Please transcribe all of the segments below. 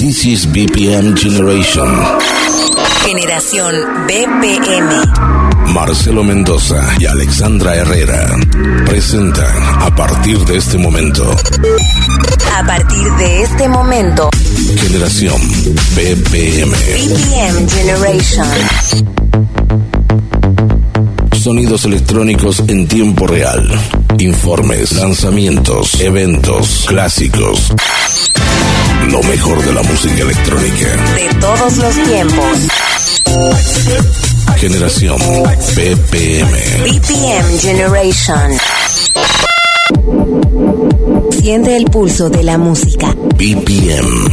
This is BPM Generation. Generación BPM. Marcelo Mendoza y Alexandra Herrera presentan a partir de este momento. A partir de este momento. Generación BPM. BPM Generation. Sonidos electrónicos en tiempo real. Informes, lanzamientos, eventos, clásicos. Lo mejor de la música electrónica. De todos los tiempos. Generación BPM. BPM Generation. Siente el pulso de la música. BPM.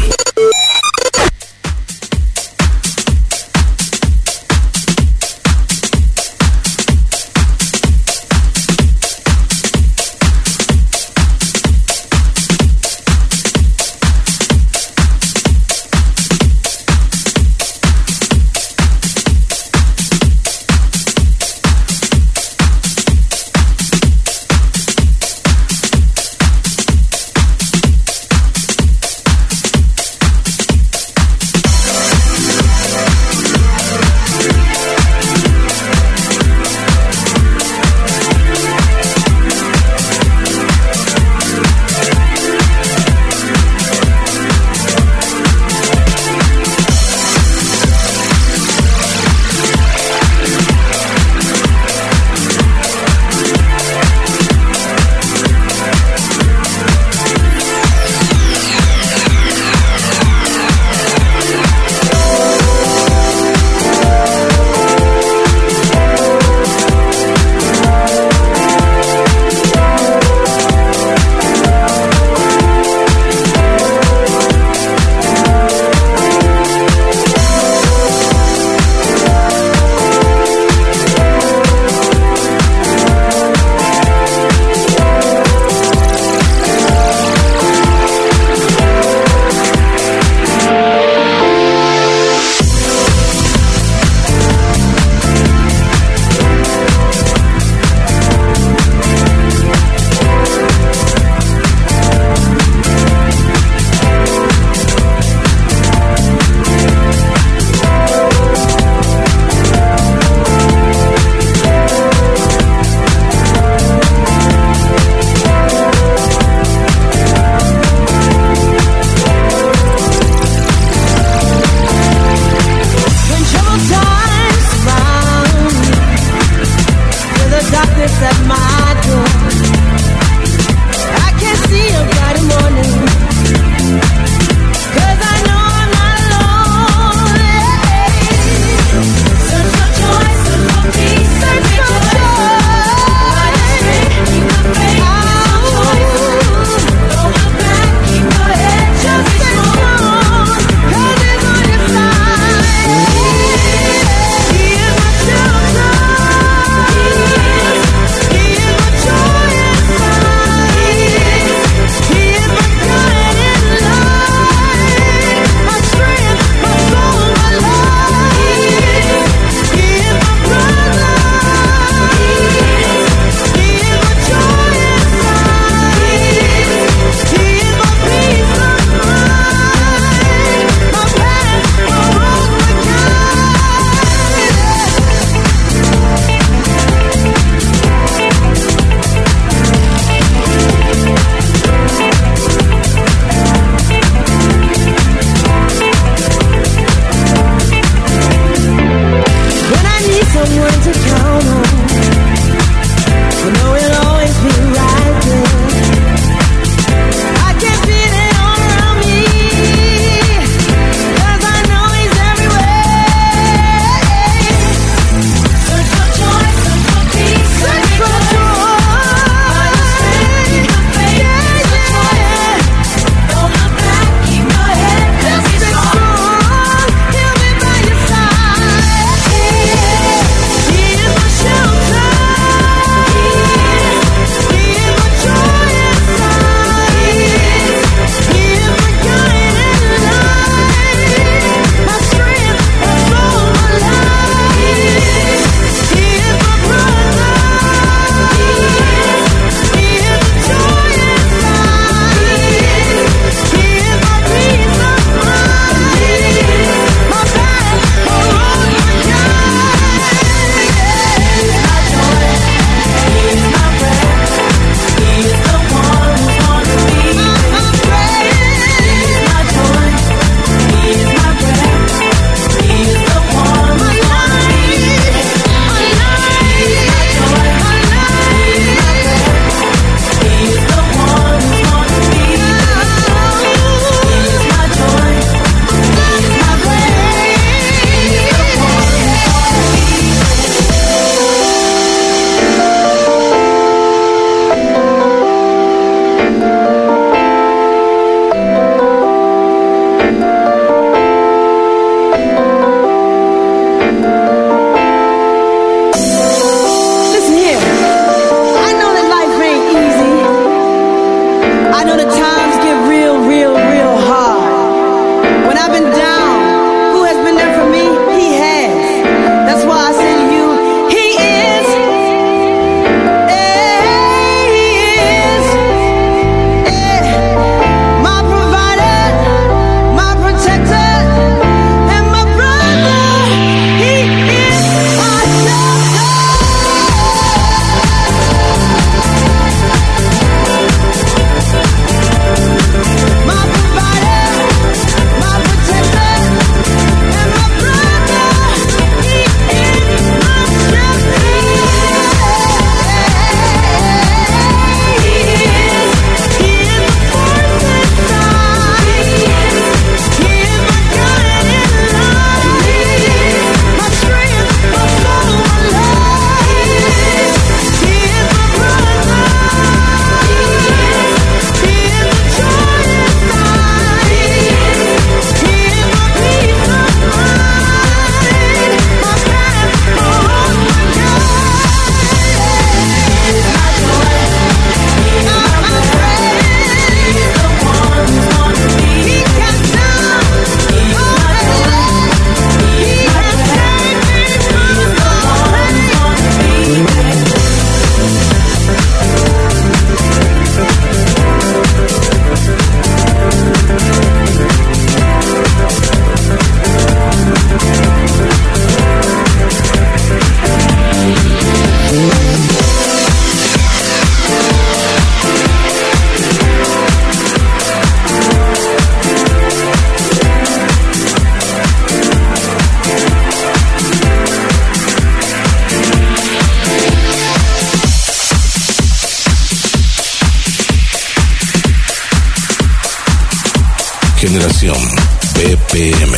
Generación BPM.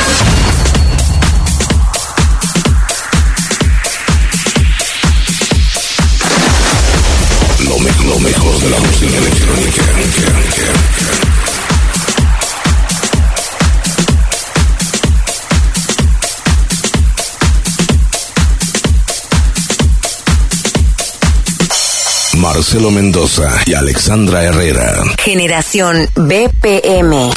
Lo mejor de la música electrónica. Marcelo Mendoza y Alexandra Herrera. Generación BPM.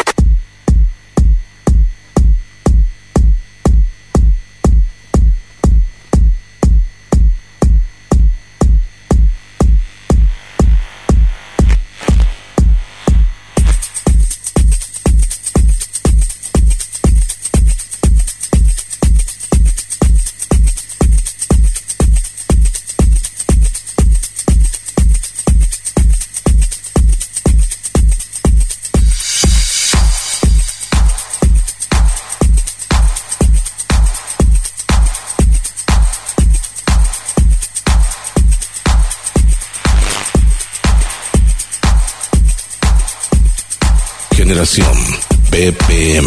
Generación BPM.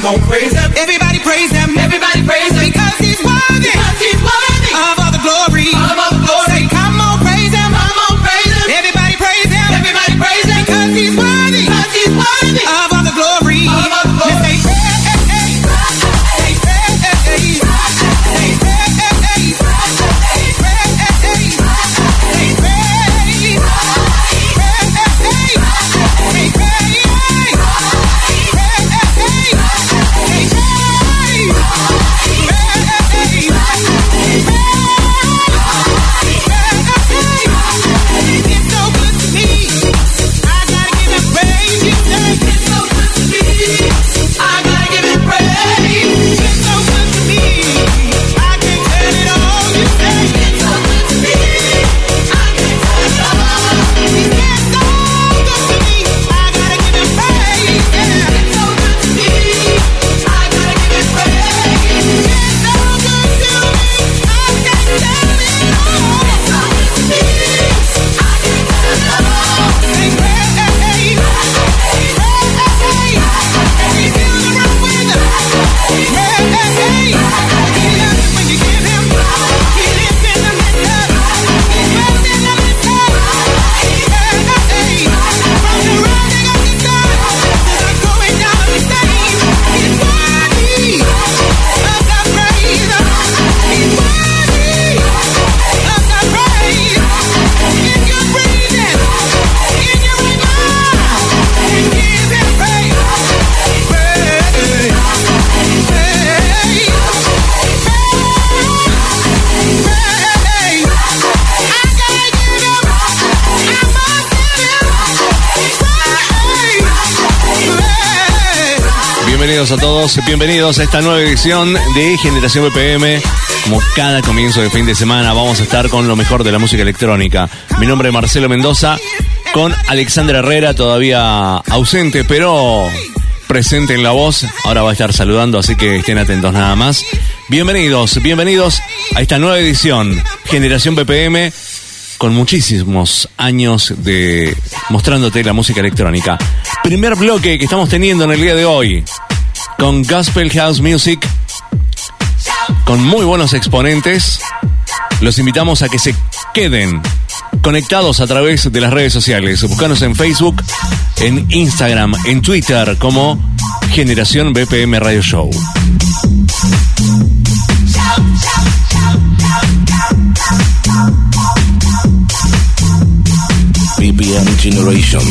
Come on, praise him. Everybody praise him. Everybody praise him. Because he's worthy. Because he's worthy. Of all the glory. Of all the glory. Say, come on, praise him. Come on, praise him. Everybody praise him. Everybody praise him. Because he's worthy. Because he's worthy. Of all the glory. Of all the glory. Let's say, Bienvenidos a todos, bienvenidos a esta nueva edición de Generación BPM. Como cada comienzo de fin de semana vamos a estar con lo mejor de la música electrónica. Mi nombre es Marcelo Mendoza, con Alexandra Herrera todavía ausente, pero presente en la voz. Ahora va a estar saludando, así que estén atentos nada más. Bienvenidos a esta nueva edición Generación BPM, con muchísimos años de mostrándote la música electrónica. Primer bloque que estamos teniendo en el día de hoy, con Gospel House Music, con muy buenos exponentes. Los invitamos a que se queden conectados a través de las redes sociales. Búscanos en Facebook, en Instagram, en Twitter como Generación BPM Radio Show. BPM Generation.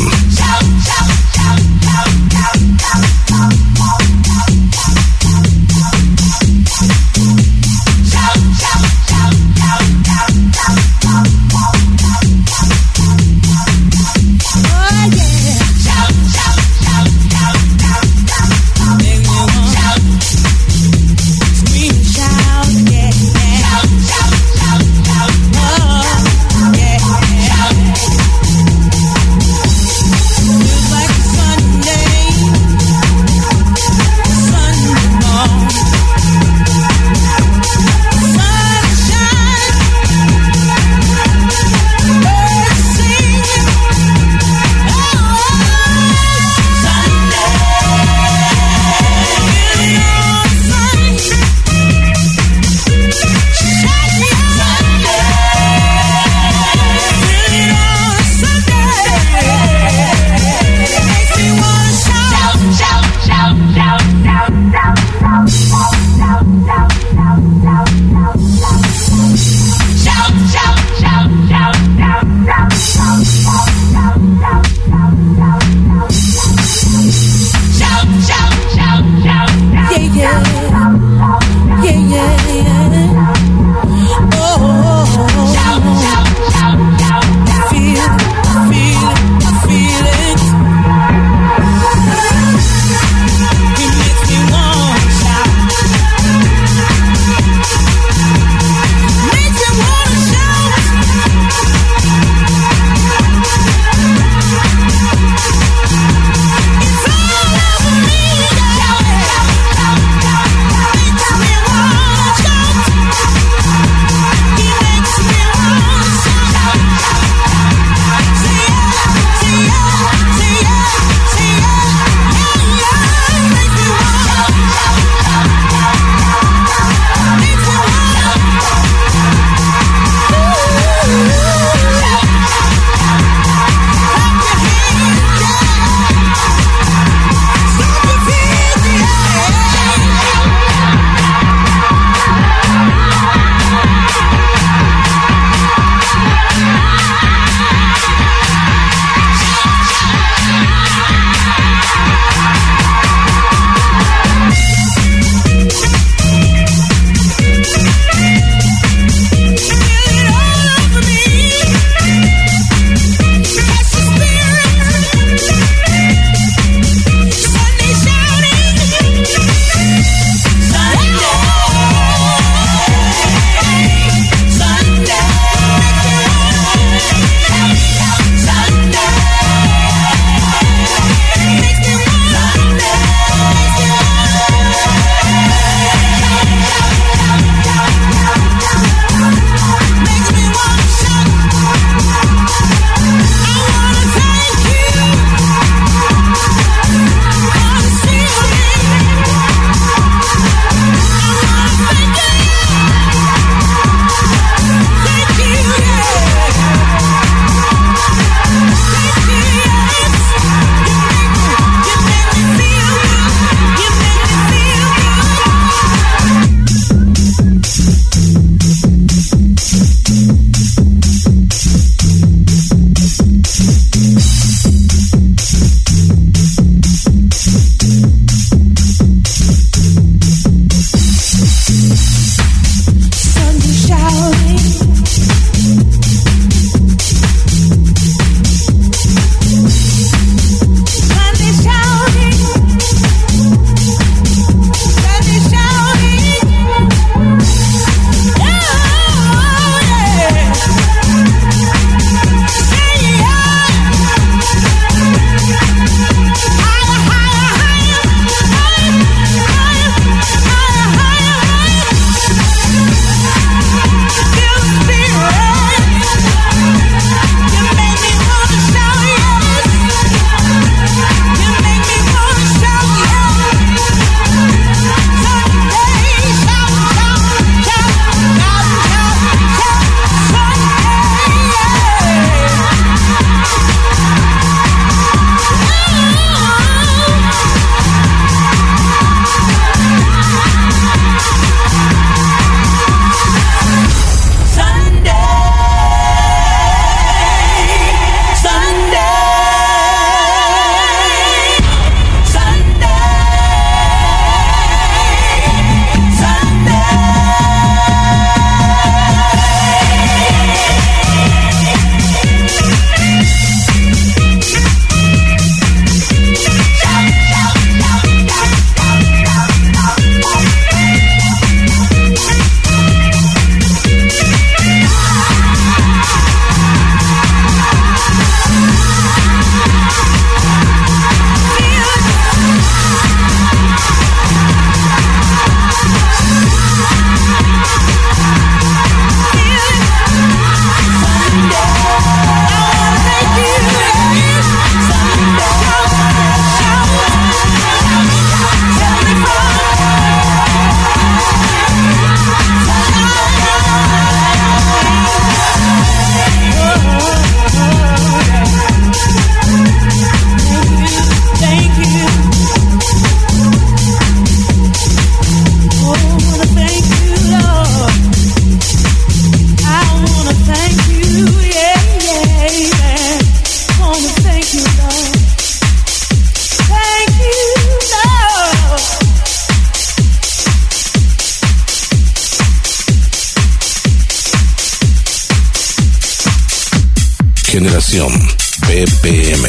Generación BPM.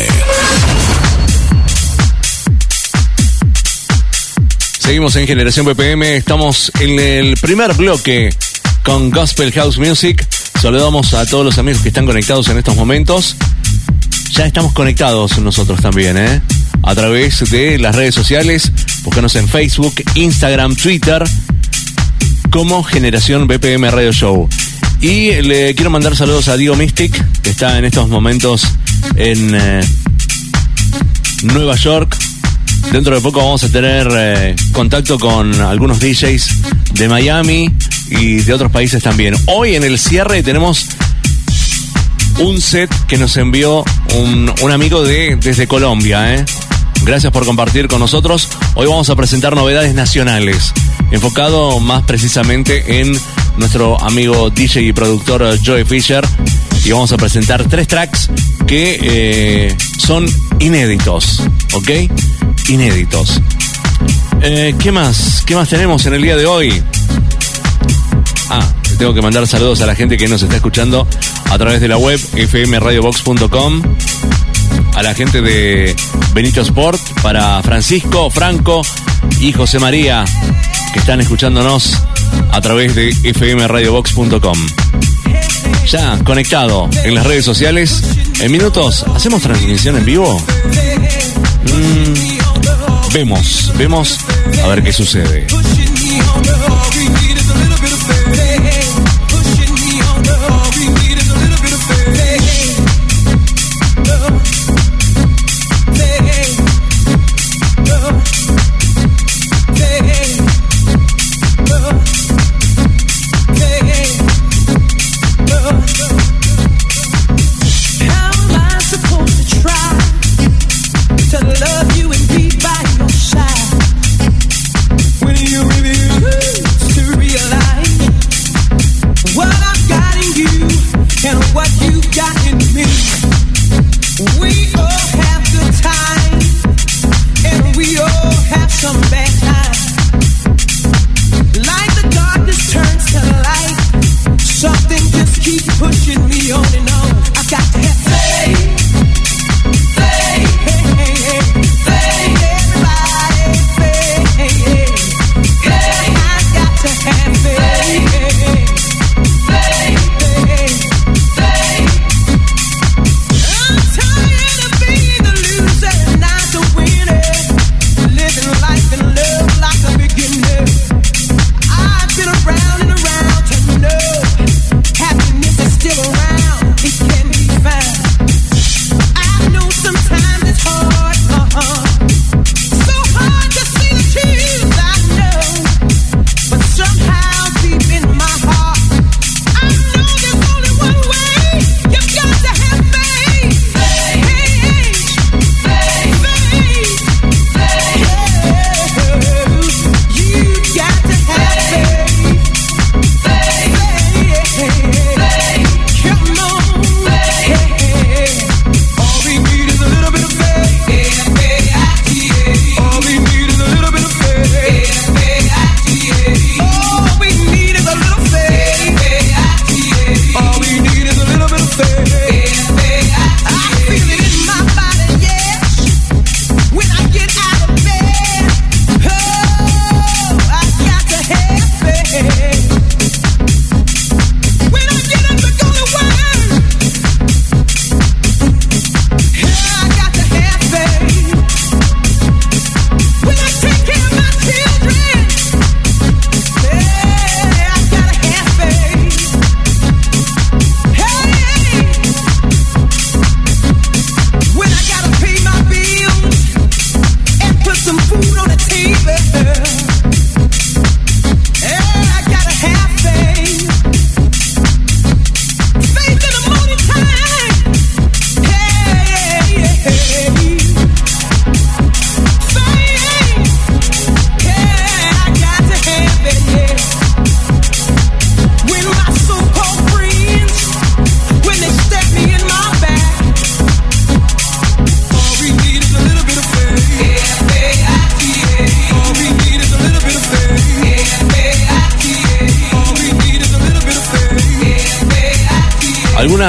Seguimos en Generación BPM, estamos en el primer bloque con Gospel House Music. Saludamos a todos los amigos que están conectados en estos momentos. Ya estamos conectados nosotros también, a través de las redes sociales. Búscanos en Facebook, Instagram, Twitter, como Generación BPM Radio Show. Y le quiero mandar saludos a Diego Mystic, que está en estos momentos en Nueva York. Dentro de poco vamos a tener contacto con algunos DJs de Miami y de otros países también. Hoy en el cierre tenemos un set que nos envió un amigo desde Colombia. Gracias por compartir con nosotros. Hoy vamos a presentar novedades nacionales, enfocado más precisamente en nuestro amigo DJ y productor Joey Fisher. Y vamos a presentar 3 tracks que son inéditos, ¿ok? Inéditos. ¿Qué más tenemos en el día de hoy? Tengo que mandar saludos a la gente que nos está escuchando a través de la web fmradiobox.com, a la gente de Benito Sport, para Francisco, Franco y José María, que están escuchándonos a través de fmradiobox.com. Ya conectado en las redes sociales. En minutos, ¿hacemos transmisión en vivo? Vemos a ver qué sucede. Life and love.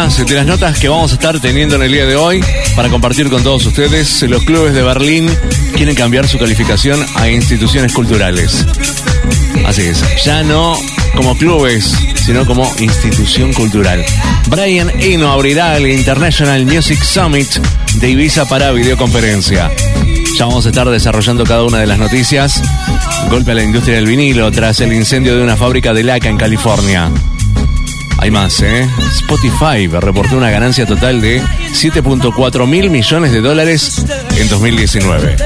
algunas de las notas que vamos a estar teniendo en el día de hoy para compartir con todos ustedes. Los clubes de Berlín quieren cambiar su calificación a instituciones culturales. Así es, ya no como clubes, sino como institución cultural. Brian Eno abrirá el International Music Summit de Ibiza para videoconferencia. Ya vamos a estar desarrollando cada una de las noticias. Golpe a la industria del vinilo tras el incendio de una fábrica de laca en California. Hay más, Spotify reportó una ganancia total de $7.4 mil millones en 2019.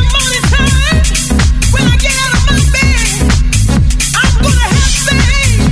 When I get out of my bed, I'm gonna have faith.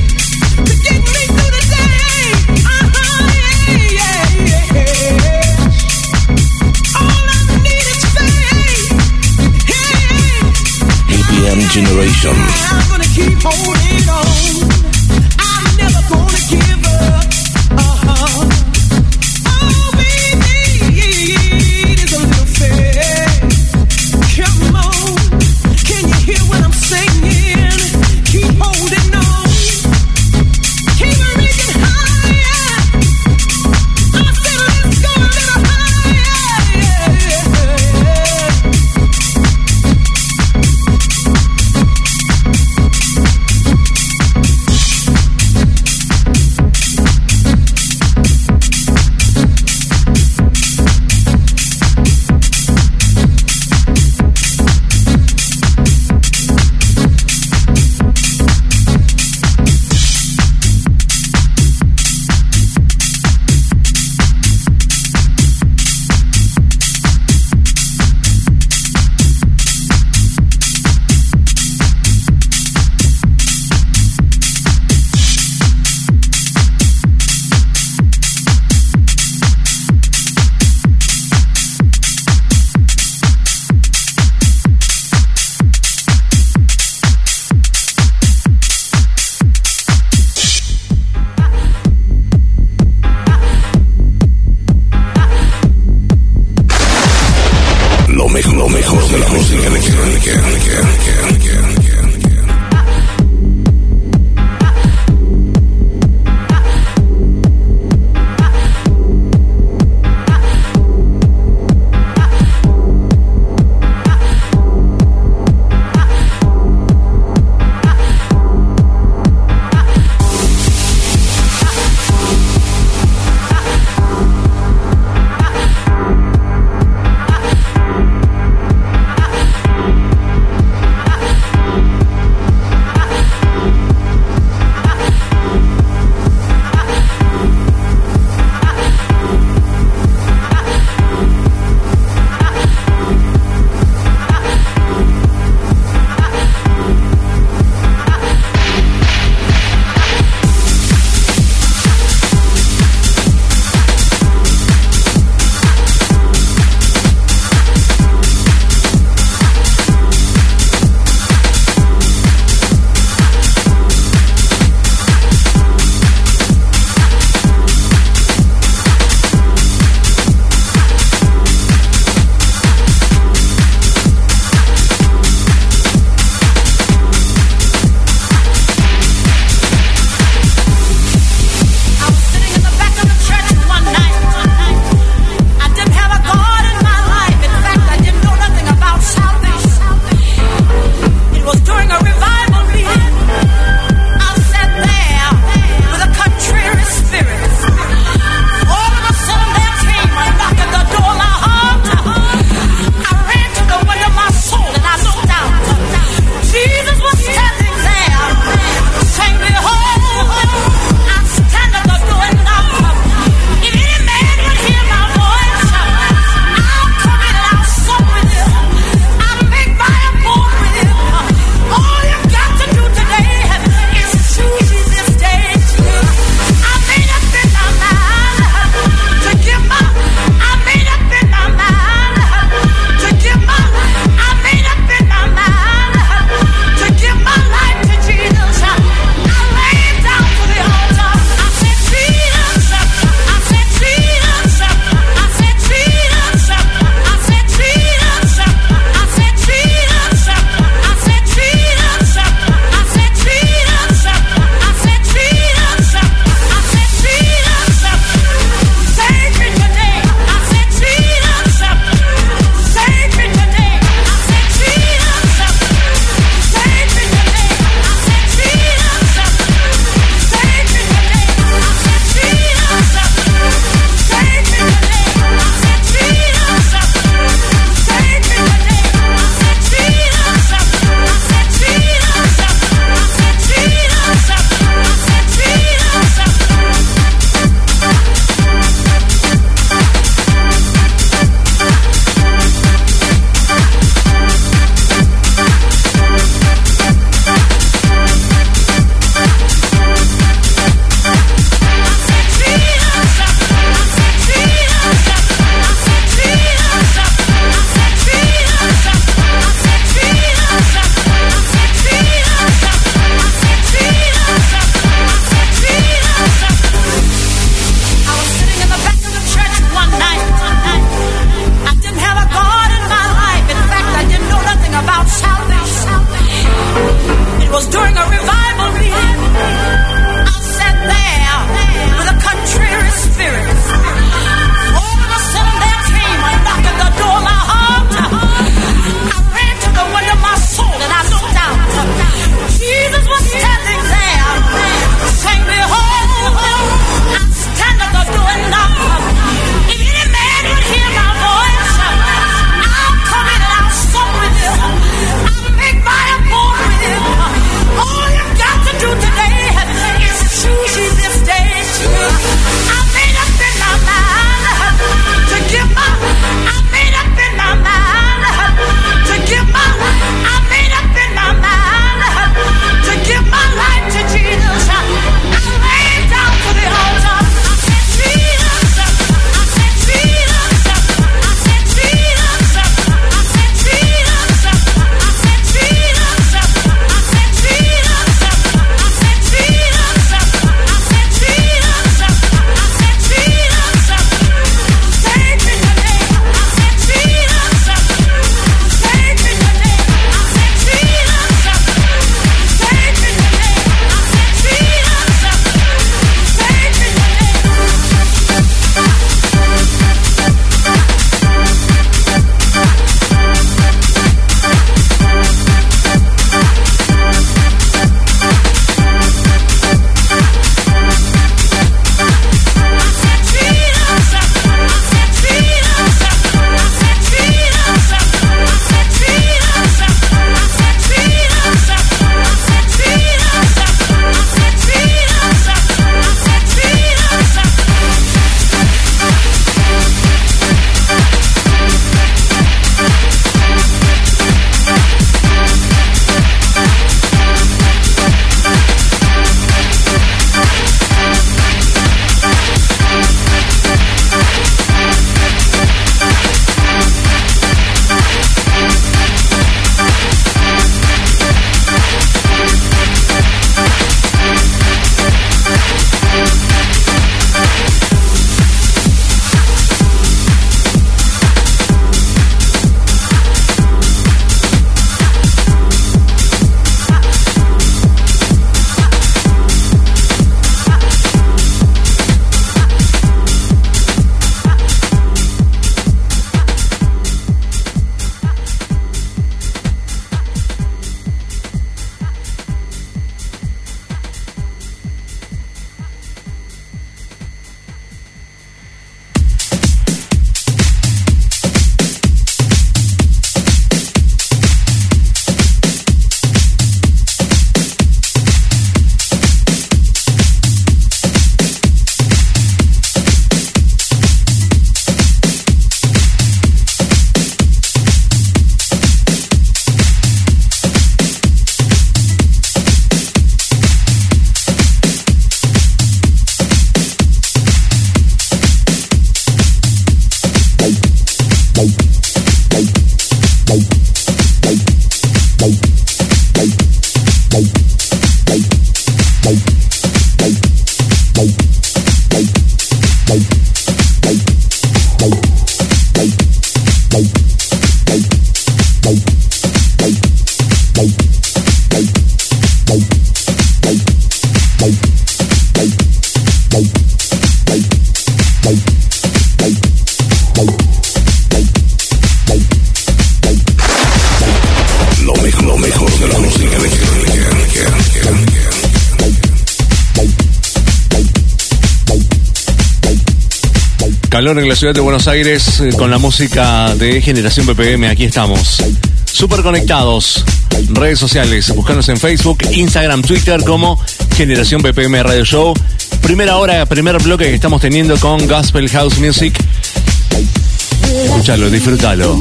calor en la ciudad de Buenos Aires con la música de Generación BPM. Aquí estamos, súper conectados. Redes sociales, buscanos en Facebook, Instagram, Twitter como Generación BPM Radio Show. Primera hora, primer bloque que estamos teniendo con Gospel House Music. Escúchalo, disfrútalo.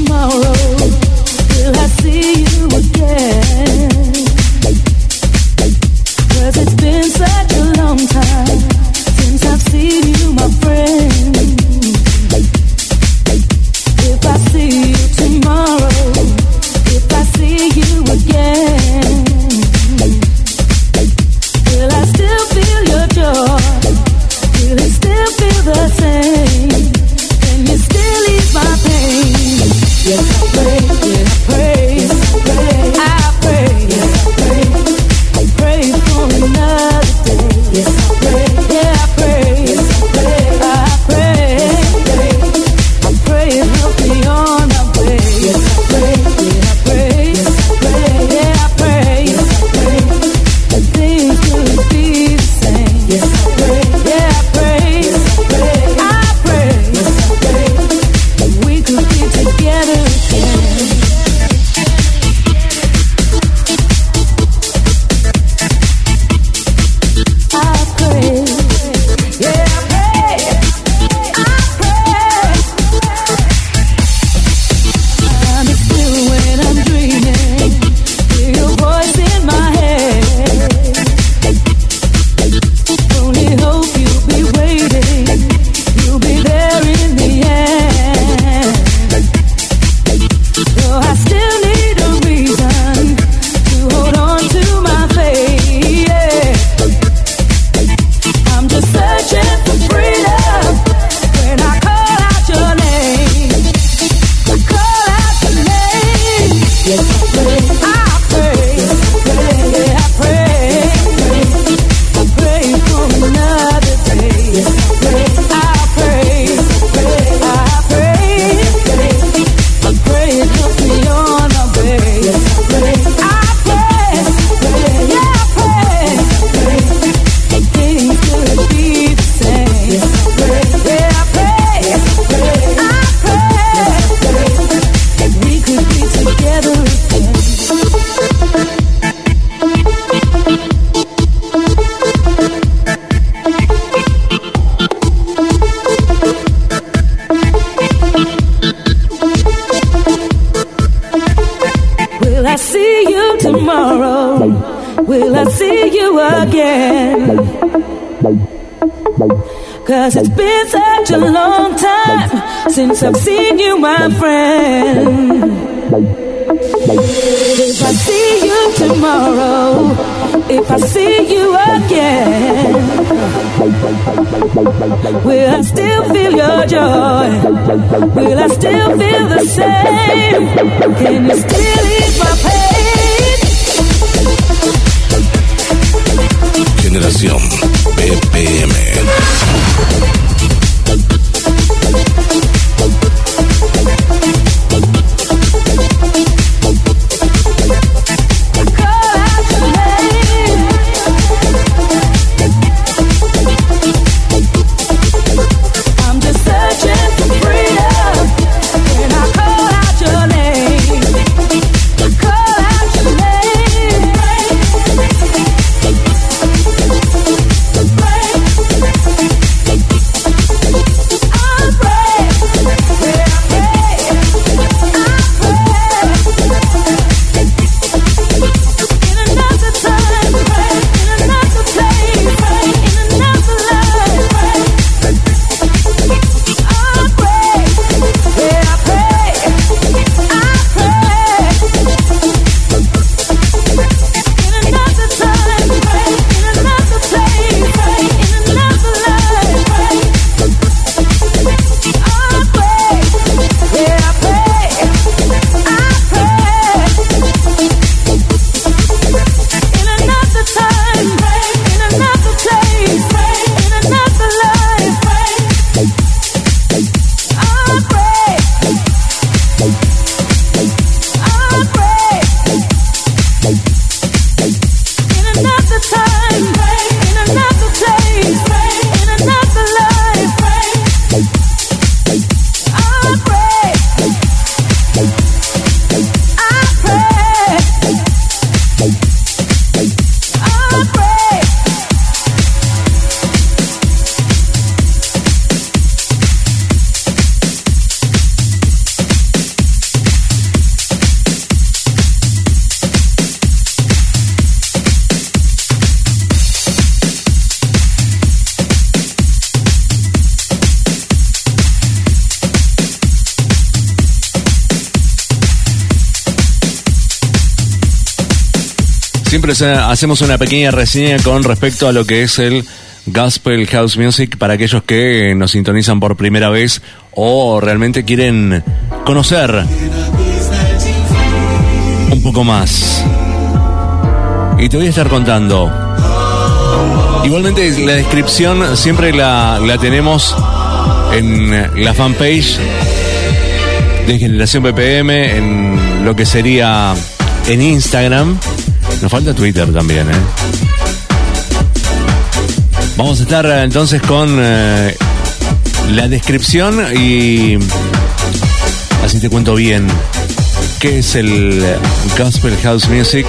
Cause it's been such a long time since I've seen you, my friend. If I see you tomorrow, if I see you again, will I still feel your joy? Will I still feel the same? Can you still ease my pain? Generación BPM. Siempre hacemos una pequeña reseña con respecto a lo que es el Gospel House Music para aquellos que nos sintonizan por primera vez o realmente quieren conocer un poco más. Y te voy a estar contando. Igualmente la descripción siempre la tenemos en la fanpage de Generación BPM, en lo que sería en Instagram. Nos falta Twitter también, Vamos a estar entonces con la descripción y así te cuento bien qué es el Gospel House Music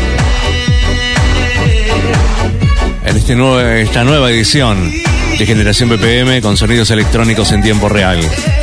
en esta nueva edición de Generación BPM con sonidos electrónicos en tiempo real.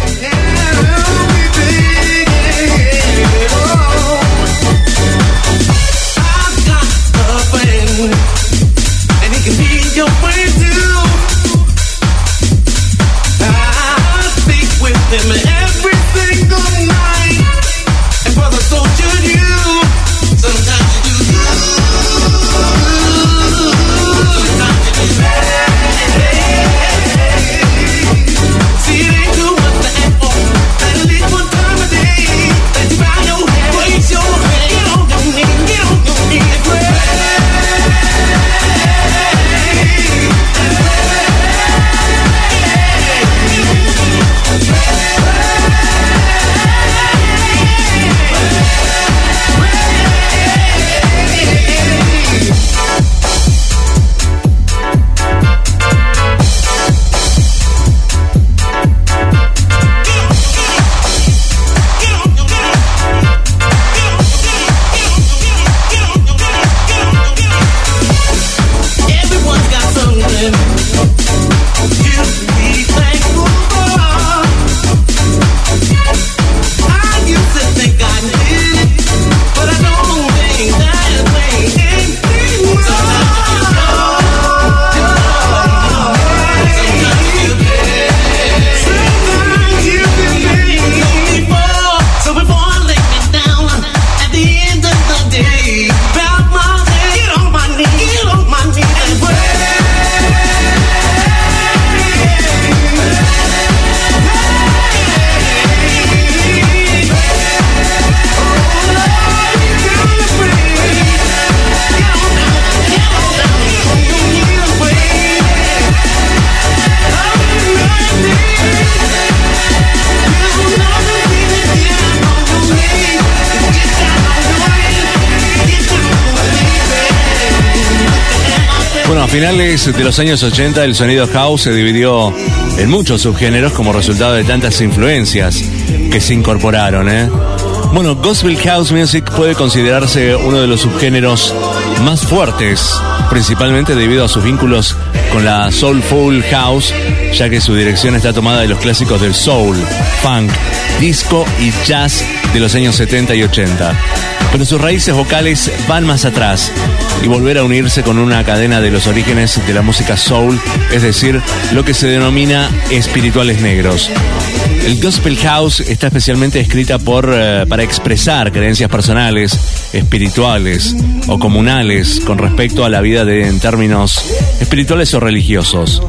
A finales de los años 80 el sonido house se dividió en muchos subgéneros como resultado de tantas influencias que se incorporaron. Bueno, Gospel House Music puede considerarse uno de los subgéneros más fuertes, principalmente debido a sus vínculos con la Soulful House, ya que su dirección está tomada de los clásicos del soul, funk, disco y jazz de los años 70 y 80. Pero sus raíces vocales van más atrás y volver a unirse con una cadena de los orígenes de la música soul, es decir, lo que se denomina espirituales negros. El Gospel House está especialmente escrita para expresar creencias personales, espirituales o comunales con respecto a la vida en términos espirituales o religiosos,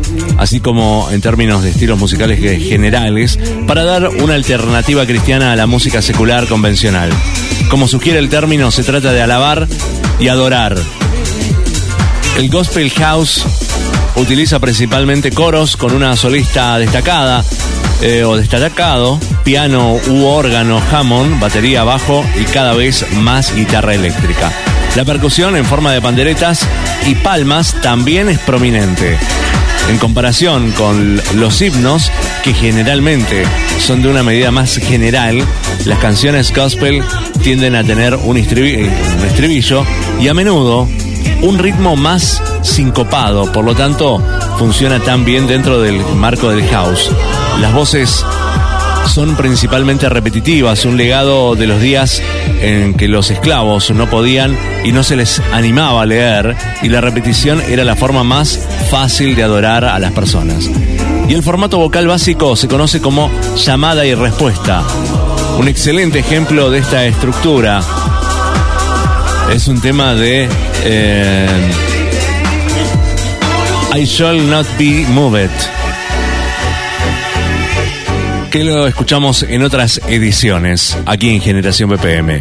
así como en términos de estilos musicales generales, para dar una alternativa cristiana a la música secular convencional. Como sugiere el término, se trata de alabar y adorar. El Gospel House utiliza principalmente coros con una solista destacada o destacado, piano u órgano Hammond, batería, bajo y cada vez más guitarra eléctrica. La percusión en forma de panderetas y palmas también es prominente. En comparación con los himnos, que generalmente son de una medida más general, las canciones gospel tienden a tener un estribillo y a menudo un ritmo más sincopado, por lo tanto funciona tan bien dentro del marco del house. Las voces son principalmente repetitivas, un legado de los días en que los esclavos no podían y no se les animaba a leer, y la repetición era la forma más fácil de adorar a las personas. Y el formato vocal básico se conoce como llamada y respuesta. Un excelente ejemplo de esta estructura Es un tema de I Shall Not Be Moved, que lo escuchamos en otras ediciones aquí en Generación BPM.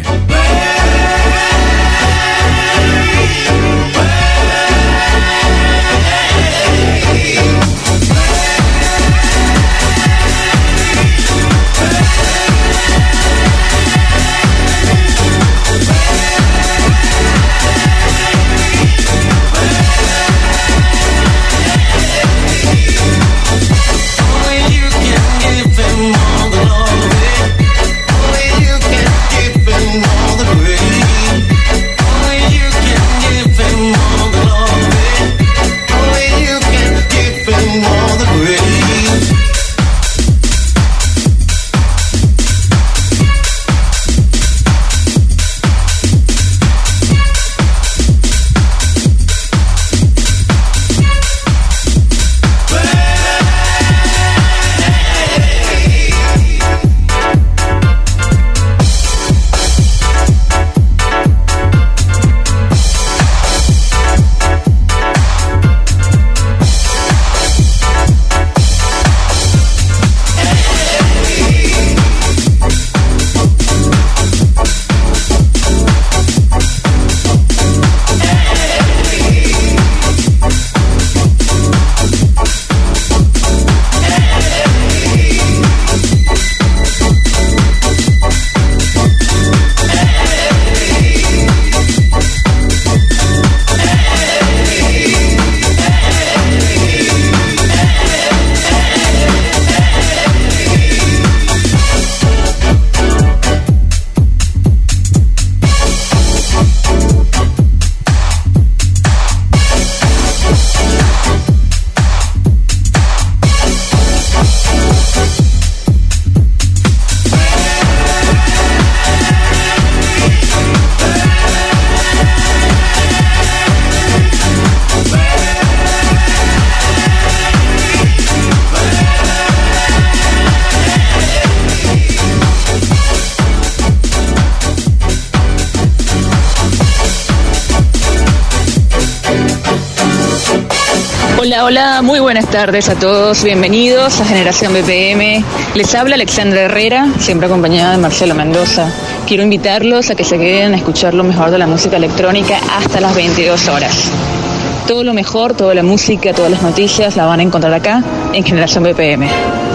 Hola, muy buenas tardes a todos, bienvenidos a Generación BPM. Les habla Alexandra Herrera, siempre acompañada de Marcelo Mendoza. Quiero invitarlos a que se queden a escuchar lo mejor de la música electrónica hasta las 22 horas. Todo lo mejor, toda la música, todas las noticias la van a encontrar acá en Generación BPM.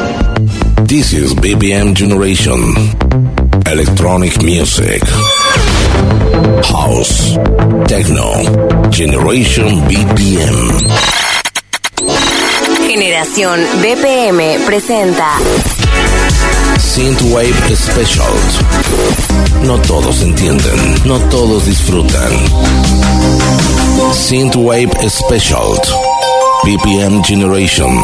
This is BPM Generation. Electronic music. House. Techno. Generation BPM. Generación BPM presenta Synthwave Special. No todos entienden, no todos disfrutan. Synthwave Special. BPM Generation.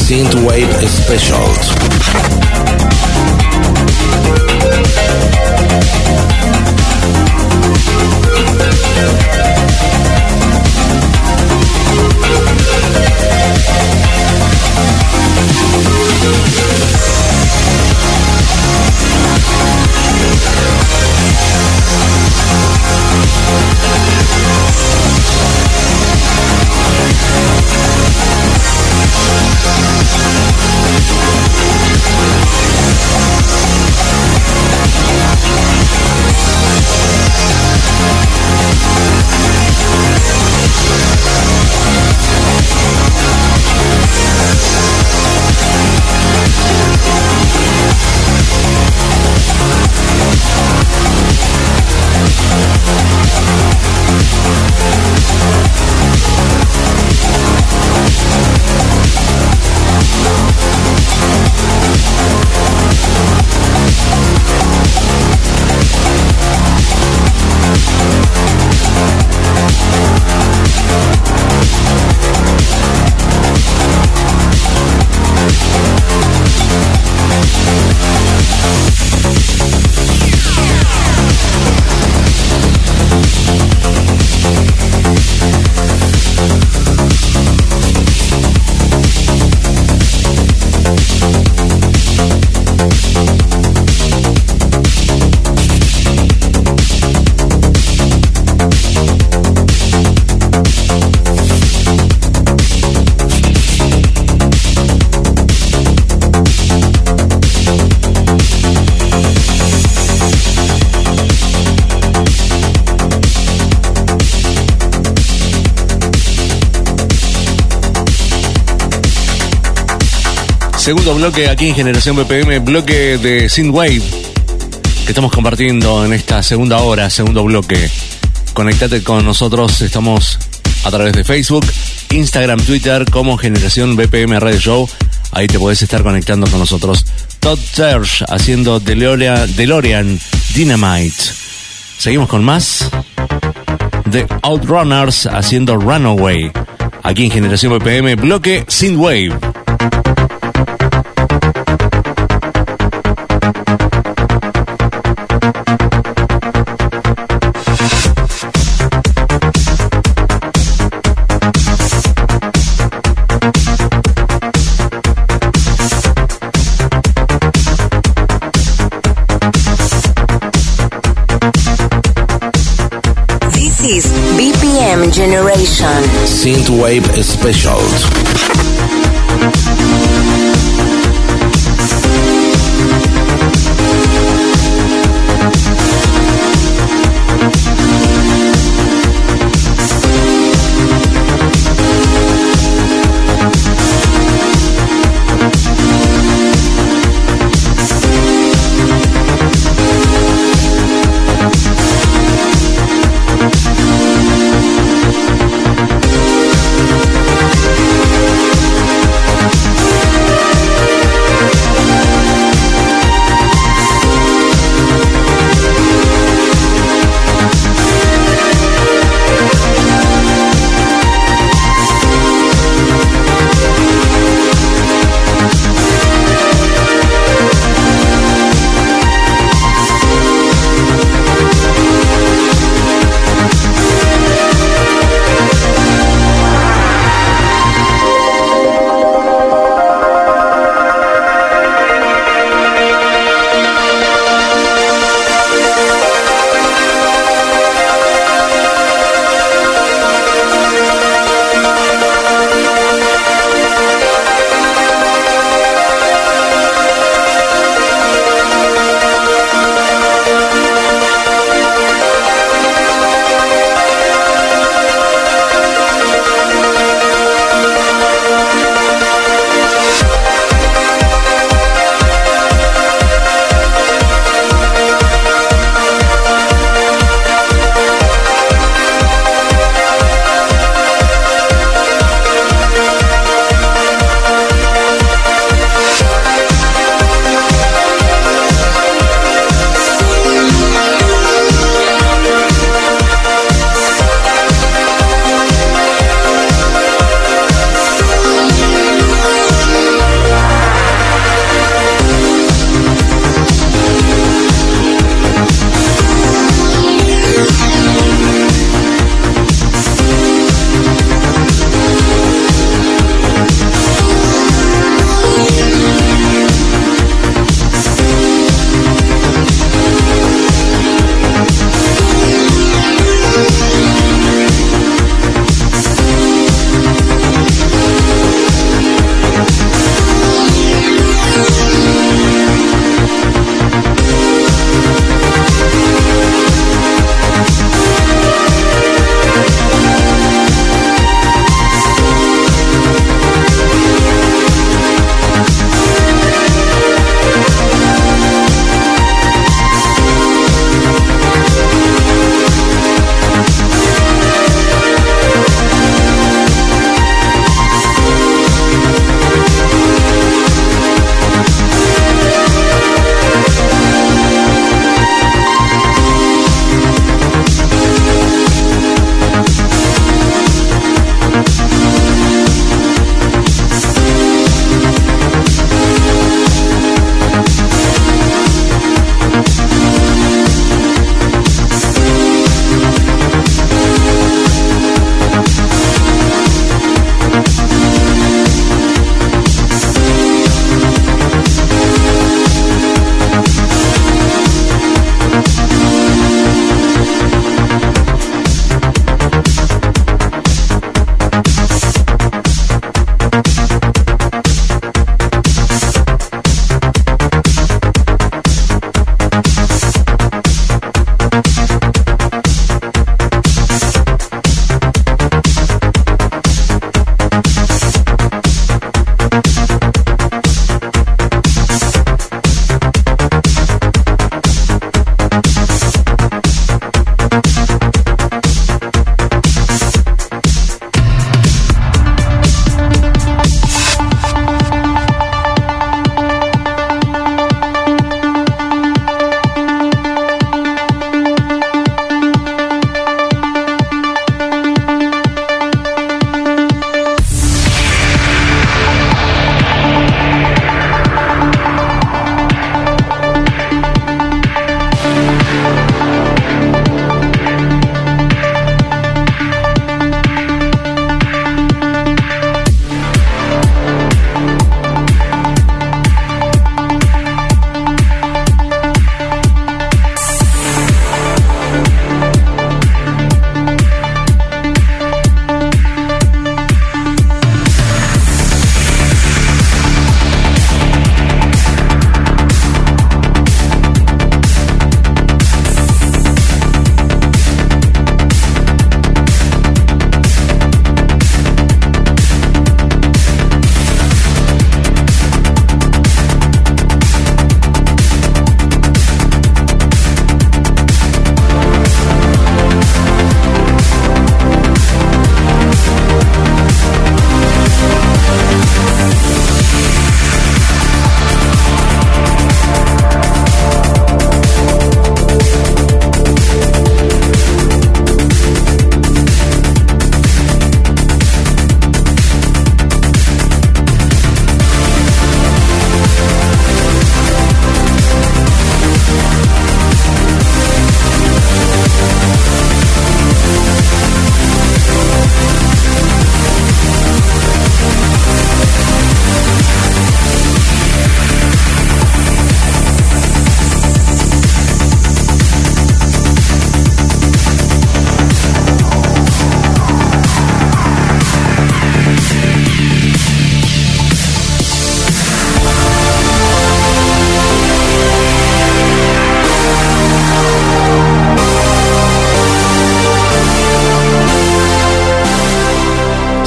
Synthwave Specials. Segundo bloque aquí en Generación BPM, bloque de Synthwave que estamos compartiendo en esta segunda hora, segundo bloque. Conectate con nosotros, estamos a través de Facebook, Instagram, Twitter como Generación BPM Radio Show. Ahí te podés estar conectando con nosotros. Todd Terje haciendo DeLorean Dynamite. Seguimos con más. The Outrunners haciendo Runaway. Aquí en Generación BPM, bloque Synthwave. This is BPM Generation Synthwave Specials.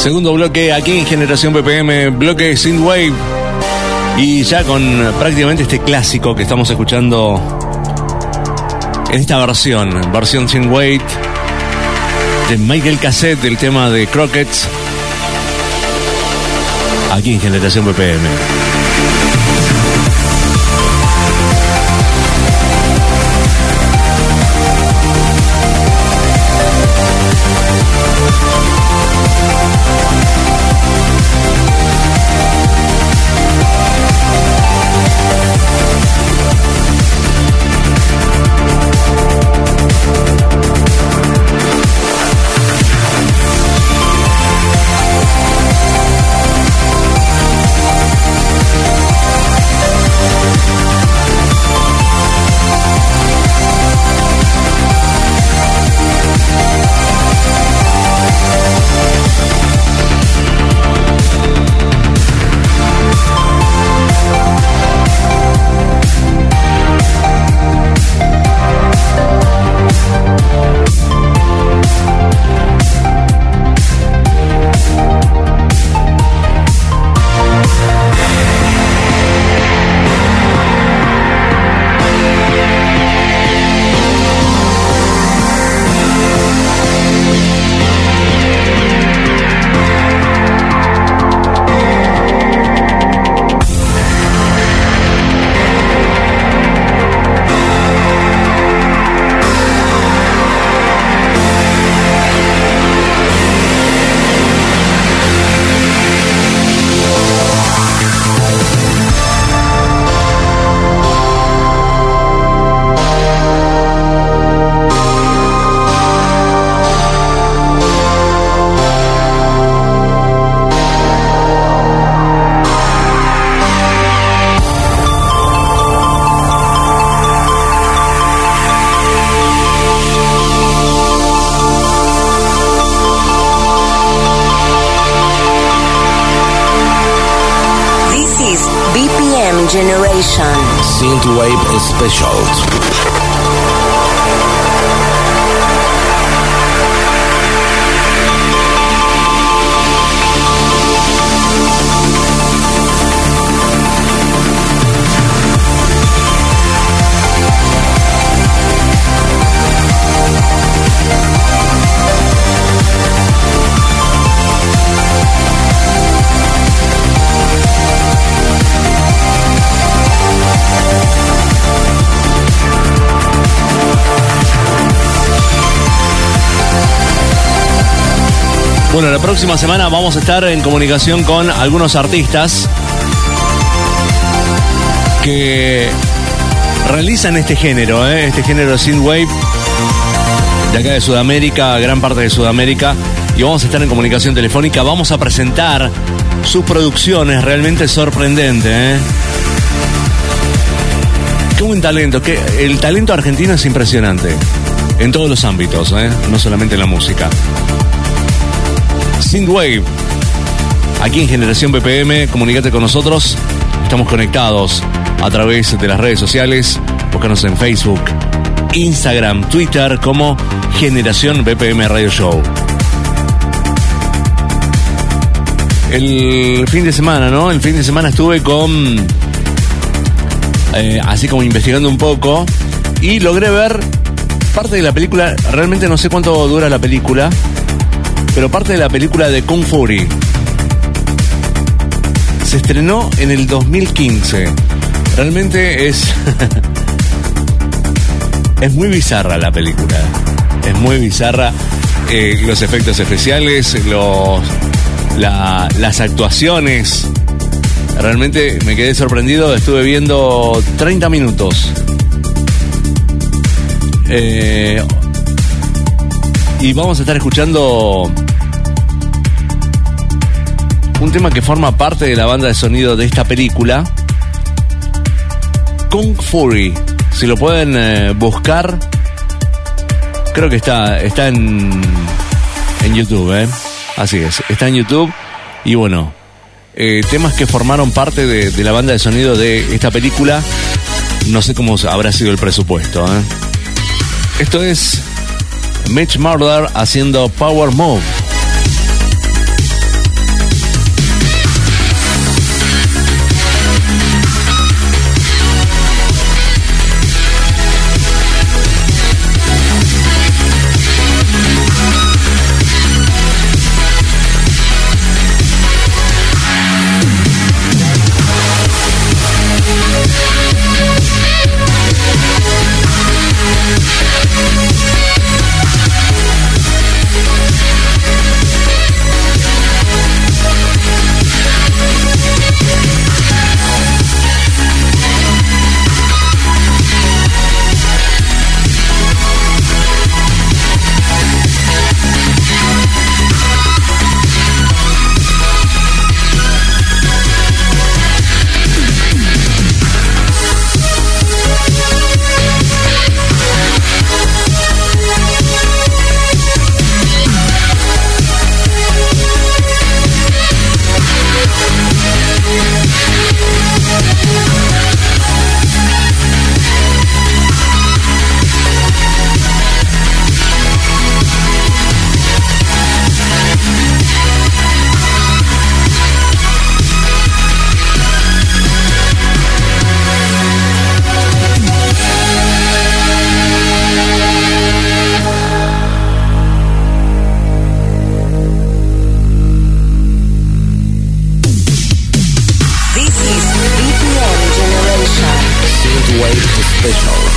Segundo bloque aquí en Generación BPM, bloque Synthwave. Y ya con prácticamente este clásico que estamos escuchando en esta versión Synthwave de Michael Cassette, del tema de Crockett, aquí en Generación BPM. Generation Synthwave Special. Bueno, la próxima semana vamos a estar en comunicación con algunos artistas que realizan este género de Synthwave de acá de Sudamérica, gran parte de Sudamérica, y vamos a estar en comunicación telefónica. Vamos a presentar sus producciones, realmente sorprendente, Qué buen talento, el talento argentino es impresionante en todos los ámbitos, no solamente en la música. Synthwave, aquí en Generación BPM, comunícate con nosotros. Estamos conectados a través de las redes sociales. Búscanos en Facebook, Instagram, Twitter como Generación BPM Radio Show. El fin de semana, El fin de semana estuve así como investigando un poco y logré ver parte de la película. Realmente no sé cuánto dura la película, pero parte de la película de Kung Fury. Se estrenó en el 2015. Realmente es muy bizarra la película. Es muy bizarra. Los efectos especiales, las actuaciones. Realmente me quedé sorprendido. Estuve viendo 30 minutos. Y vamos a estar escuchando un tema que forma parte de la banda de sonido de esta película, Kung Fury. Si lo pueden buscar, creo que está en YouTube, Así es, está en YouTube. Y bueno, temas que formaron parte de la banda de sonido de esta película. No sé cómo habrá sido el presupuesto, Esto es Mitch Murder haciendo Power Move. BPM Generation. Synthwave Special.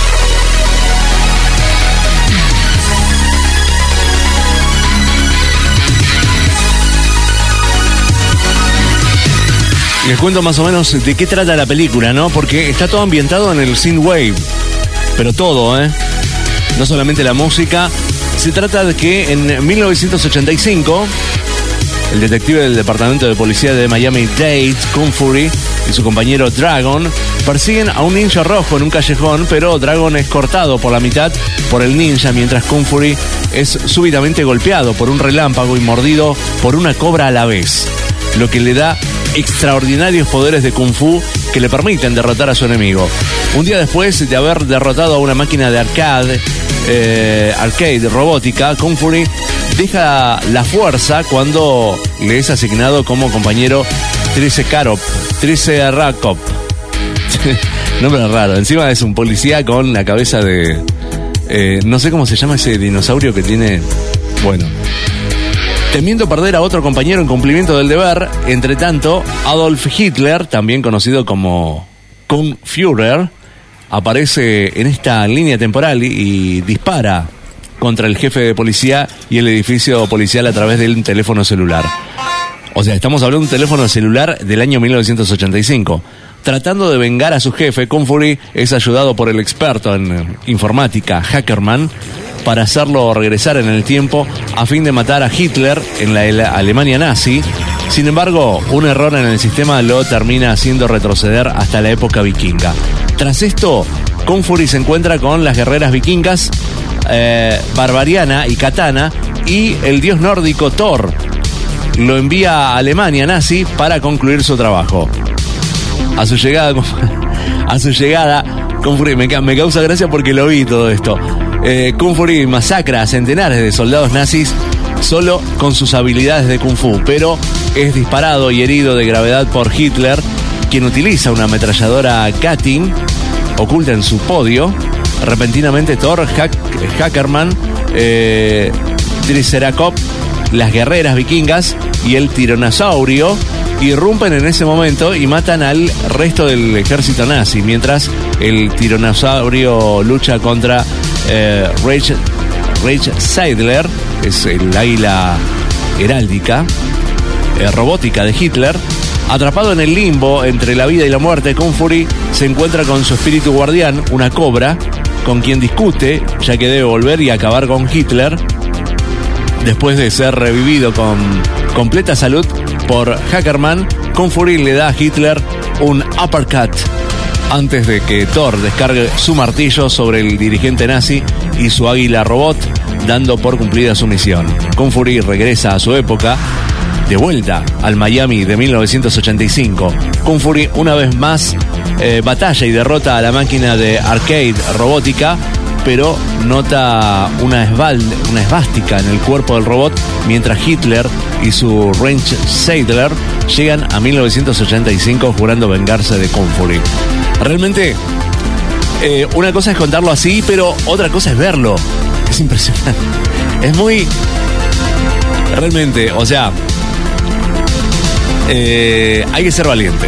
Les cuento más o menos de qué trata la película, ¿no? Porque está todo ambientado en el synthwave. Pero todo, ¿eh? No solamente la música. Se trata de que en 1985, el detective del Departamento de Policía de Miami-Dade, Kung Fury, y su compañero Dragon persiguen a un ninja rojo en un callejón, pero Dragon es cortado por la mitad por el ninja, mientras Kung Fury es súbitamente golpeado por un relámpago y mordido por una cobra a la vez, lo que le da extraordinarios poderes de Kung Fu que le permiten derrotar a su enemigo. Un día después de haber derrotado a una máquina de arcade robótica, Kung Fury deja la fuerza cuando le es asignado como compañero Triceracop. Nombre raro. Encima es un policía con la cabeza de... no sé cómo se llama ese dinosaurio que tiene... Bueno... Temiendo perder a otro compañero en cumplimiento del deber, entre tanto, Adolf Hitler, también conocido como Kung Führer, aparece en esta línea temporal y dispara contra el jefe de policía y el edificio policial a través de un teléfono celular. O sea, estamos hablando de un teléfono celular del año 1985. Tratando de vengar a su jefe, Kung Fury es ayudado por el experto en informática, Hackerman, para hacerlo regresar en el tiempo a fin de matar a Hitler en la Alemania nazi. Sin embargo, un error en el sistema lo termina haciendo retroceder hasta la época vikinga. Tras esto, Kung Fury se encuentra con las guerreras vikingas Barbariana y Katana y el dios nórdico Thor. Lo envía a Alemania nazi para concluir su trabajo. A su llegada, Kung Fury me causa gracia porque lo vi todo esto. Kung Fury masacra a centenares de soldados nazis solo con sus habilidades de Kung Fu, pero es disparado y herido de gravedad por Hitler, quien utiliza una ametralladora Gatling oculta en su podio. Repentinamente Thor, Hackerman, Triceracop, las guerreras vikingas y el tiranosaurio irrumpen en ese momento y matan al resto del ejército nazi, mientras el tiranosaurio lucha contra Reich Seidler, es el águila heráldica, robótica de Hitler. Atrapado en el limbo entre la vida y la muerte, Kung Fury se encuentra con su espíritu guardián, una cobra, con quien discute, ya que debe volver y acabar con Hitler. Después de ser revivido con completa salud por Hackerman, Kung Fury le da a Hitler un uppercut antes de que Thor descargue su martillo sobre el dirigente nazi y su águila robot, dando por cumplida su misión. Kung Fury regresa a su época, de vuelta al Miami de 1985. Kung Fury una vez más batalla y derrota a la máquina de arcade robótica, pero nota una esvástica en el cuerpo del robot, mientras Hitler y su Reich Seidler llegan a 1985 jurando vengarse de Kung Fury. Realmente, una cosa es contarlo así, pero otra cosa es verlo. Es impresionante. Es muy... Realmente, o sea... hay que ser valiente.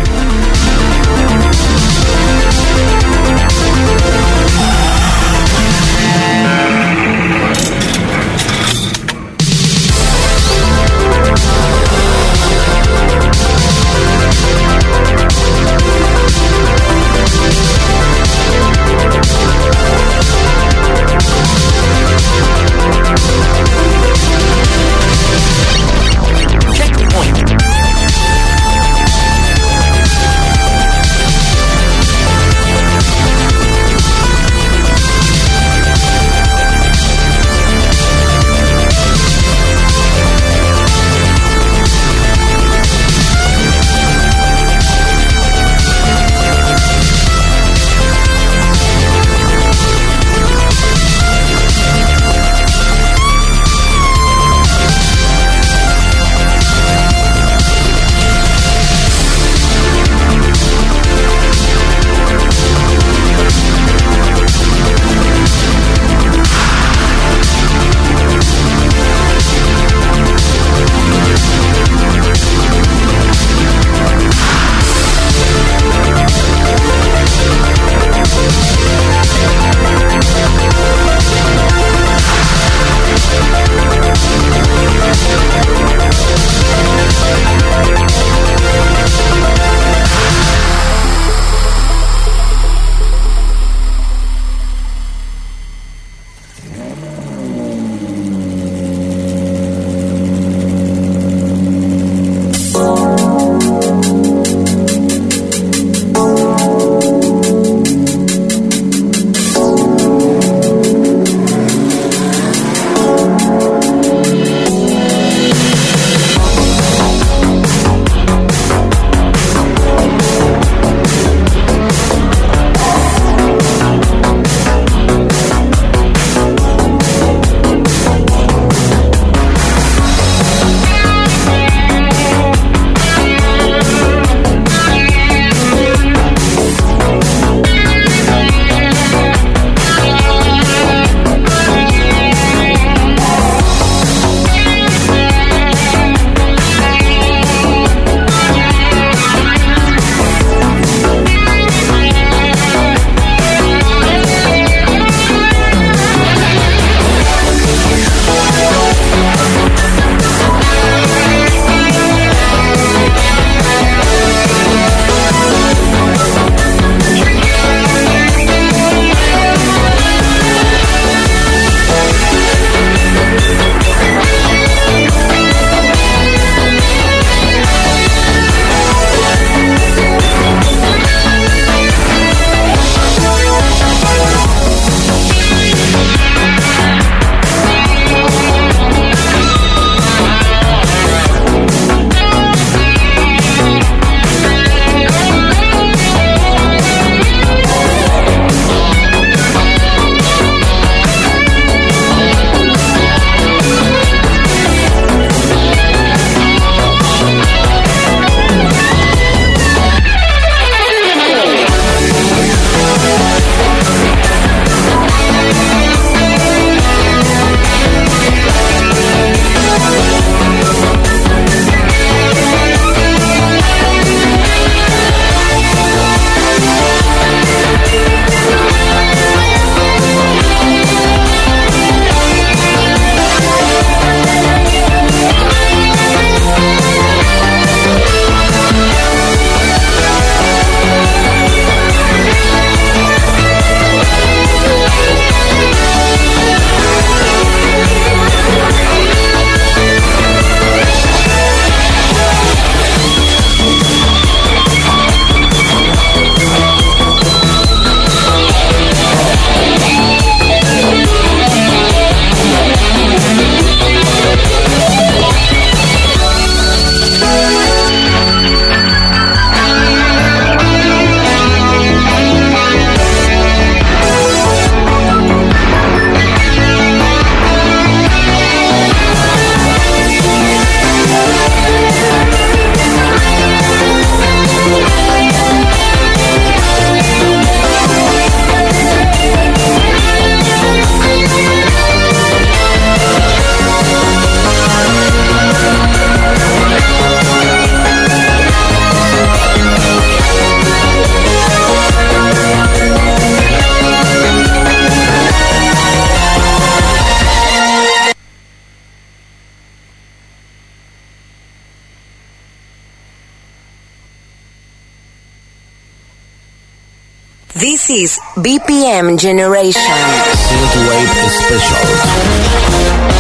This is BPM Generation. Synthwave Special.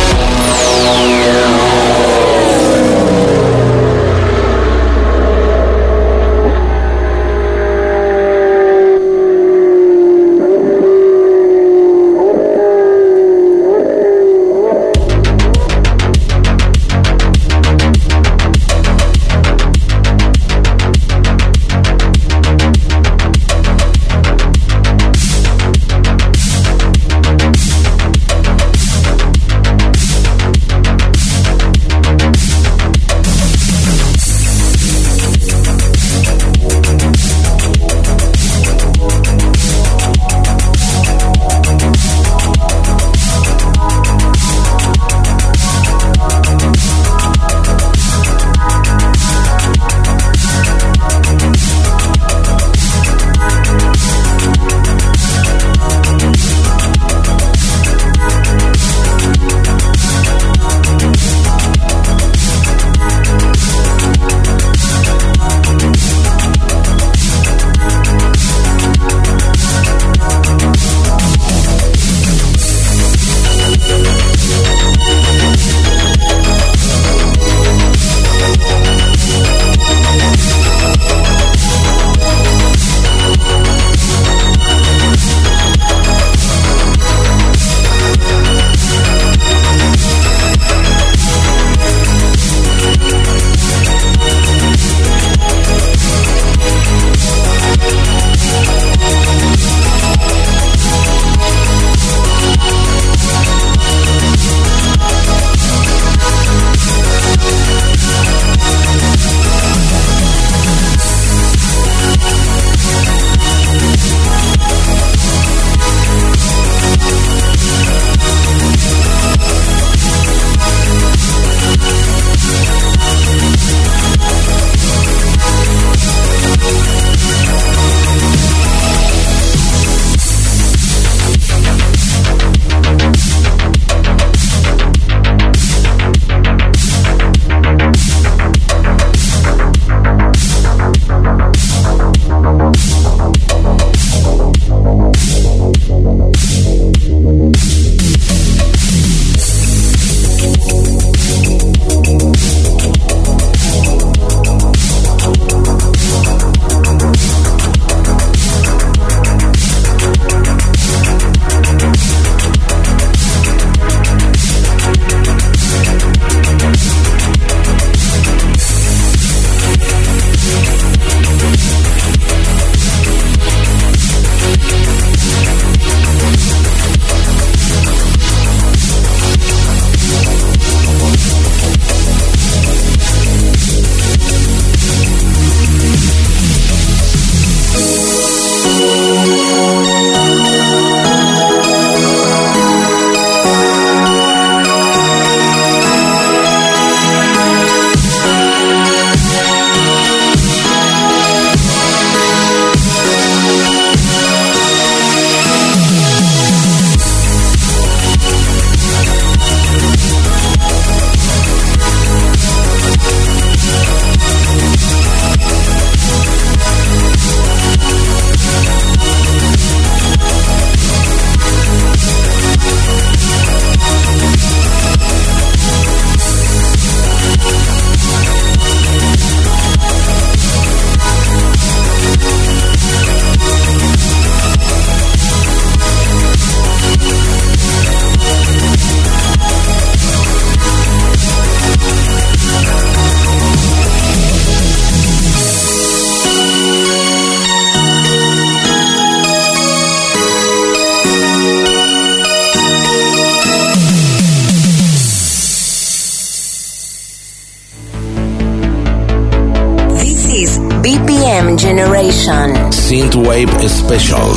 BPM Generation. Synthwave Special.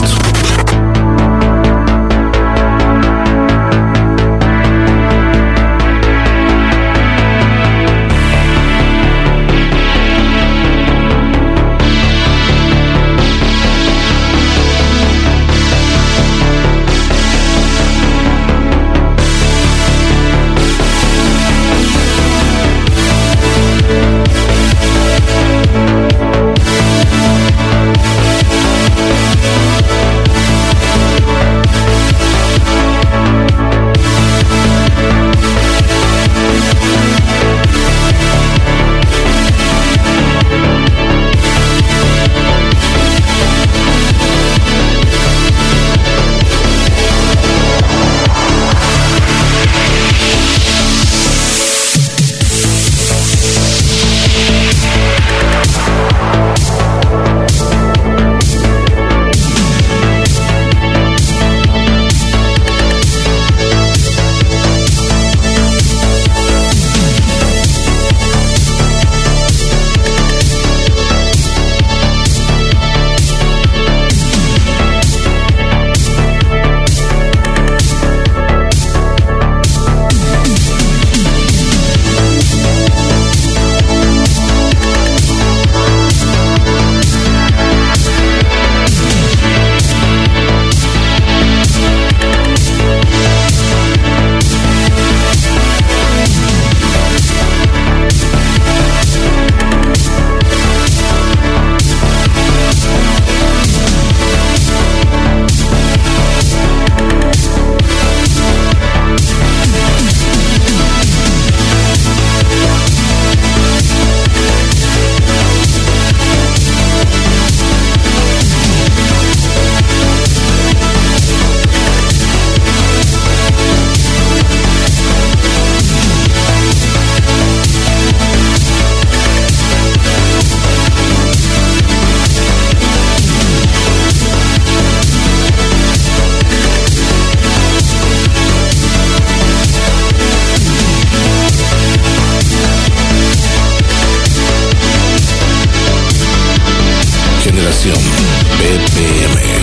BPM.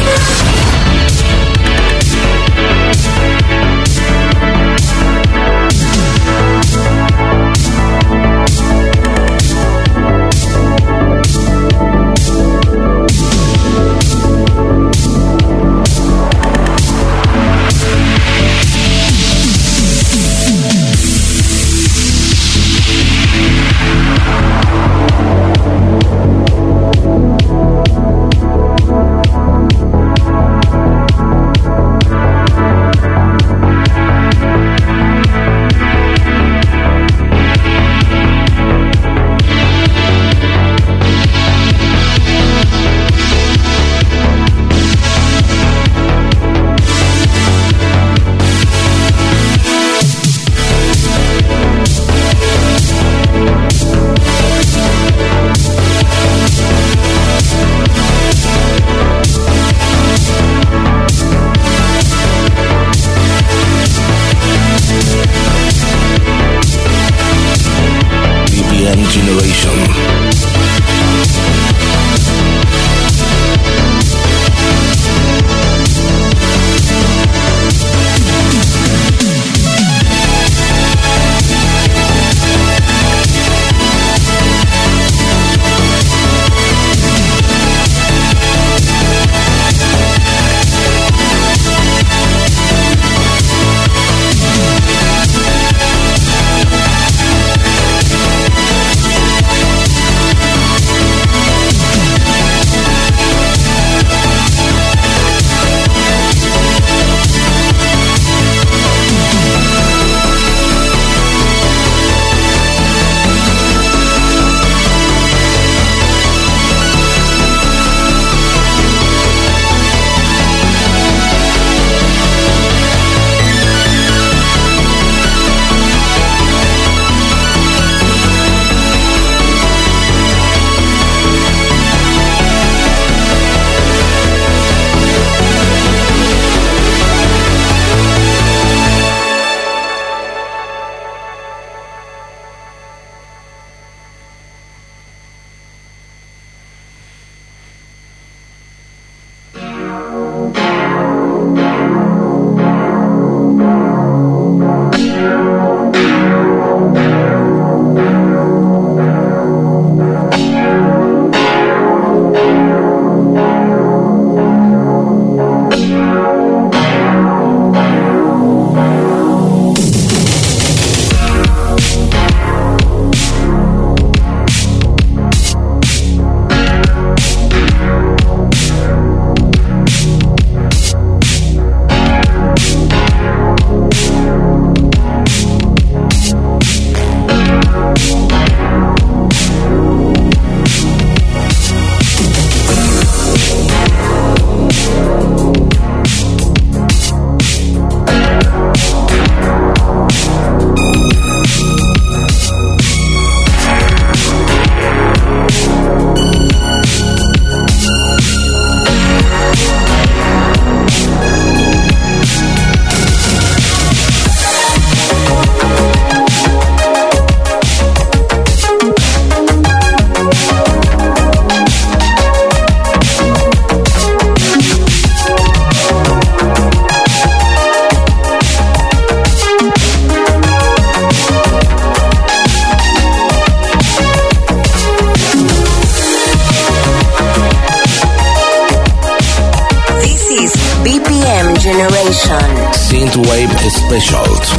Synthwave Specials.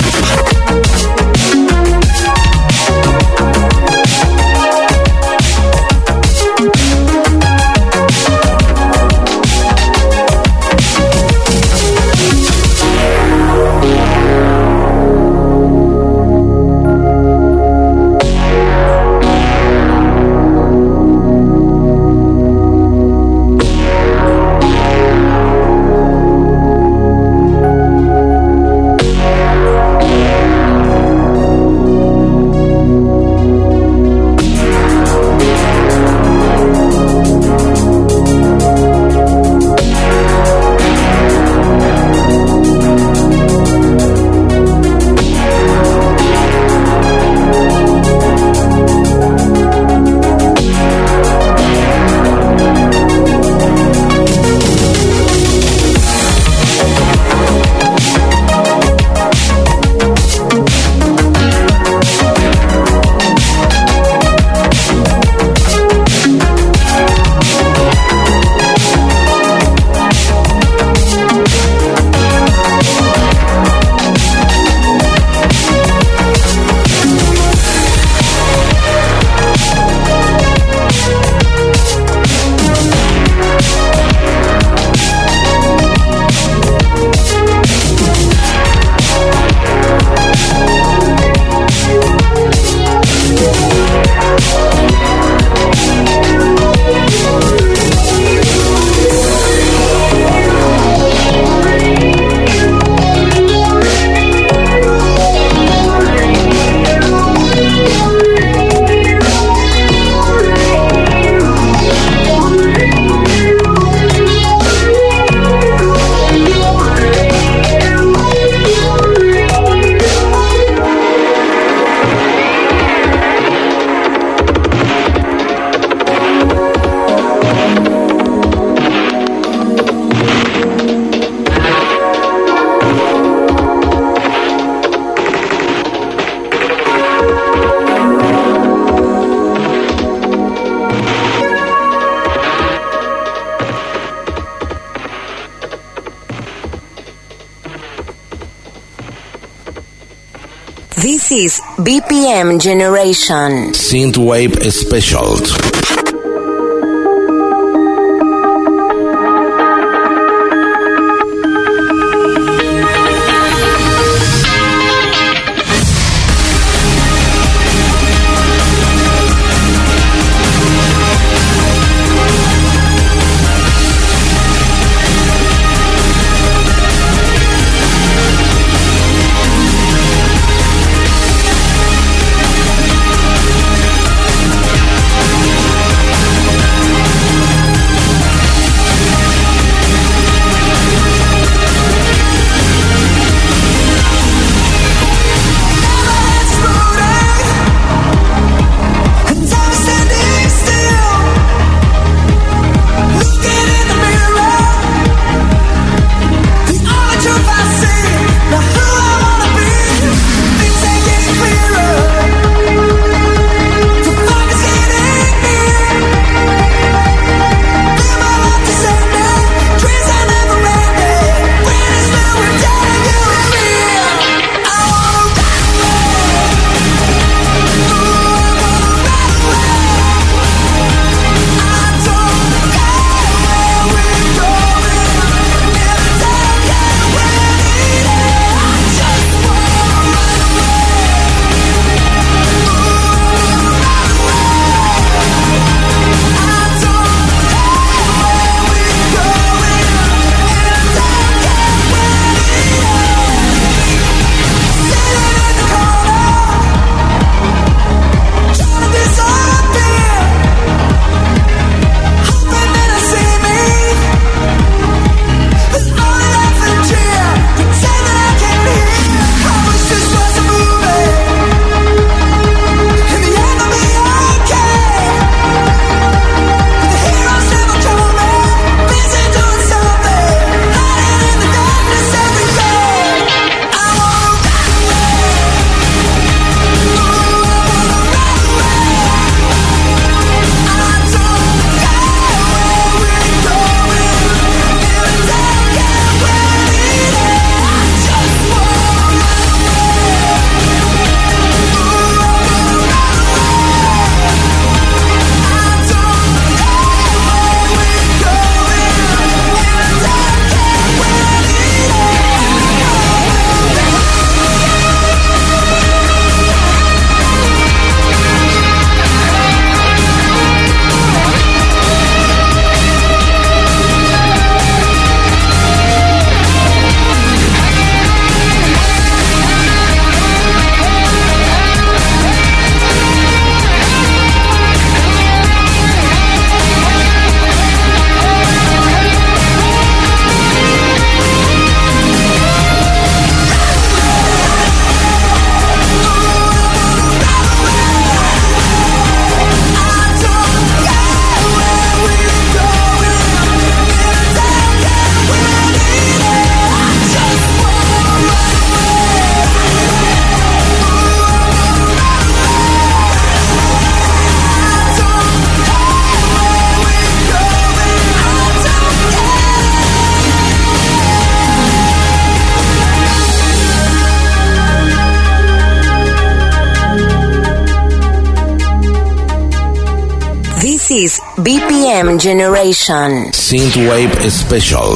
This is BPM Generation. Synthwave Special. This is BPM Generation. Synthwave Special.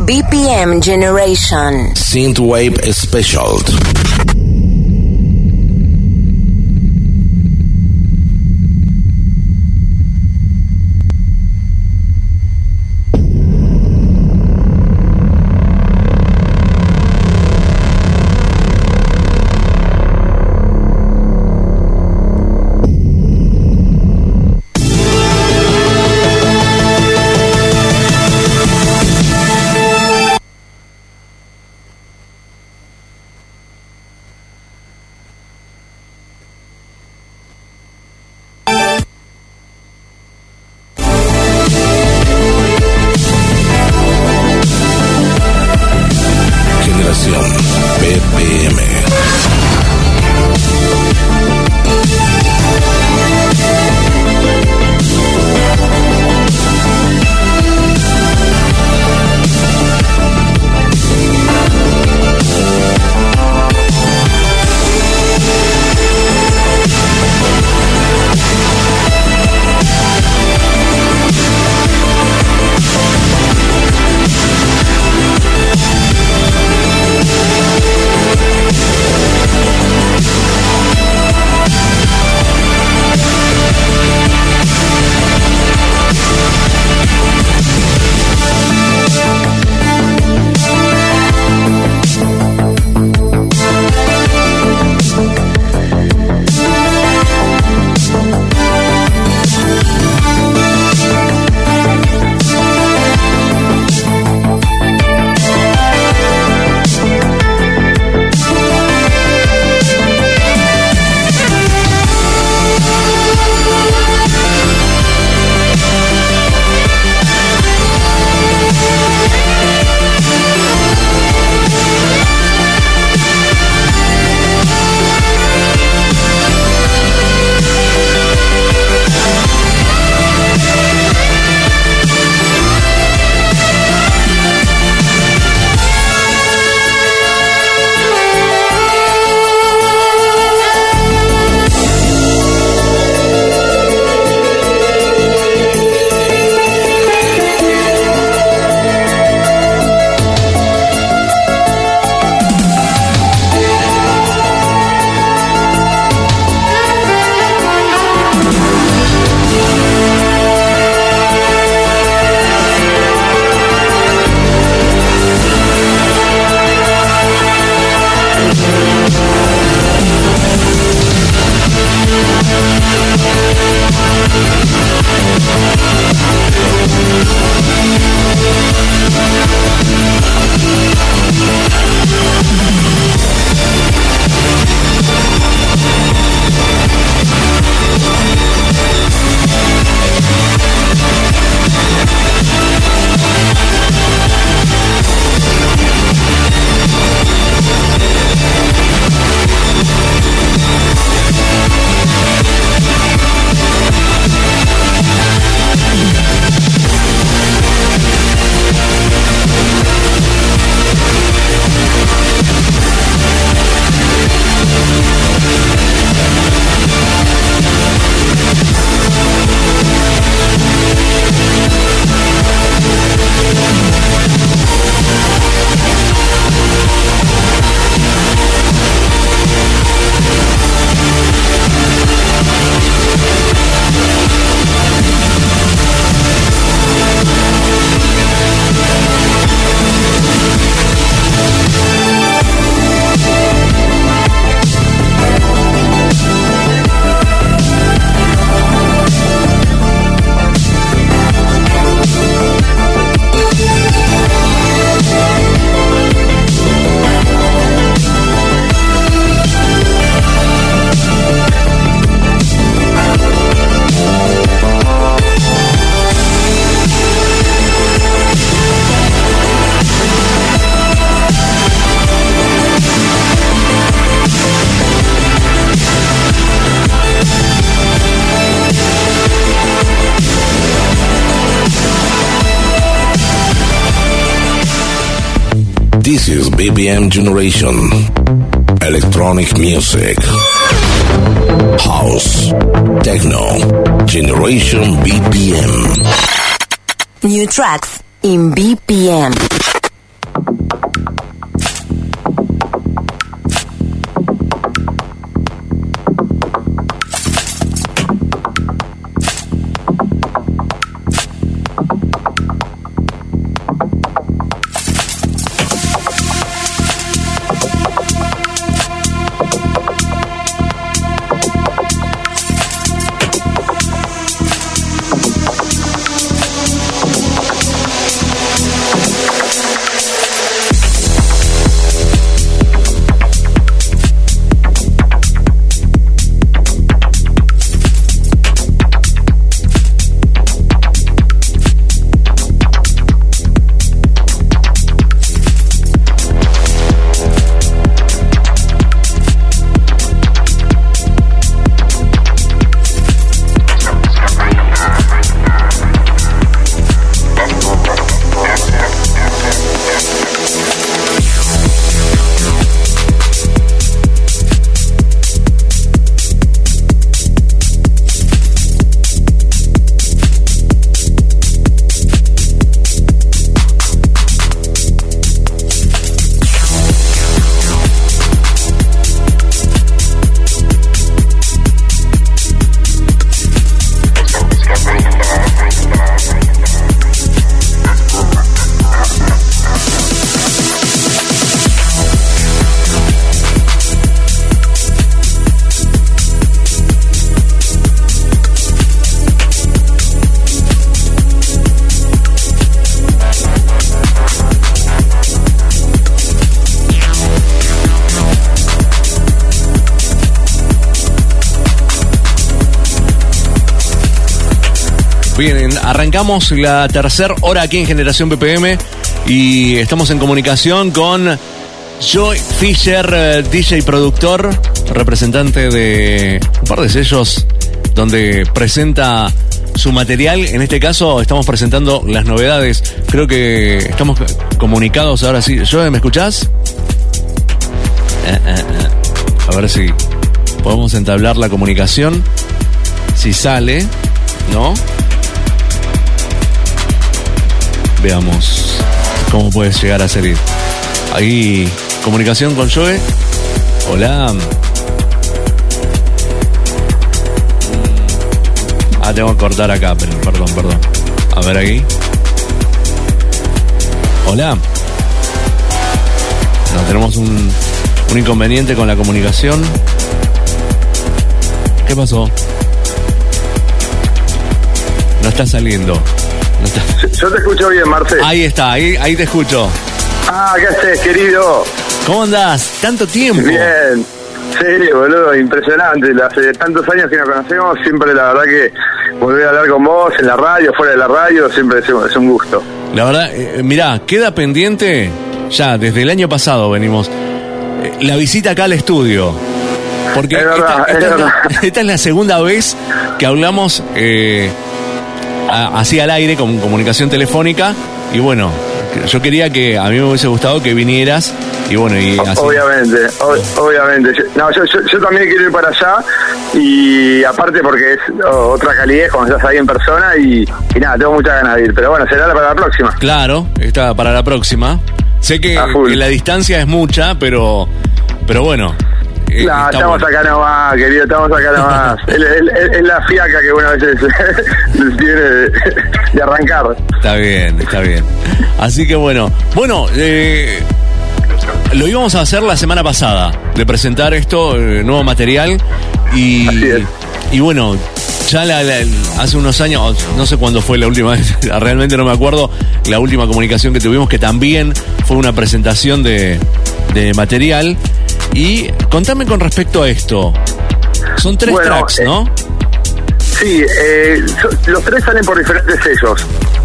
BPM Generation. Synthwave Special. This is BPM Generation. Electronic music. House. Techno. Generation BPM. New tracks in BPM. Bien, arrancamos la tercera hora aquí en Generación BPM y estamos en comunicación con Joey Fisher, DJ productor, representante de un par de sellos donde presenta su material. En este caso estamos presentando las novedades. Creo que estamos comunicados ahora sí. Joey, ¿me escuchás? A ver si podemos entablar la comunicación. Si sale, ¿no? Veamos cómo puedes llegar a salir. Ahí, comunicación con Joey. Hola. Tengo que cortar acá, pero perdón. A ver aquí. Hola. No, tenemos un inconveniente con la comunicación. ¿Qué pasó? No está saliendo. No está. Yo te escucho bien, Marcel. Ahí está, ahí te escucho. ¿Qué haces, querido? ¿Cómo andás? ¿Tanto tiempo? Bien. Sí, boludo, impresionante. Hace tantos años que nos conocemos, siempre la verdad que volver a hablar con vos en la radio, fuera de la radio, siempre es un gusto. La verdad, mirá, queda pendiente, ya desde el año pasado venimos, la visita acá al estudio. Porque es verdad, esta es la segunda vez que hablamos así al aire, con comunicación telefónica, y bueno, yo quería que, a mí me hubiese gustado que vinieras, y bueno, y así. Obviamente. Yo también quiero ir para allá, y aparte porque es otra calidez cuando estás ahí en persona, y nada, tengo muchas ganas de ir, pero bueno, será para la próxima. Claro, está para la próxima. Sé que la distancia es mucha, pero bueno. No, estamos acá nomás, querido, estamos acá nomás. Es la fiaca que una vez tiene de arrancar. Está bien. Así que bueno, lo íbamos a hacer la semana pasada, de presentar esto, nuevo material, y bueno, ya hace unos años, no sé cuándo fue la última vez, realmente no me acuerdo, la última comunicación que tuvimos, que también fue una presentación de material. Y contame con respecto a esto. Son 3 tracks, ¿no? Sí, los 3 salen por diferentes sellos.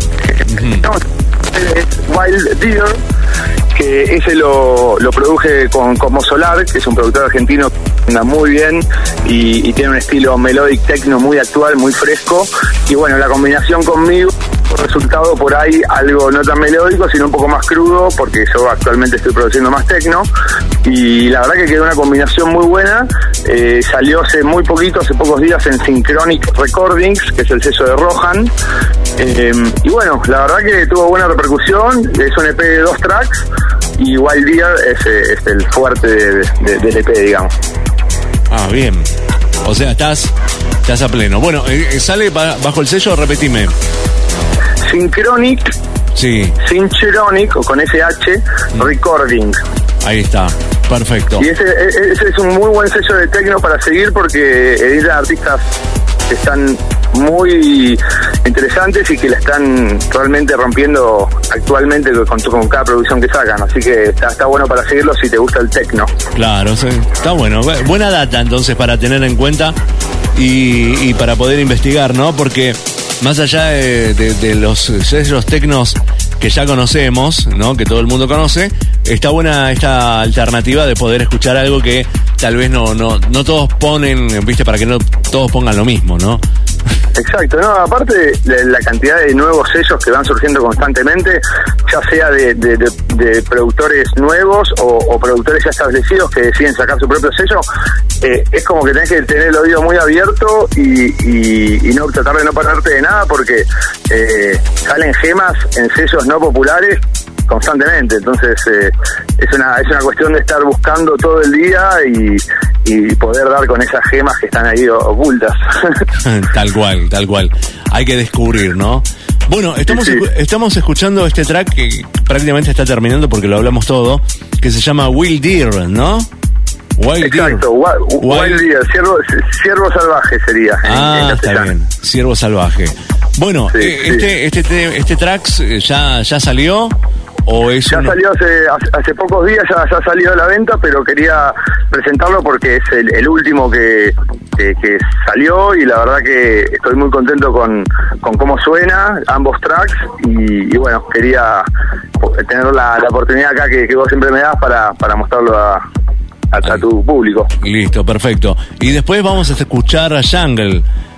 Es Wild Deer, que ese lo produje con Cosmo Solar, que es un productor argentino que anda muy bien y tiene un estilo melodic techno muy actual, muy fresco. Y bueno, la combinación conmigo, resultado por ahí algo no tan melódico, sino un poco más crudo, porque yo actualmente estoy produciendo más techno, y la verdad que quedó una combinación muy buena. Salió hace muy poquito, hace pocos días, en Synchronic Recordings, que es el sello de Rohan, y bueno, la verdad que tuvo buena repercusión. Es un EP de 2 tracks, y Wild Deer es el fuerte del EP, digamos. Bien, o sea, estás a pleno. Bueno, sale bajo el sello, repetime. Synchronic, o con SH, Recording. Ahí está, perfecto. Y ese es un muy buen sello de techno para seguir, porque editan artistas que están muy interesantes y que la están realmente rompiendo actualmente con cada producción que sacan. Así que está bueno para seguirlo si te gusta el techno. Claro, sí, está bueno. Buena data entonces para tener en cuenta y para poder investigar, ¿no? Porque más allá de los sellos tecnos que ya conocemos, ¿no? Que todo el mundo conoce, está buena esta alternativa de poder escuchar algo que tal vez no todos ponen, ¿viste? Para que no todos pongan lo mismo, ¿no? Exacto, no, aparte la cantidad de nuevos sellos que van surgiendo constantemente, ya sea de productores nuevos o productores ya establecidos que deciden sacar su propio sello, es como que tenés que tener el oído muy abierto y no tratar de no pararte de nada, porque salen gemas en sellos no populares constantemente. Entonces es una cuestión de estar buscando todo el día y poder dar con esas gemas que están ahí ocultas. Tal cual. Hay que descubrir, ¿no? Bueno, estamos escuchando este track que prácticamente está terminando porque lo hablamos todo, que se llama Wild Deer, ¿no? Exacto, Wild Deer, ciervo salvaje sería. Está bien, ciervo salvaje. Bueno, este track ya salió. Salió hace pocos días, ya salió a la venta, pero quería presentarlo porque es el último que que salió, y la verdad que estoy muy contento con cómo suena ambos tracks, y bueno, quería tener la oportunidad acá que vos siempre me das para mostrarlo a tu público. Listo, perfecto. Y después vamos a escuchar a Jungle.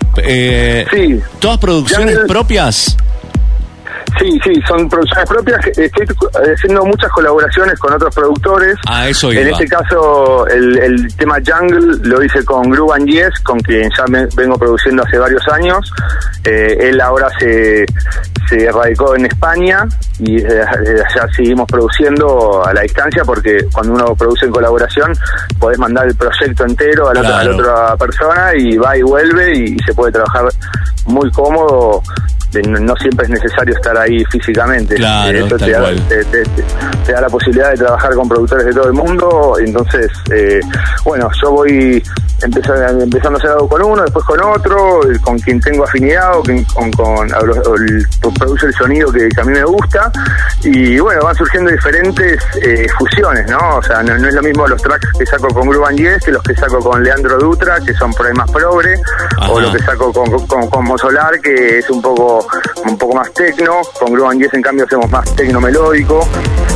Sí. ¿Todas producciones Jungle propias? Sí, son producciones propias. Estoy haciendo muchas colaboraciones con otros productores. Eso iba. En este caso, el tema Jungle lo hice con Groove and Yes, con quien ya vengo produciendo hace varios años. Él ahora se radicó en España, y ya seguimos produciendo a la distancia, porque cuando uno produce en colaboración podés mandar el proyecto entero a la otra persona, y va y vuelve, y se puede trabajar muy cómodo. No siempre es necesario estar ahí físicamente. Claro, Esto te da la posibilidad de trabajar con productores de todo el mundo. Entonces, bueno, yo voy empezando a hacer algo con uno, después con otro, con quien tengo afinidad, o con el produce el sonido que a mí me gusta, y bueno, van surgiendo diferentes fusiones, ¿no? O sea, no es lo mismo los tracks que saco con Groove and Yes que los que saco con Leandro Dutra, que son por ahí más progre. Ajá. O lo que saco con Mosolar, que es un poco más tecno. Con Groove and Yes, en cambio, hacemos más tecno melódico.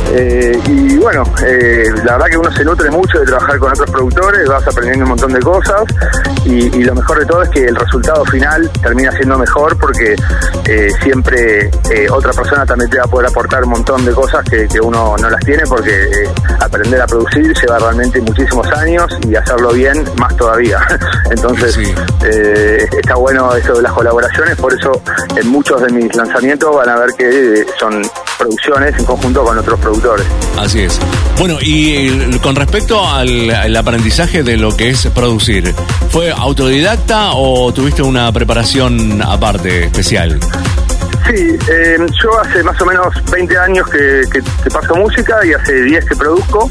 Y bueno, la verdad que uno se nutre mucho de trabajar con otros productores, vas aprendiendo un montón de cosas, y lo mejor de todo es que el resultado final termina siendo mejor, porque siempre otra persona también te va a poder aportar un montón de cosas que uno no las tiene, porque aprender a producir lleva realmente muchísimos años, y hacerlo bien más todavía. Entonces, sí. Está bueno eso de las colaboraciones, por eso en muchos de mis lanzamientos van a ver que son producciones en conjunto con otros productores. Así es. Bueno, y con respecto al aprendizaje de lo que es producir, ¿fue autodidacta o tuviste una preparación aparte, especial? Sí, yo hace más o menos 20 años que paso música, y hace 10 que produzco,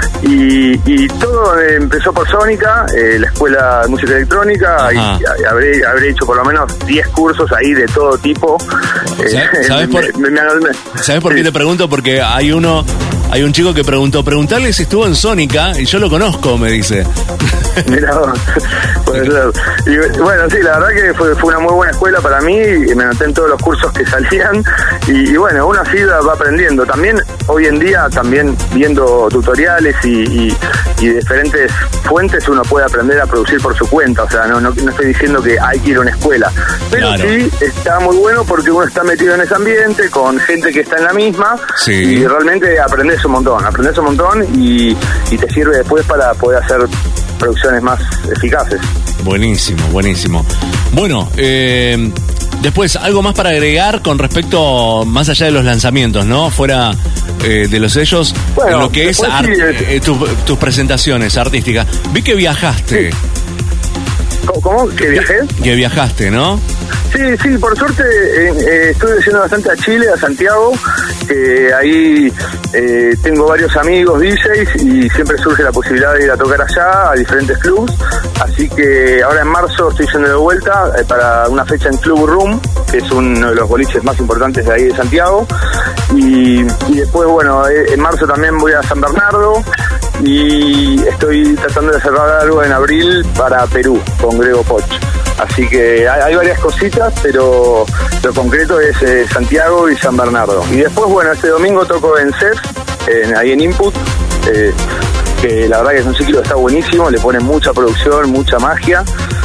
y todo empezó por Sónica, la escuela de música electrónica. Y habré hecho por lo menos 10 cursos ahí de todo tipo. ¿Sabes por qué te pregunto? Porque hay un chico que preguntarle si estuvo en Sónica, y yo lo conozco, me dice. Mirá, puede ser. Y bueno, sí, la verdad que fue una muy buena escuela para mí, y me anoté en todos los cursos que salían, y bueno, uno así va aprendiendo. También hoy en día, también viendo tutoriales y diferentes fuentes, uno puede aprender a producir por su cuenta. O sea, no estoy diciendo que hay que ir a una escuela, pero claro, sí está muy bueno, porque uno está metido en ese ambiente con gente que está en la misma, sí, y realmente aprendes un montón, y te sirve después para poder hacer producciones más eficaces. Buenísimo. Bueno, después, algo más para agregar con respecto, más allá de los lanzamientos, ¿no? Fuera de los sellos, bueno, en lo que es tus presentaciones artísticas. Vi que viajaste. Sí. ¿Cómo? ¿Que viajé? Que viajaste, ¿no? Sí, por suerte estuve yendo bastante a Chile, a Santiago, que ahí tengo varios amigos DJs, y siempre surge la posibilidad de ir a tocar allá, a diferentes clubs. Así que ahora en marzo estoy yendo de vuelta para una fecha en Club Room, que es uno de los boliches más importantes de ahí de Santiago. Y después, bueno, en marzo también voy a San Bernardo, y estoy tratando de cerrar algo en abril para Perú con Grego Poch. Así que hay varias cositas, pero lo concreto es Santiago y San Bernardo. Y después, bueno, este domingo toco en CEF, ahí en Input, que la verdad que es un ciclo que está buenísimo, le ponen mucha producción, mucha magia.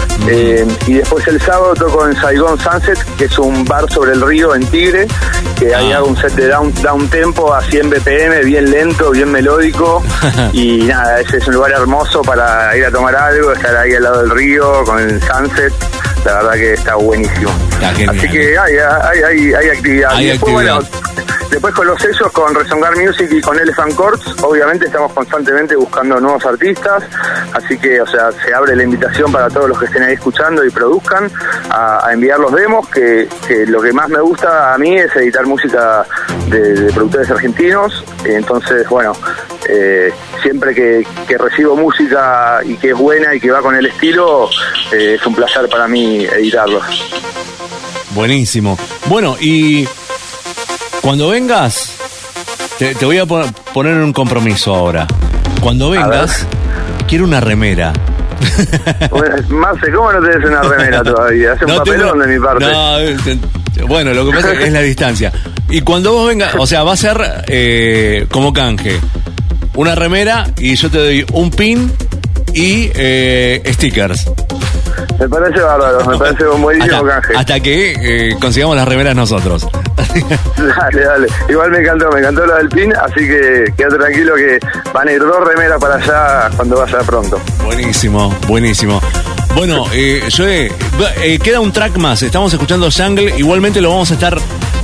Y después el sábado toco en Saigon Sunset, que es un bar sobre el río en Tigre, que ahí hago un set de down tempo a 100 BPM, bien lento, bien melódico. Y nada, ese es un lugar hermoso para ir a tomar algo, estar ahí al lado del río con el sunset. La verdad que está buenísimo. Así que hay actividad. Y después, bueno, después con los sellos, con Rezongar Music y con Elephant Courts, obviamente estamos constantemente buscando nuevos artistas. Así que, o sea, se abre la invitación para todos los que estén ahí escuchando y produzcan a enviar los demos, que lo que más me gusta a mí es editar música de productores argentinos. Entonces, bueno, siempre que recibo música y que es buena y que va con el estilo, es un placer para mí editarlos. Buenísimo. Bueno, y cuando vengas, te voy a poner un compromiso ahora. Cuando vengas, quiero una remera Bueno, Marce, ¿cómo no tenés una remera todavía? Hace un papelón de mi parte. No, bueno, lo que pasa es la distancia. Y cuando vos vengas, o sea, va a ser como canje. Una remera y yo te doy un pin y stickers. Me parece bárbaro, me parece un buenísimo canje. Hasta que consigamos las remeras nosotros. Dale. Igual me encantó lo del pin, así que quédate tranquilo que van a ir 2 remeras para allá cuando vaya pronto. Buenísimo. Bueno, Joe, queda un track más. Estamos escuchando Jungle. Igualmente lo vamos a estar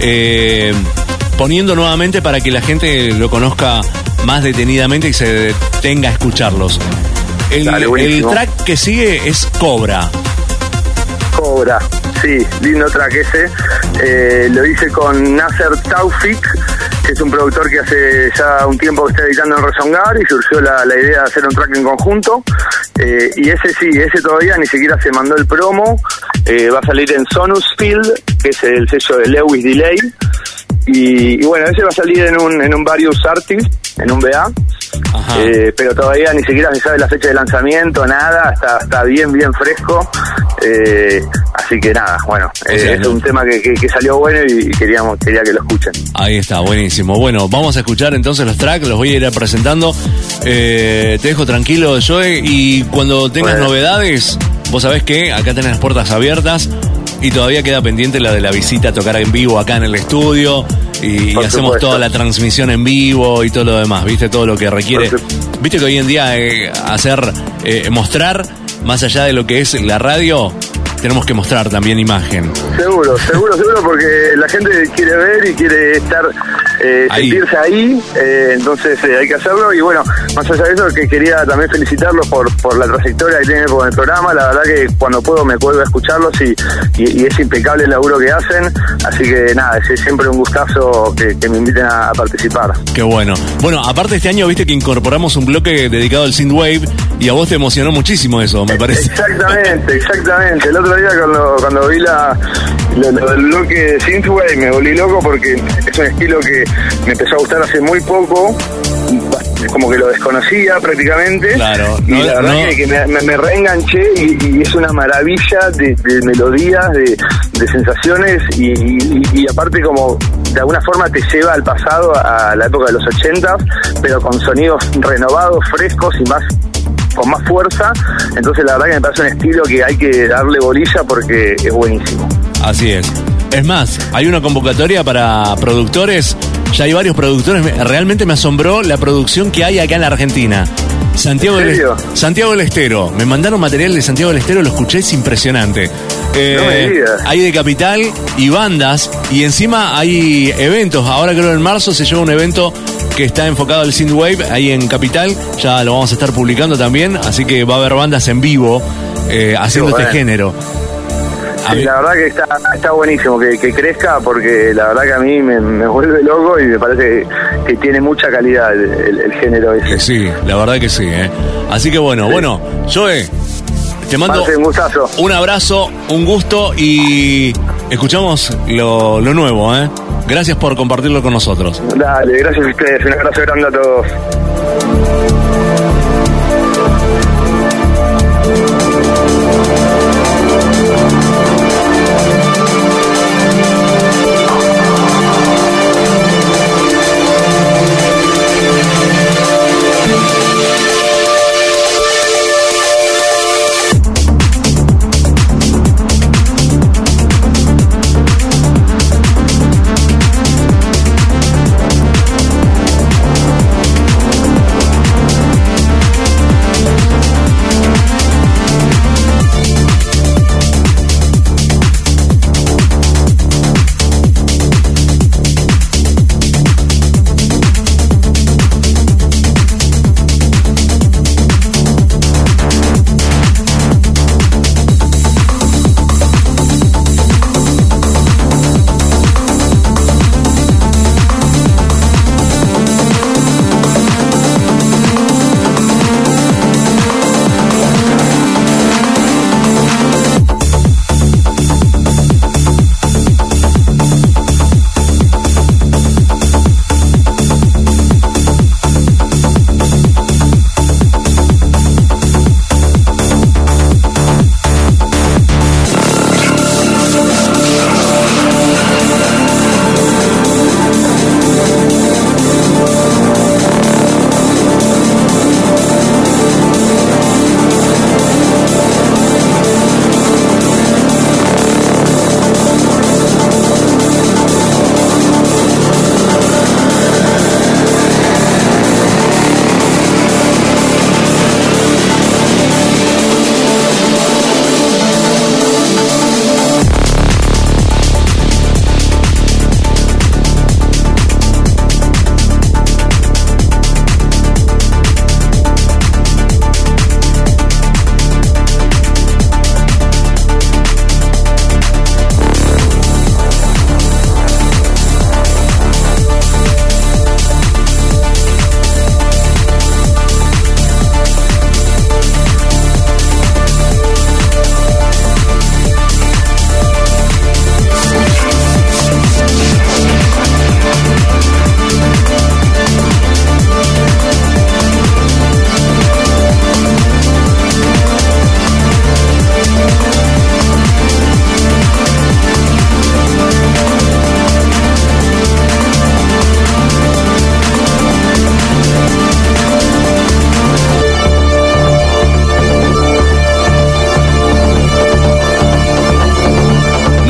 poniendo nuevamente para que la gente lo conozca más detenidamente y se detenga a escucharlos. El track que sigue es Cobra. Cobra, sí, lindo track ese. Lo hice con Nasser Taufik, que es un productor que hace ya un tiempo que está editando en Rezongar, y surgió la idea de hacer un track en conjunto. Y ese todavía ni siquiera se mandó el promo. Va a salir en Sonusfield, que es el sello de Lewis Delay. Y bueno, ese va a salir en un Various Artist, en un BA. Pero todavía ni siquiera se sabe la fecha de lanzamiento, nada, está bien fresco. Así que nada, bueno, es un tema que salió bueno y quería que lo escuchen. Ahí está, buenísimo. Bueno, vamos a escuchar entonces los tracks, los voy a ir presentando. Te dejo tranquilo, Joe, y cuando tengas novedades, vos sabés que acá tenés las puertas abiertas. Y todavía queda pendiente la de la visita a tocar en vivo acá en el estudio y hacemos toda la transmisión en vivo y todo lo demás, ¿viste? Todo lo que requiere. ¿Viste que hoy en día mostrar, más allá de lo que es la radio, tenemos que mostrar también imagen? Seguro, porque la gente quiere ver y quiere estar, sentirse ahí, entonces hay que hacerlo. Y bueno, más allá de eso, que quería también felicitarlos por la trayectoria que tienen con el programa. La verdad que cuando puedo me cuelgo a escucharlos y es impecable el laburo que hacen. Así que nada, es siempre un gustazo que me inviten a participar. Qué bueno. Bueno, aparte este año viste que incorporamos un bloque dedicado al synthwave y a vos te emocionó muchísimo eso, me parece. Exactamente. El otro día cuando vi lo del bloque de synthwave me volví loco, porque es un estilo que me empezó a gustar hace muy poco, como que lo desconocía prácticamente. Claro. Y la verdad que me reenganché y es una maravilla de melodías, de sensaciones y aparte como de alguna forma te lleva al pasado, a la época de los 80s, pero con sonidos renovados, frescos y con más fuerza. Entonces la verdad que me parece un estilo que hay que darle bolilla porque es buenísimo. Así es. Es más, hay una convocatoria para productores. Ya hay varios productores. Realmente me asombró la producción que hay acá en la Argentina. Santiago del Estero. Me mandaron material de Santiago del Estero, lo escuché, es impresionante. No me digas. Hay de Capital y bandas. Y encima hay eventos. Ahora creo en marzo se lleva un evento que está enfocado al synthwave ahí en Capital. Ya lo vamos a estar publicando también. Así que va a haber bandas en vivo haciendo este género. Sí, la verdad que está buenísimo que crezca, porque la verdad que a mí me vuelve loco y me parece que tiene mucha calidad el género ese. Sí, la verdad que sí, Así que bueno, Joe, te mando un abrazo, un gusto y escuchamos lo nuevo, Gracias por compartirlo con nosotros. Dale, gracias a ustedes, un abrazo grande a todos.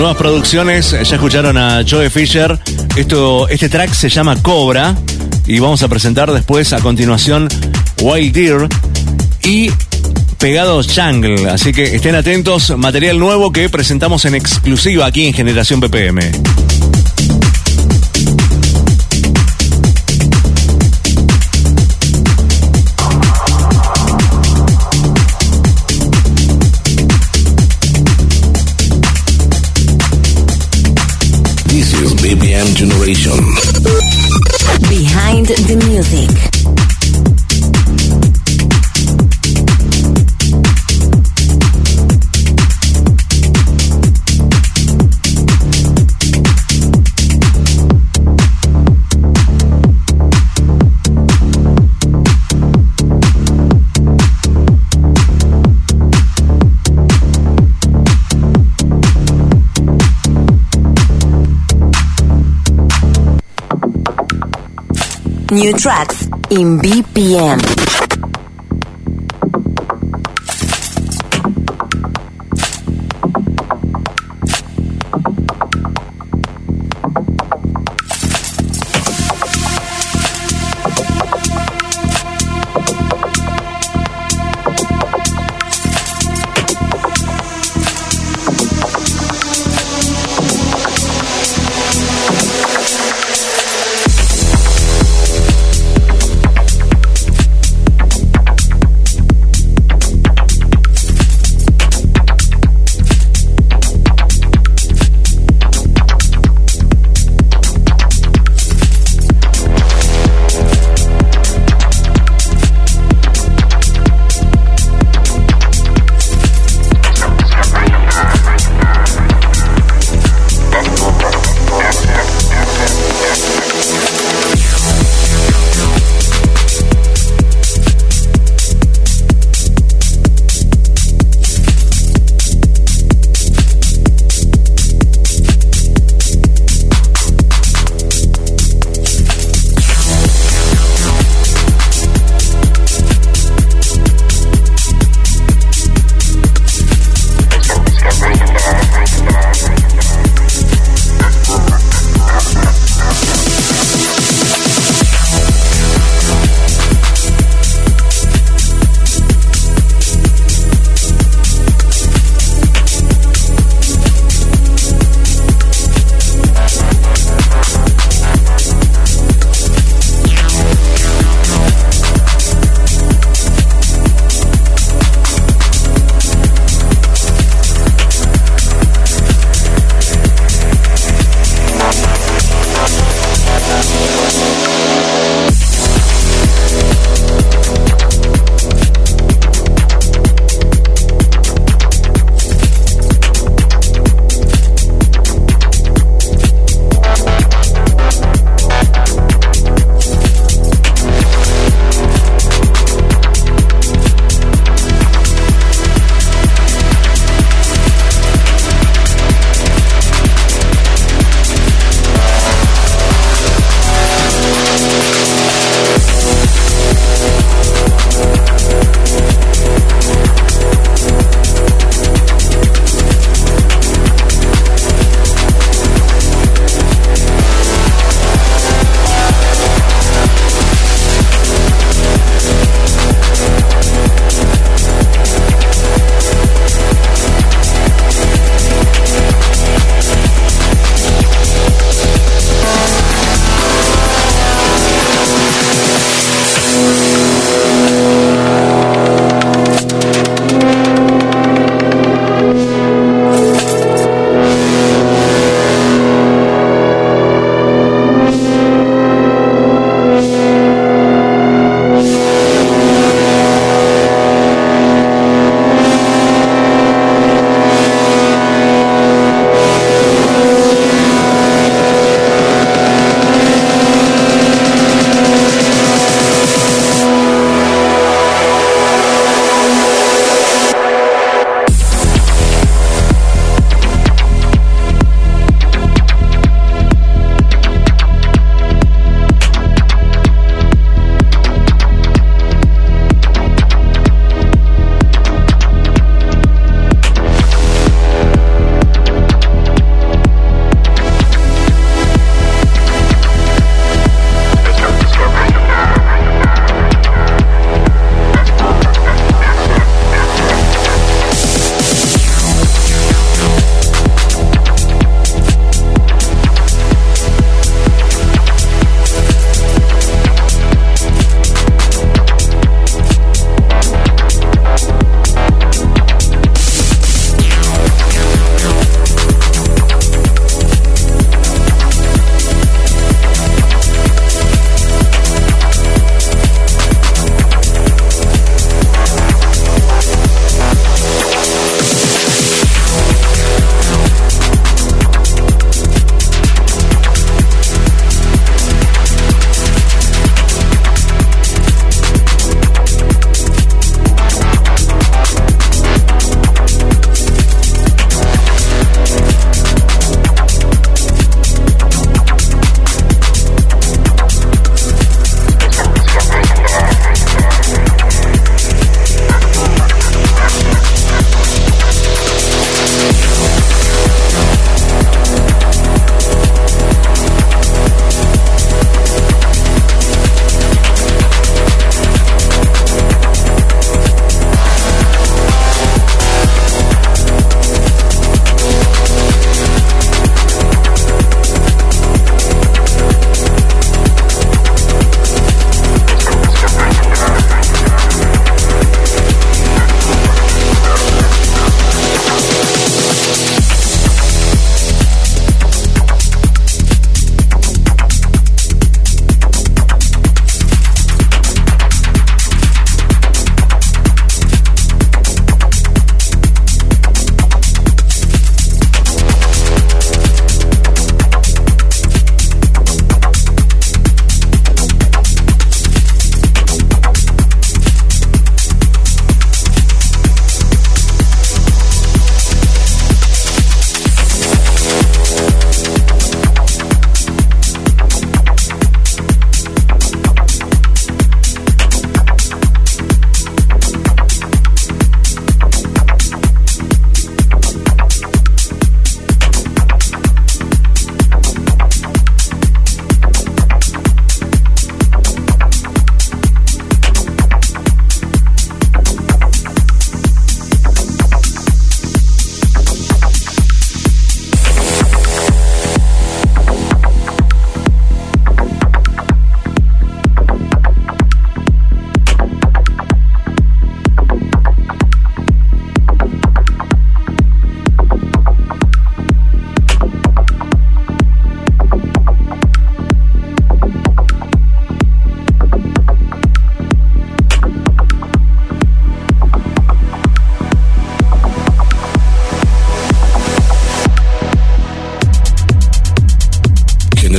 Nuevas producciones, ya escucharon a Joe Fisher. Este track se llama Cobra y vamos a presentar después a continuación Wild Deer y Pegados Jungle. Así que estén atentos, material nuevo que presentamos en exclusiva aquí en Generación BPM. This is BPM Generation. Behind the music. New tracks in BPM.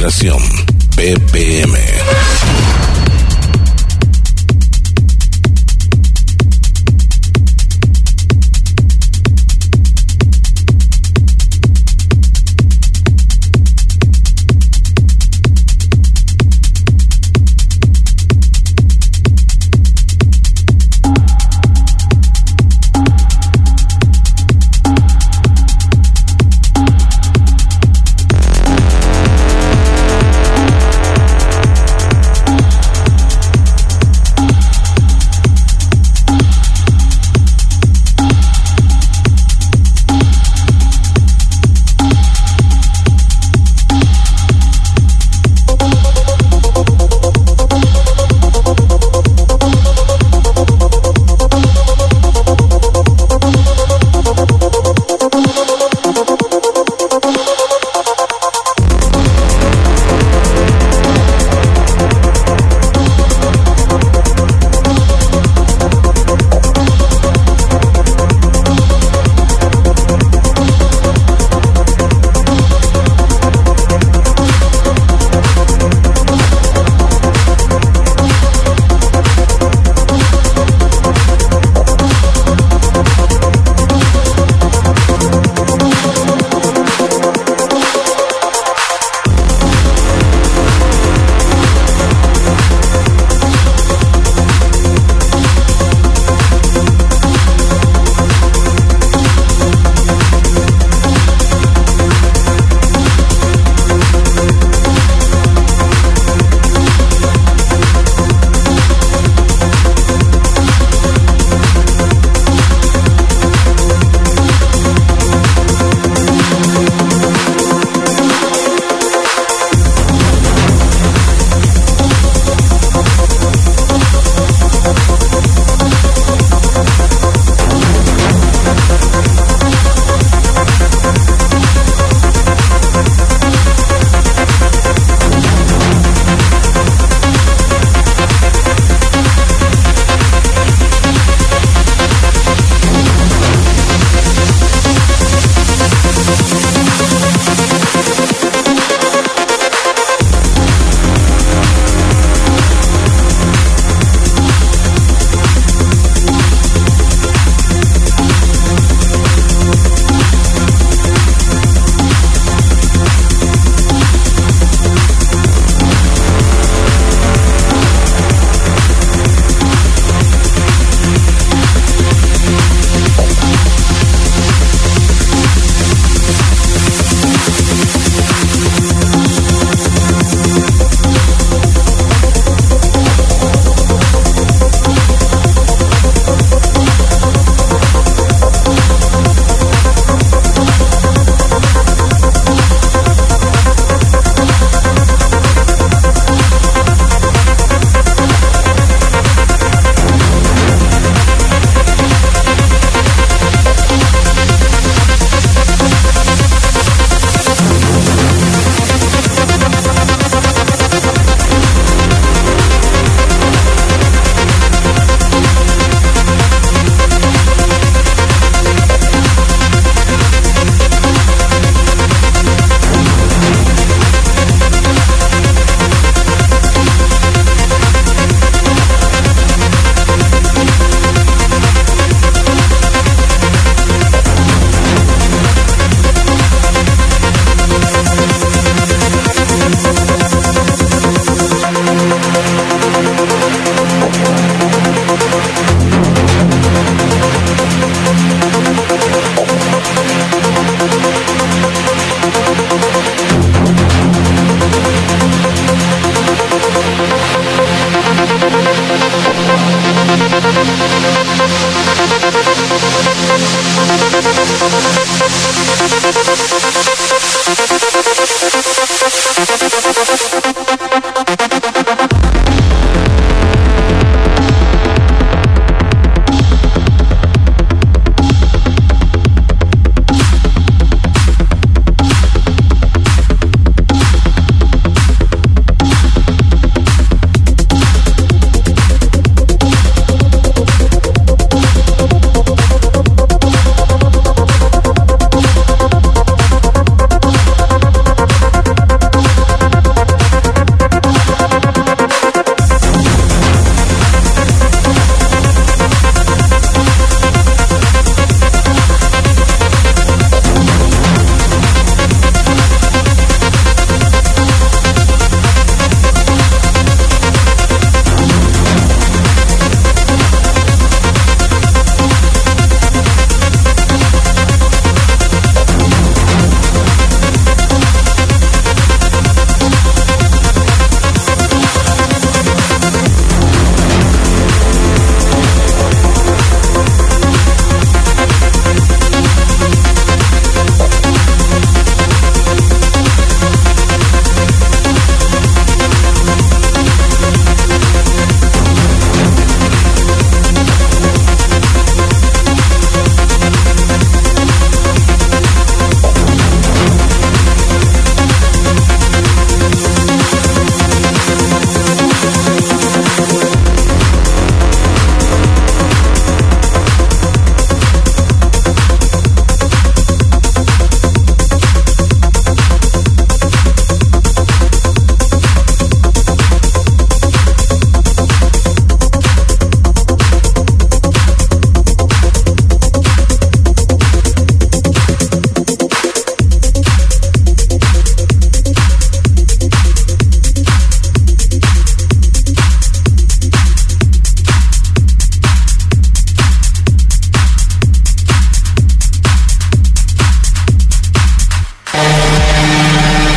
Generación BPM.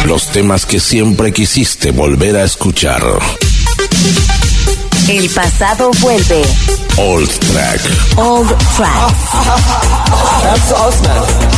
Los temas que siempre quisiste volver a escuchar. El pasado vuelve. Old Track. Old Track. That's awesome.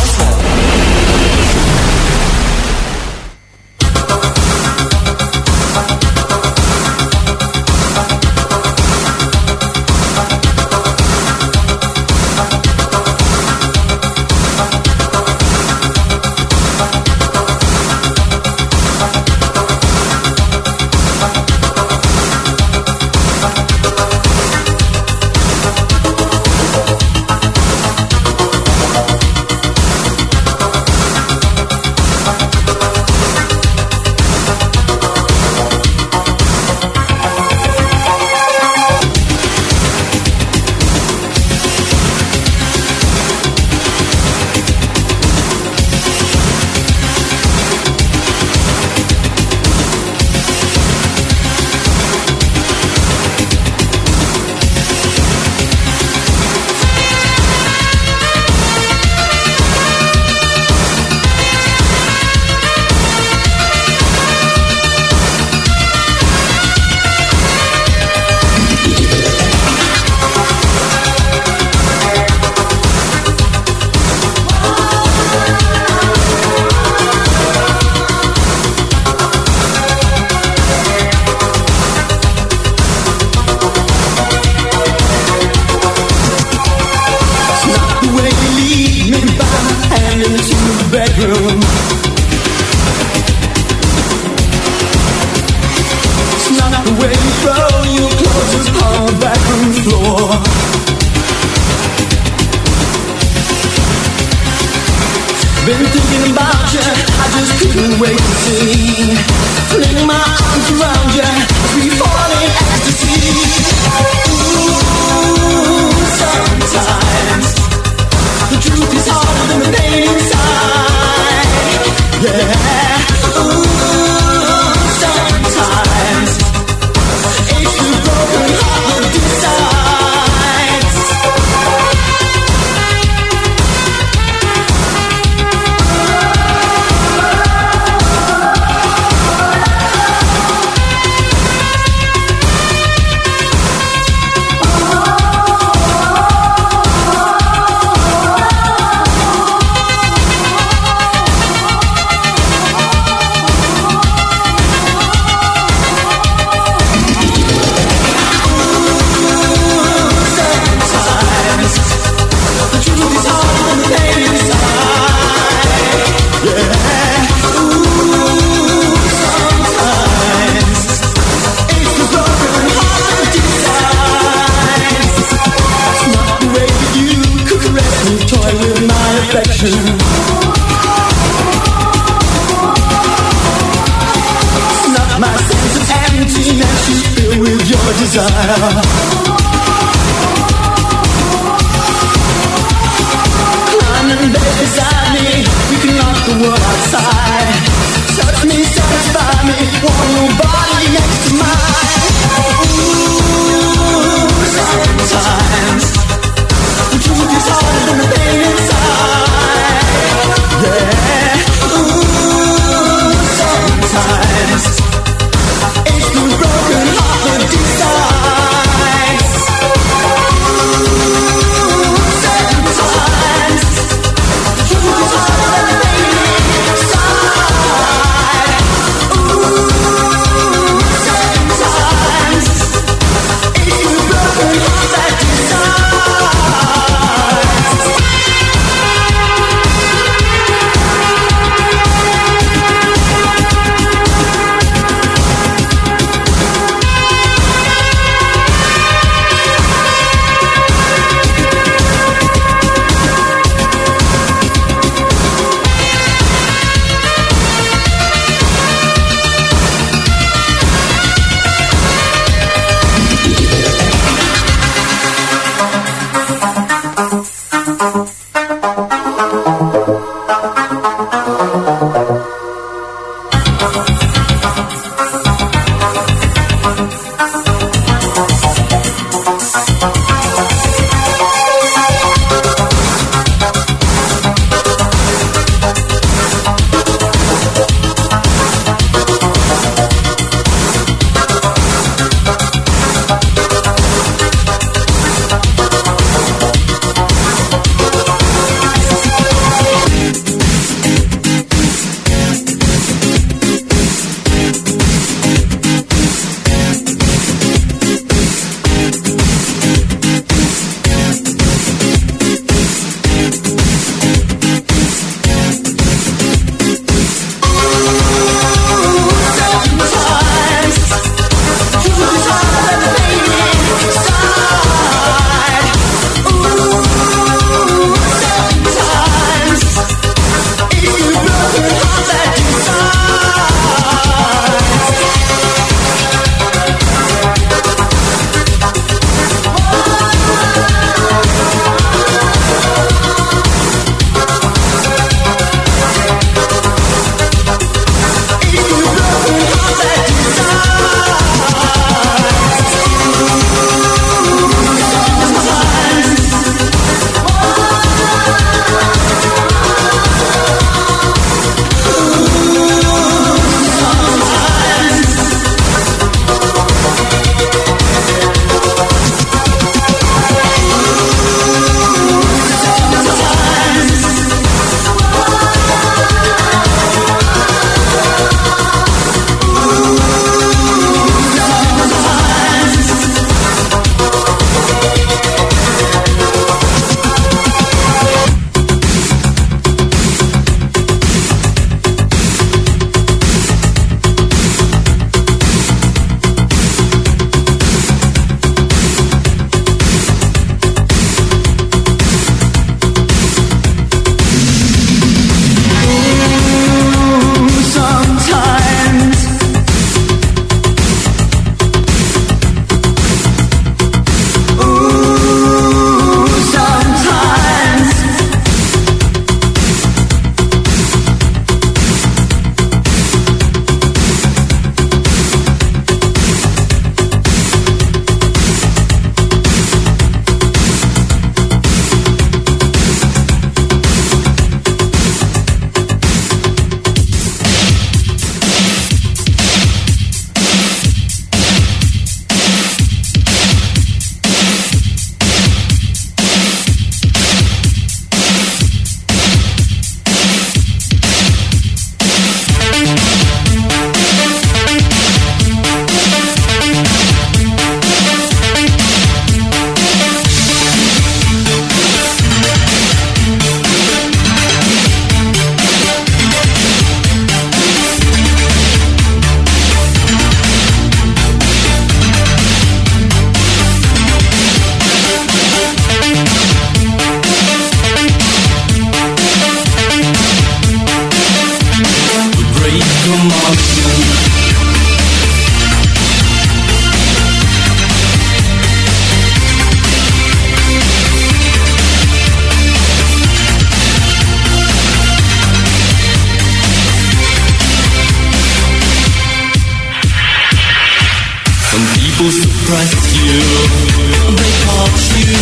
suppress you, they caught you,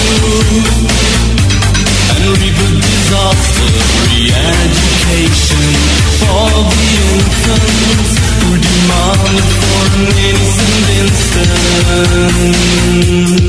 and reap a disaster, re-education for the infants who demand for an innocent instant.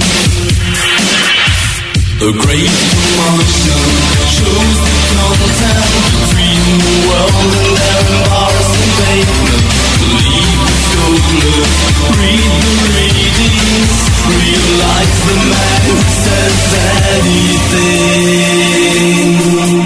The great commotion shows the contact between the world and their embarrassing pavement. Believe the scholars, read the readings, realize the man who says anything.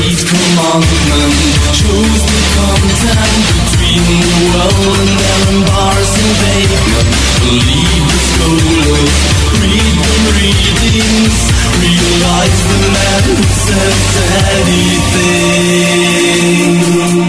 Chose the contact between the world and their environment. says anything.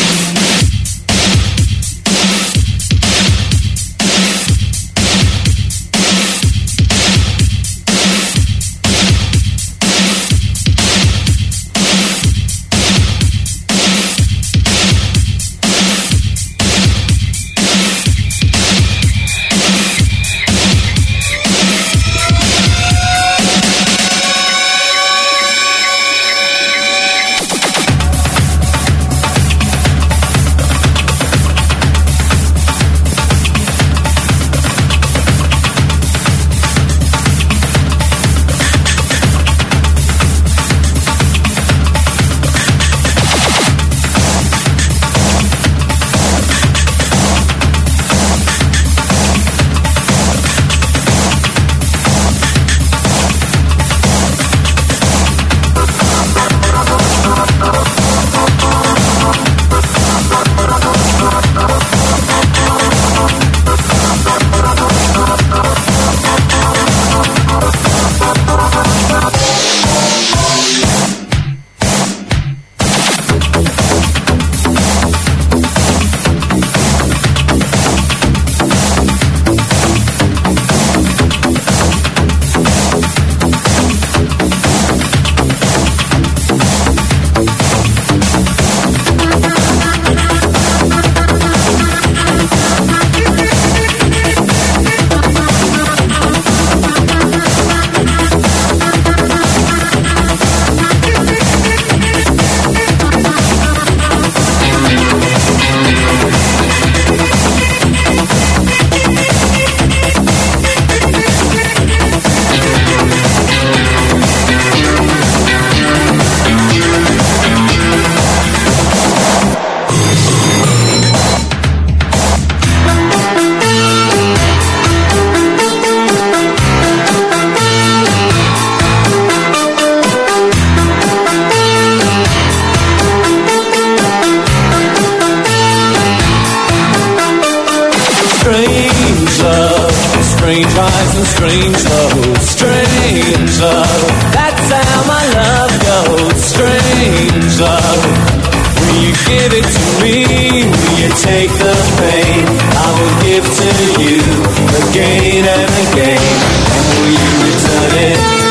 strange eyes and strange love, strange love. That's how my love goes, strange love. Will you give it to me? Will you take the pain? I will give to you again and again. And will you return it?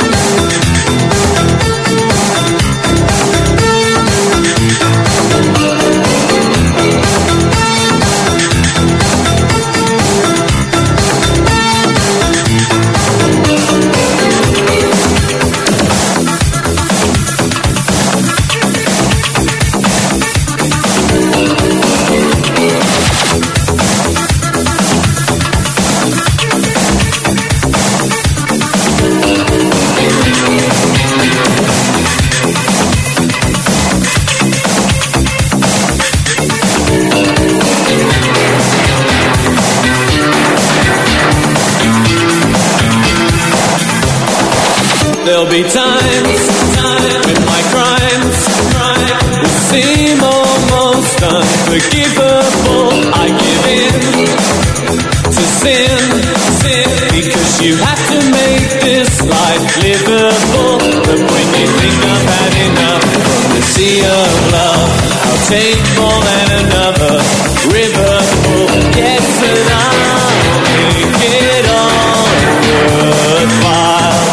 There'll be times when my crimes will seem almost unforgivable. I give in to sin, because you have to make this life livable. But when you think I've had enough from the sea of love, I'll take more than another river full. Yes, and I'll make it all worthwhile.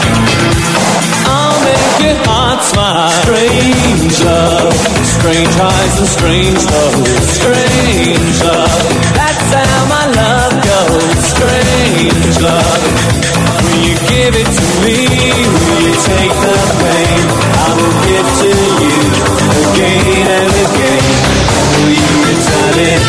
Smile. Strange love, strange eyes and strange love, strange love. That's how my love goes, strange love. Will you give it to me? Will you take the pain? I will give to you again and again. Will you return it?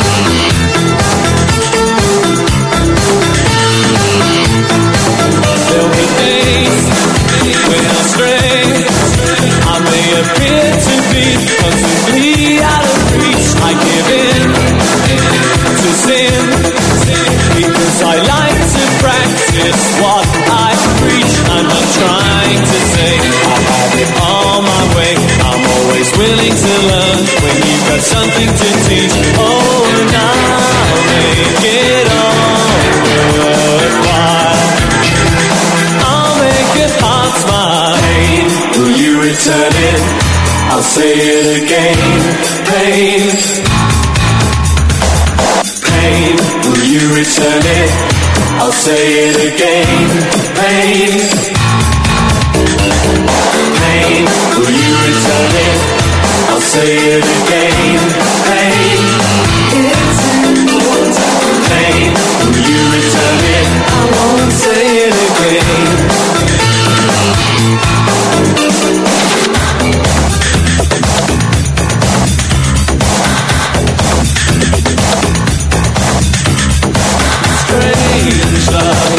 There'll be days when I stray. I may appear to be constantly out of reach. I give in to sin, because I like to practice what I preach. I'm not trying to say I have it all my way. I'm always willing to learn when you've got something to teach. Oh, and I'll make it all worthwhile. I'll make your heart smile. Will you return it? I'll say it again. Pain, pain, will you return it? I'll say it again. Pain, pain, will you return it? I'll say it again. Pain, pain, will you return it? I won't say it again. Strange love.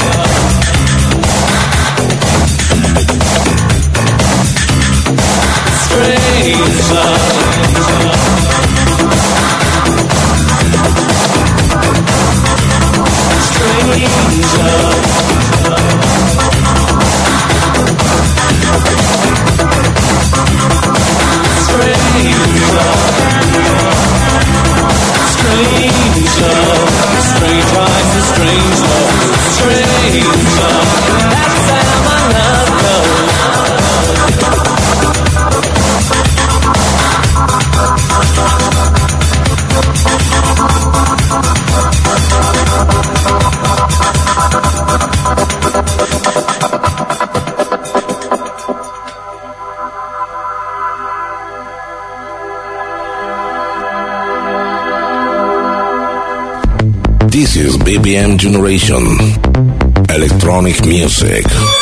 Strange love. Strange love. Strange love. Strange love. Strange eyes and strange love. Strange love. That's how my love goes. This is BPM Generation. Electronic music.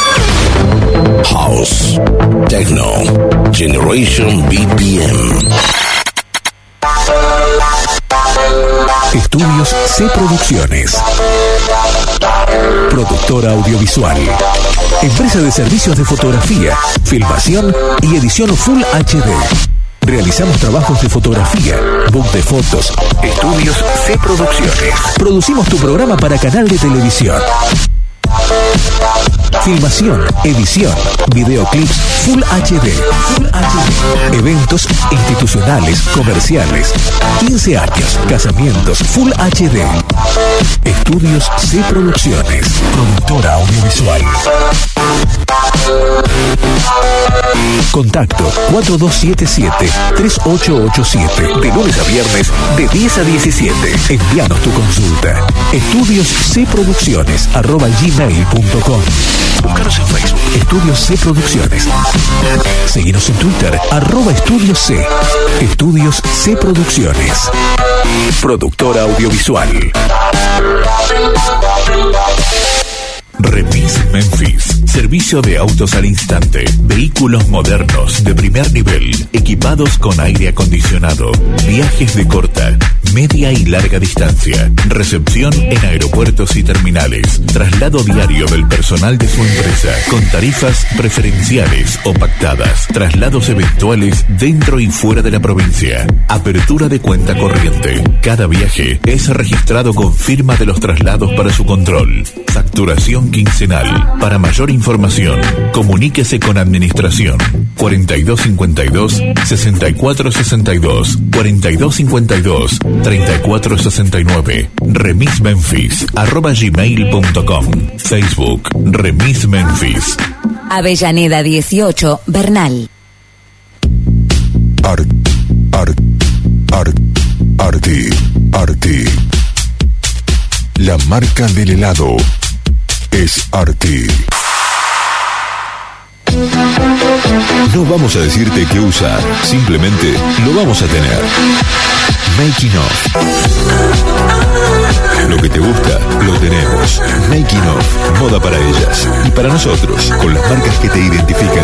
House. Techno. Generation BPM. Estudios C Producciones. Productora audiovisual. Empresa de servicios de fotografía, filmación y edición Full HD. Realizamos trabajos de fotografía, book de fotos. Estudios C Producciones. Producimos tu programa para canal de televisión. Filmación, edición, videoclips Full HD. Eventos institucionales, comerciales. 15 años, casamientos Full HD. Estudios C Producciones. Productora audiovisual. Contacto 4277-3887. De lunes a viernes, de 10 a 17. Envíanos tu consulta. Estudios C Producciones @gmail.com. Búscanos en Facebook. Estudios C Producciones. Seguinos en Twitter @Estudios C. Estudios C Producciones. Productora audiovisual. Remis Memphis. Servicio de autos al instante. Vehículos modernos de primer nivel. Equipados con aire acondicionado. Viajes de corta, media y larga distancia. Recepción en aeropuertos y terminales. Traslado diario del personal de su empresa. Con tarifas preferenciales o pactadas. Traslados eventuales dentro y fuera de la provincia. Apertura de cuenta corriente. Cada viaje es registrado con firma de los traslados para su control. Facturación quincenal. Para mayor información, comuníquese con Administración 4252-6462, 4252-3469, Remis Memphis @gmail.com, Facebook Remis Memphis. Avellaneda 18, Bernal. Arti. La marca del helado es Arti. No vamos a decirte qué usar, simplemente lo vamos a tener. Making Off. Lo que te gusta, lo tenemos. Making Off, moda para ellas y para nosotros, con las marcas que te identifican.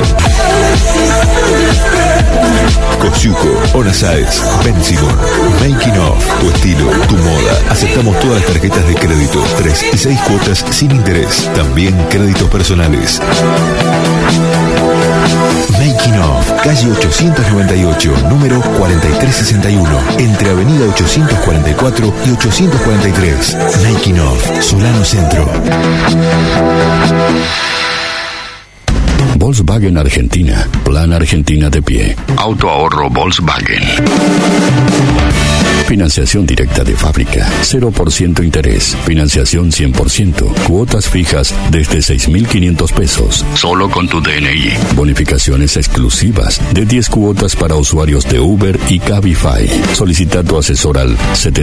Kosciusko, Onasaez, Benzigon. Making Off, tu estilo, tu moda. Aceptamos todas las tarjetas de crédito, 3 y 6 cuotas sin interés. También créditos personales. Making Off, calle 898, número 4361, entre Avenida 844 y 843. Making Off, Solano Centro. Volkswagen Argentina, Plan Argentina de pie. Autoahorro Volkswagen. Financiación directa de fábrica, 0% interés. Financiación 100%. Cuotas fijas desde 6.500 pesos. Solo con tu DNI. Bonificaciones exclusivas de 10 cuotas para usuarios de Uber y Cabify. Solicita tu asesor al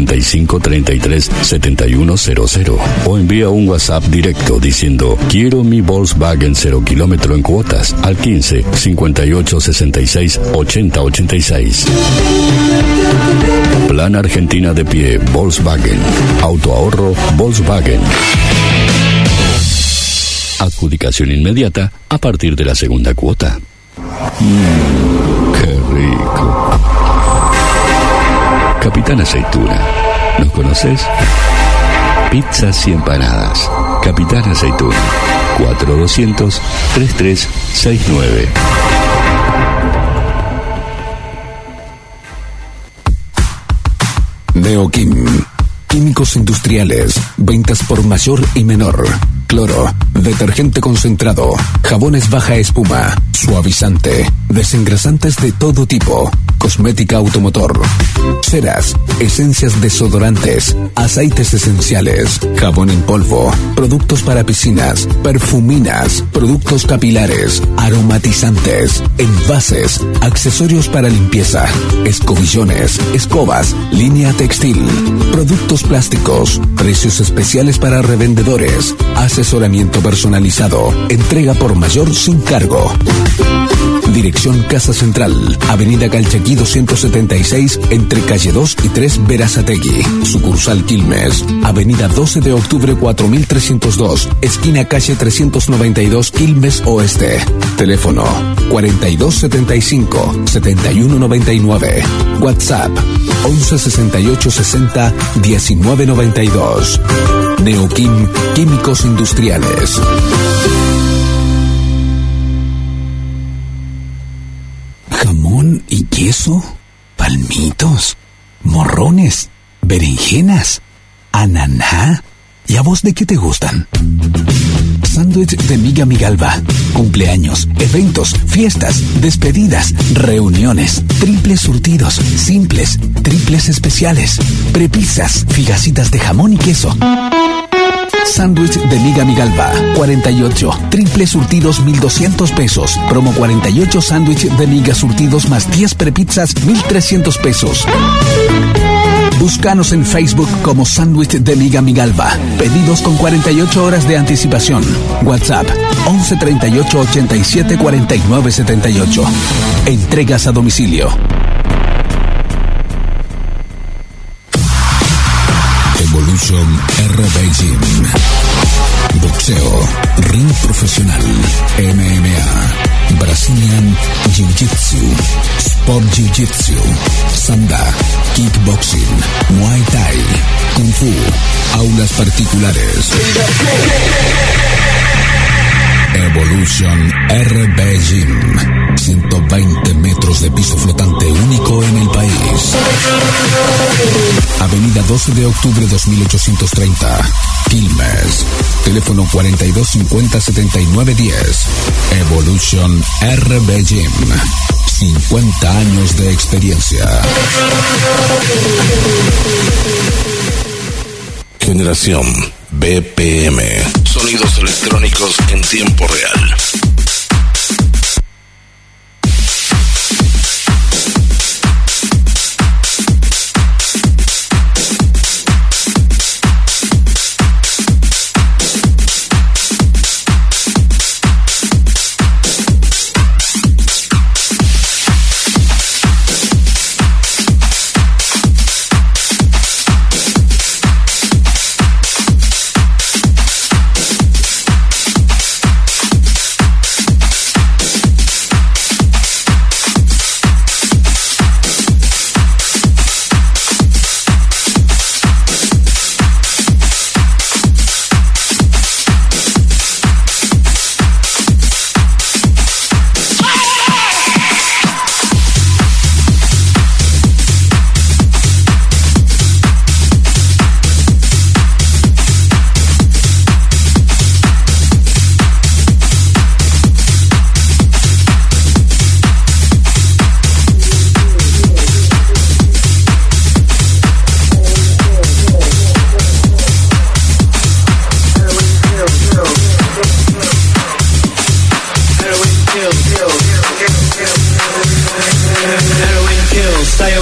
7533-7100 o envía un WhatsApp directo diciendo quiero mi Volkswagen 0 kilómetro en cuotas al 15 58 66 80 86. Plan Argentina de pie Volkswagen. Autoahorro Volkswagen. Adjudicación inmediata a partir de la segunda cuota. ¡Qué rico! Capitán Aceituna. ¿Nos conoces? Pizzas y empanadas. Capitán Aceituna. 4200-3369. Neoquim. Químicos industriales. Ventas por mayor y menor. Cloro, detergente concentrado, jabones baja espuma, suavizante, desengrasantes de todo tipo, cosmética automotor, ceras, esencias desodorantes, aceites esenciales, jabón en polvo, productos para piscinas, perfuminas, productos capilares, aromatizantes, envases, accesorios para limpieza, escobillones, escobas, línea textil, productos plásticos, precios especiales para revendedores, asesoramiento personalizado, entrega por mayor sin cargo. Dirección Casa Central, Avenida Calchaquí 276, entre calle 2 y 3 Berazategui. Sucursal Quilmes, Avenida 12 de octubre 4302, esquina calle 392 Quilmes Oeste. Teléfono 4275-7199. WhatsApp 116860-1992. Neoquim Químicos Industriales. Jamón y queso, palmitos, morrones, berenjenas, ananá. ¿Y a vos de qué te gustan? Sándwich de miga migalva. Cumpleaños, eventos, fiestas, despedidas, reuniones, triples surtidos, simples, triples especiales, prepizzas, figacitas de jamón y queso. Sándwich de miga migalva, 48, triple surtidos 1.200 pesos. Promo 48, sándwich de miga surtidos más 10 prepizzas 1.300 pesos. Búscanos en Facebook como Sándwich de Miga Migalva. Pedidos con 48 horas de anticipación. WhatsApp 11 38 87 49 78. Entregas a domicilio. Evolution RB Gym. Boxeo, ring profesional, MMA, Brazilian Jiu-Jitsu, Sport Jiu-Jitsu, Sanda, Kickboxing, Muay Thai, Kung Fu, aulas particulares. Evolution RB Gym. 120 metros de piso flotante único en el país. Avenida 12 de octubre 2830, Quilmes. Teléfono 4250-7910. Evolution RB Gym. 50 años de experiencia. Generación BPM. Sonidos electrónicos en tiempo real.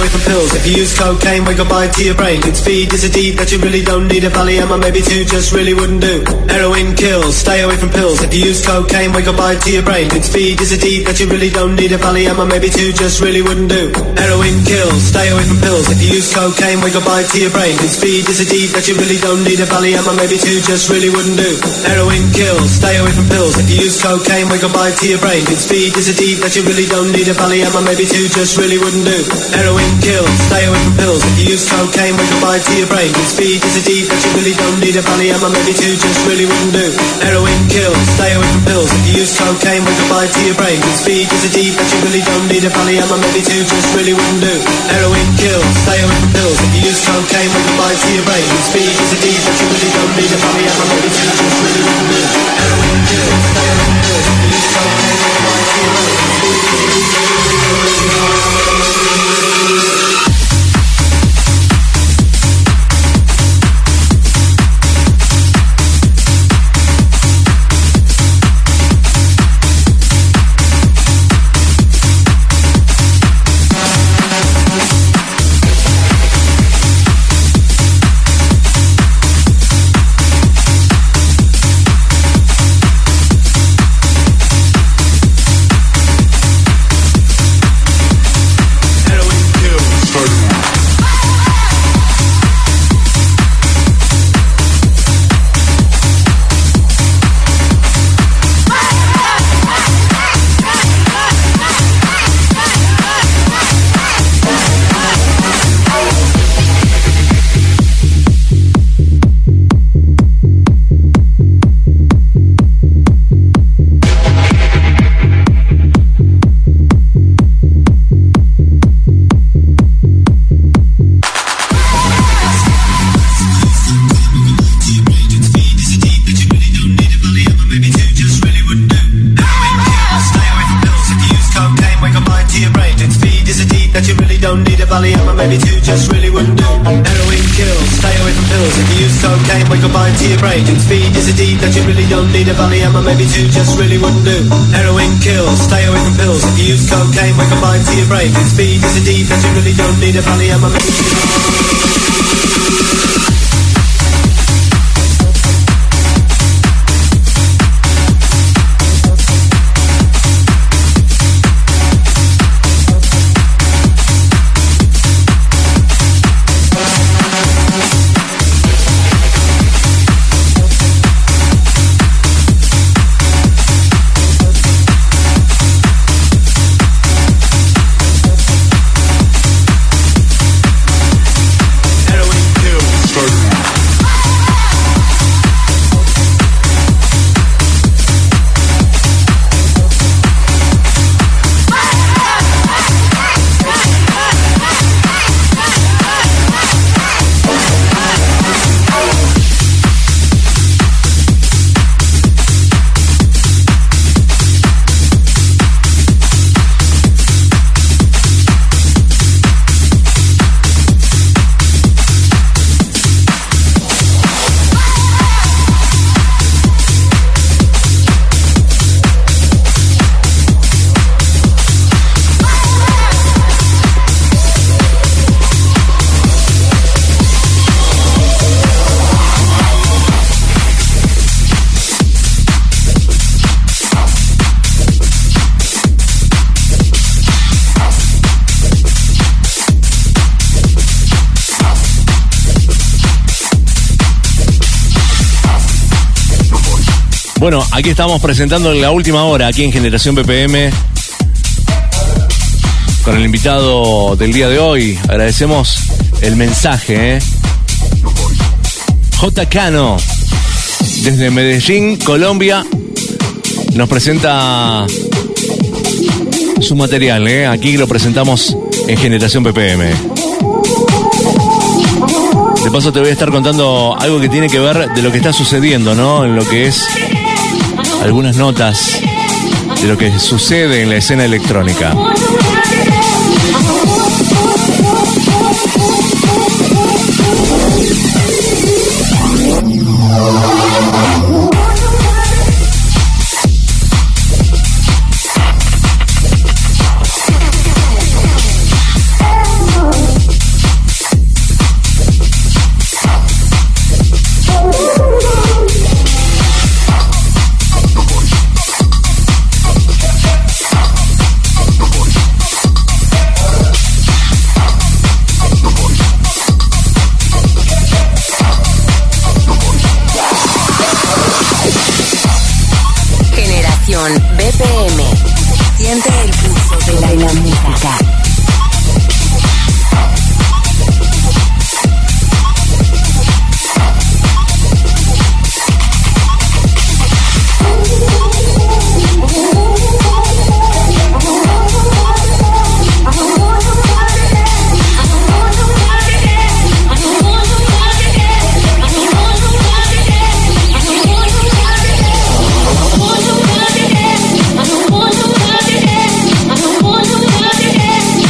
away from pills. If you use cocaine, wake up bite to your brain. Good speed is a deed that you really don't need. A Valium or maybe two just really wouldn't do. Heroin kills, stay away from pills. If you use cocaine, wake up bite to your brain. Good speed is a deed that you really don't need. A Valium or maybe two just really wouldn't do. Heroin kills, stay away from pills. If you use cocaine, wake up bite to your brain. Good speed is a deed that you really don't need. A Valium or maybe two just really wouldn't do. Heroin kills, stay away from pills. If you use cocaine, wake up bite to your brain. Good speed is a deed that you really don't need. A Valium or maybe two just really wouldn't do. Heroin kills, stay away from pills. If you use cocaine, wake up bite to your brain. Good speed is a deed that you really don't need. A Valium or maybe two just really wouldn't do. Heroin kills, stay away from pills. If you use cocaine, wake up bite to your brain. Good speed is a deed that you really don't need. A Valium or maybe two just really wouldn't do. Heroin kills, stay away from pills. If you use cocaine, wake up bite to your brain. Good speed is a deed that you really don't need. A Valium or maybe two just really wouldn't do. Heroin kills, stay away from pills. If you use cocaine, wake up bite to your brain. Maybe two just really wouldn't do. Heroin kills, stay away from pills. If you use cocaine, wake up bite to your brain. Good speed is a deed that you really don't need. A Valium or maybe Bueno, aquí estamos presentando la última hora aquí en Generación BPM con el invitado del día de hoy. Agradecemos el mensaje, J. Cano, desde Medellín, Colombia, nos presenta su material, aquí lo presentamos en Generación BPM. De paso te voy a estar contando algo que tiene que ver de lo que está sucediendo, ¿no? En lo que es algunas notas de lo que sucede en la escena electrónica. Generación BPM. Siente el pulso de la música. Yeah.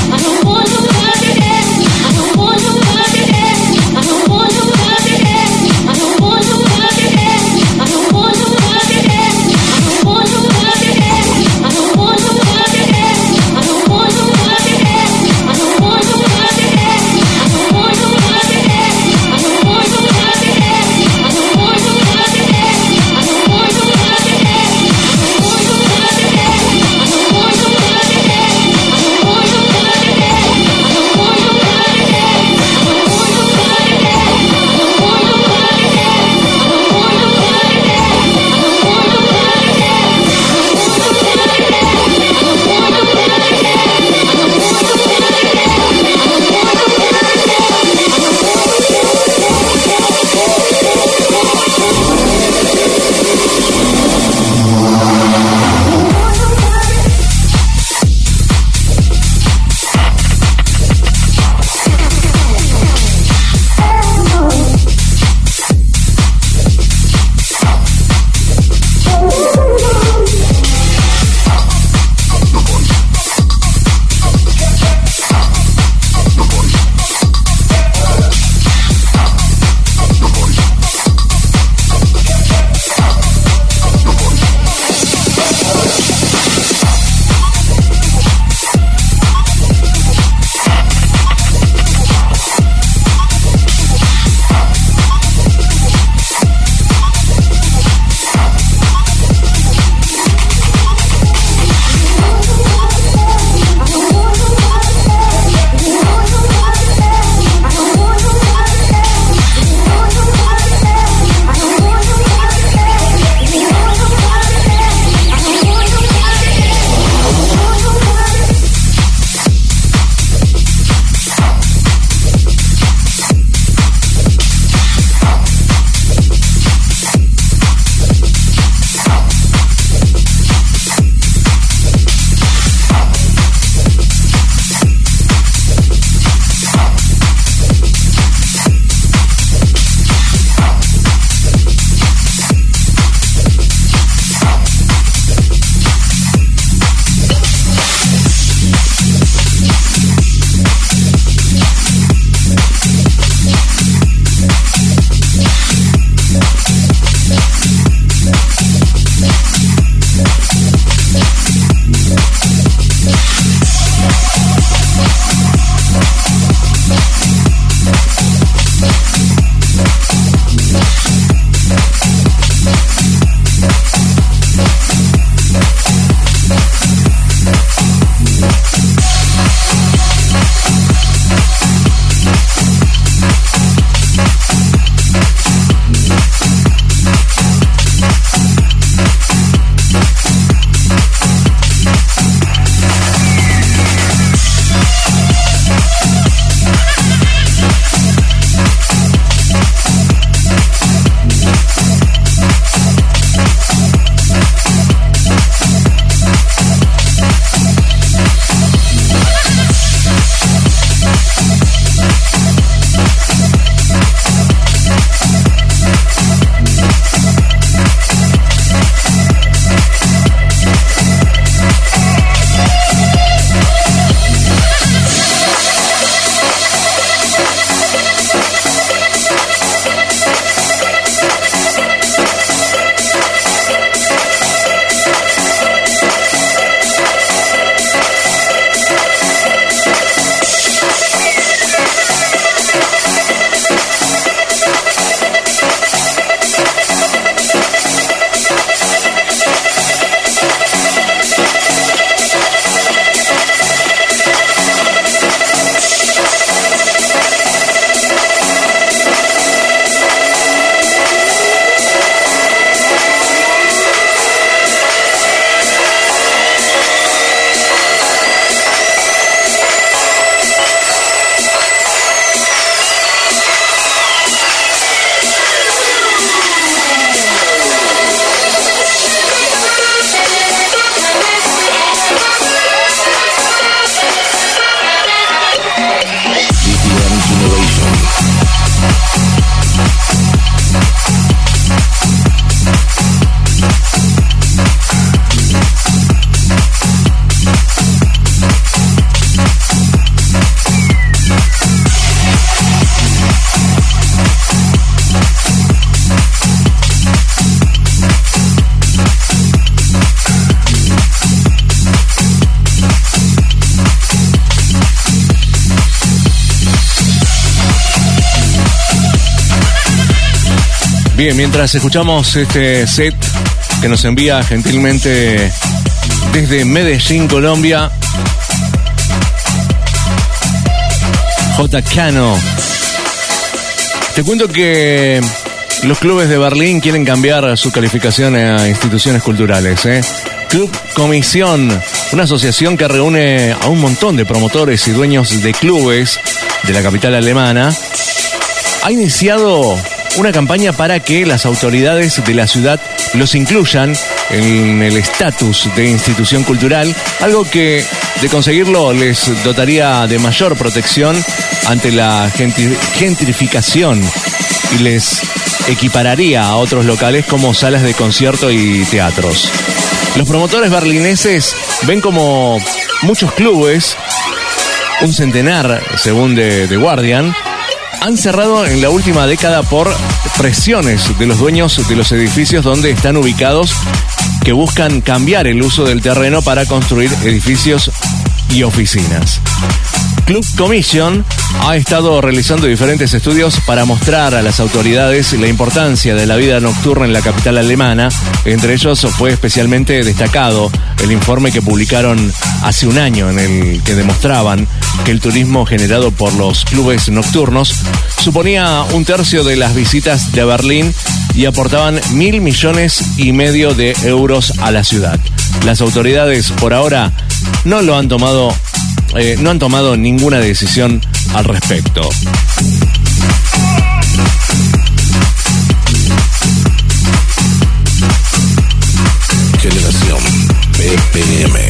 Bien, mientras escuchamos este set que nos envía gentilmente desde Medellín, Colombia, J. Cano. Te cuento que los clubes de Berlín quieren cambiar su calificación a instituciones culturales. Club Comisión, una asociación que reúne a un montón de promotores y dueños de clubes de la capital alemana, ha iniciado una campaña para que las autoridades de la ciudad los incluyan en el estatus de institución cultural, algo que, de conseguirlo, les dotaría de mayor protección ante la gentrificación y les equipararía a otros locales como salas de concierto y teatros. Los promotores berlineses ven como muchos clubes, un centenar según The Guardian, han cerrado en la última década por presiones de los dueños de los edificios donde están ubicados, que buscan cambiar el uso del terreno para construir edificios y oficinas. Club Commission ha estado realizando diferentes estudios para mostrar a las autoridades la importancia de la vida nocturna en la capital alemana. Entre ellos fue especialmente destacado el informe que publicaron hace un año, en el que demostraban que el turismo generado por los clubes nocturnos suponía 1/3 de las visitas de Berlín y aportaban 1.000 millones y medio de euros a la ciudad. Las autoridades por ahora no han tomado ninguna decisión al respecto. Generación BPM.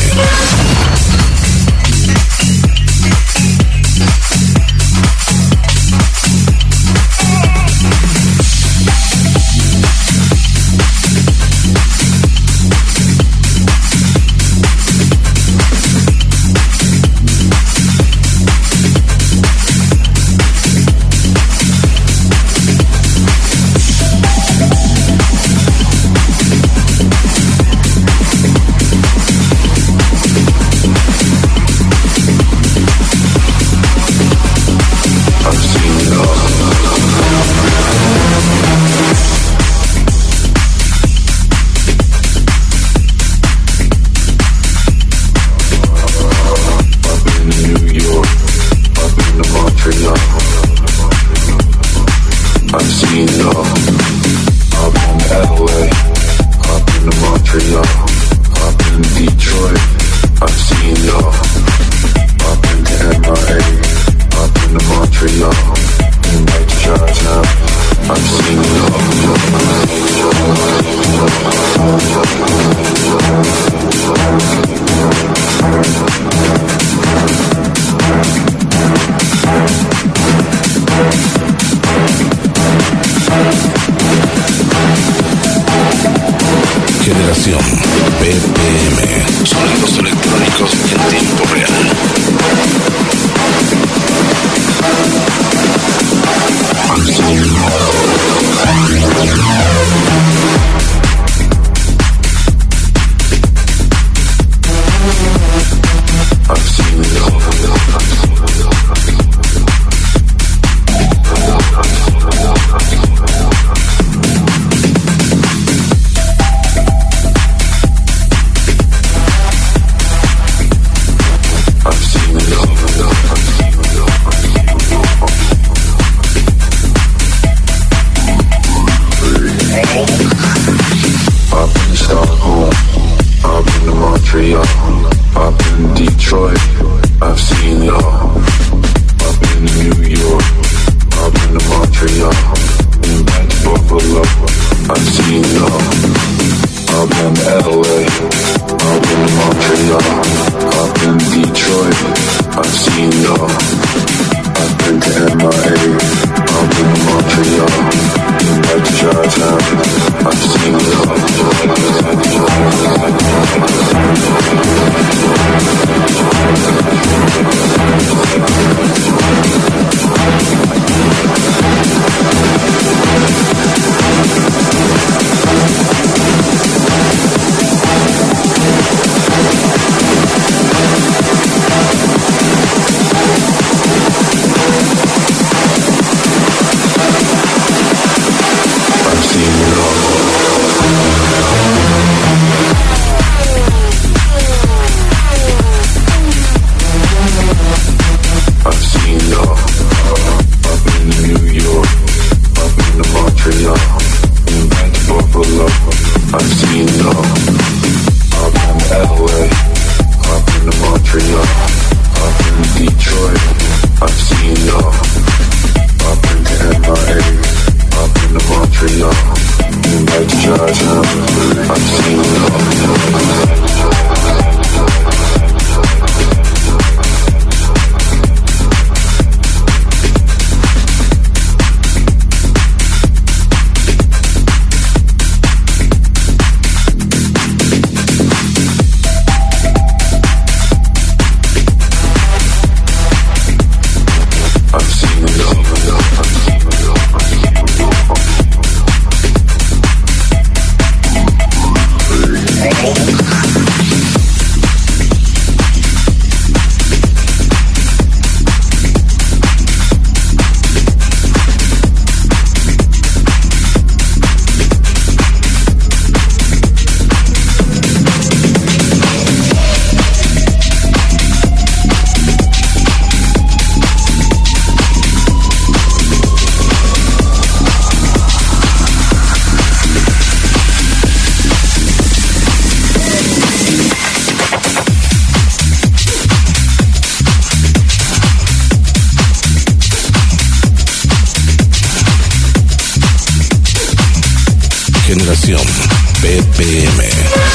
Generación BPM. Sonidos electrónicos en tiempo real. BPM.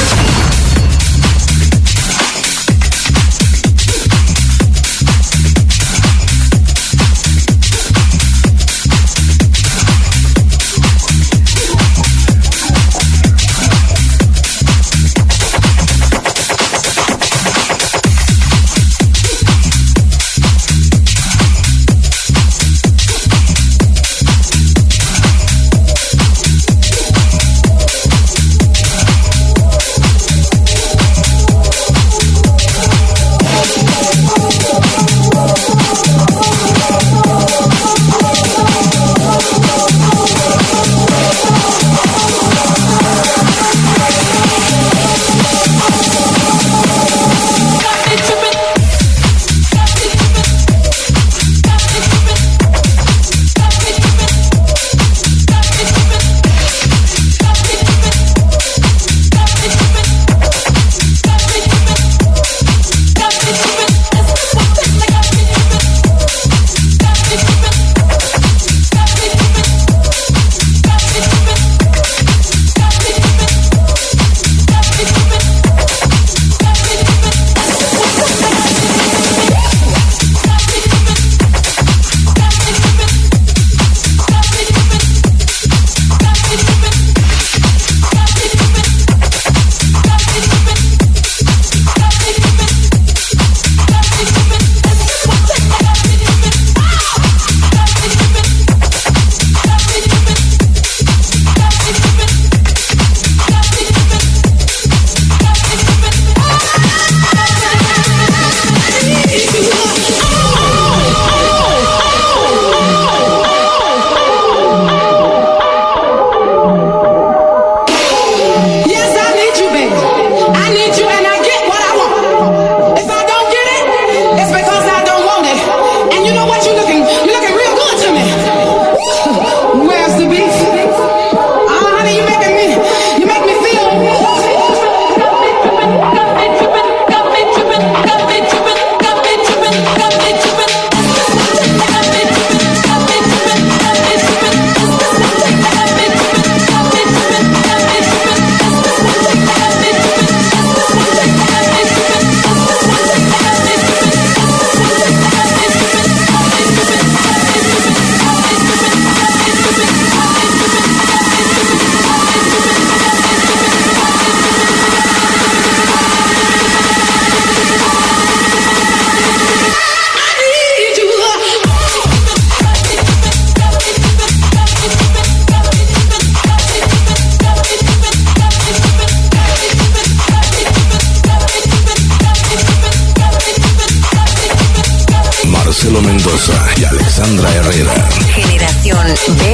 Marcelo Mendoza y Alexandra Herrera. Generación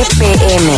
BPM.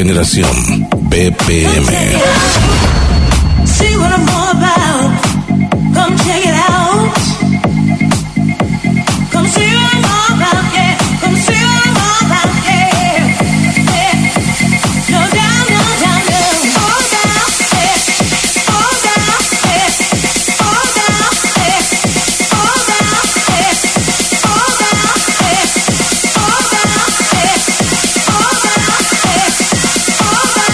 Generación BPM. See what I'm all about. Come check it out. Come see what I'm all about, yeah. Come see what I'm all about, yeah. Yeah. No down, no down, no. All down, yeah. All down, yeah. All down, yeah. All down, yeah. All down, yeah. All down, yeah. All down, yeah. All down,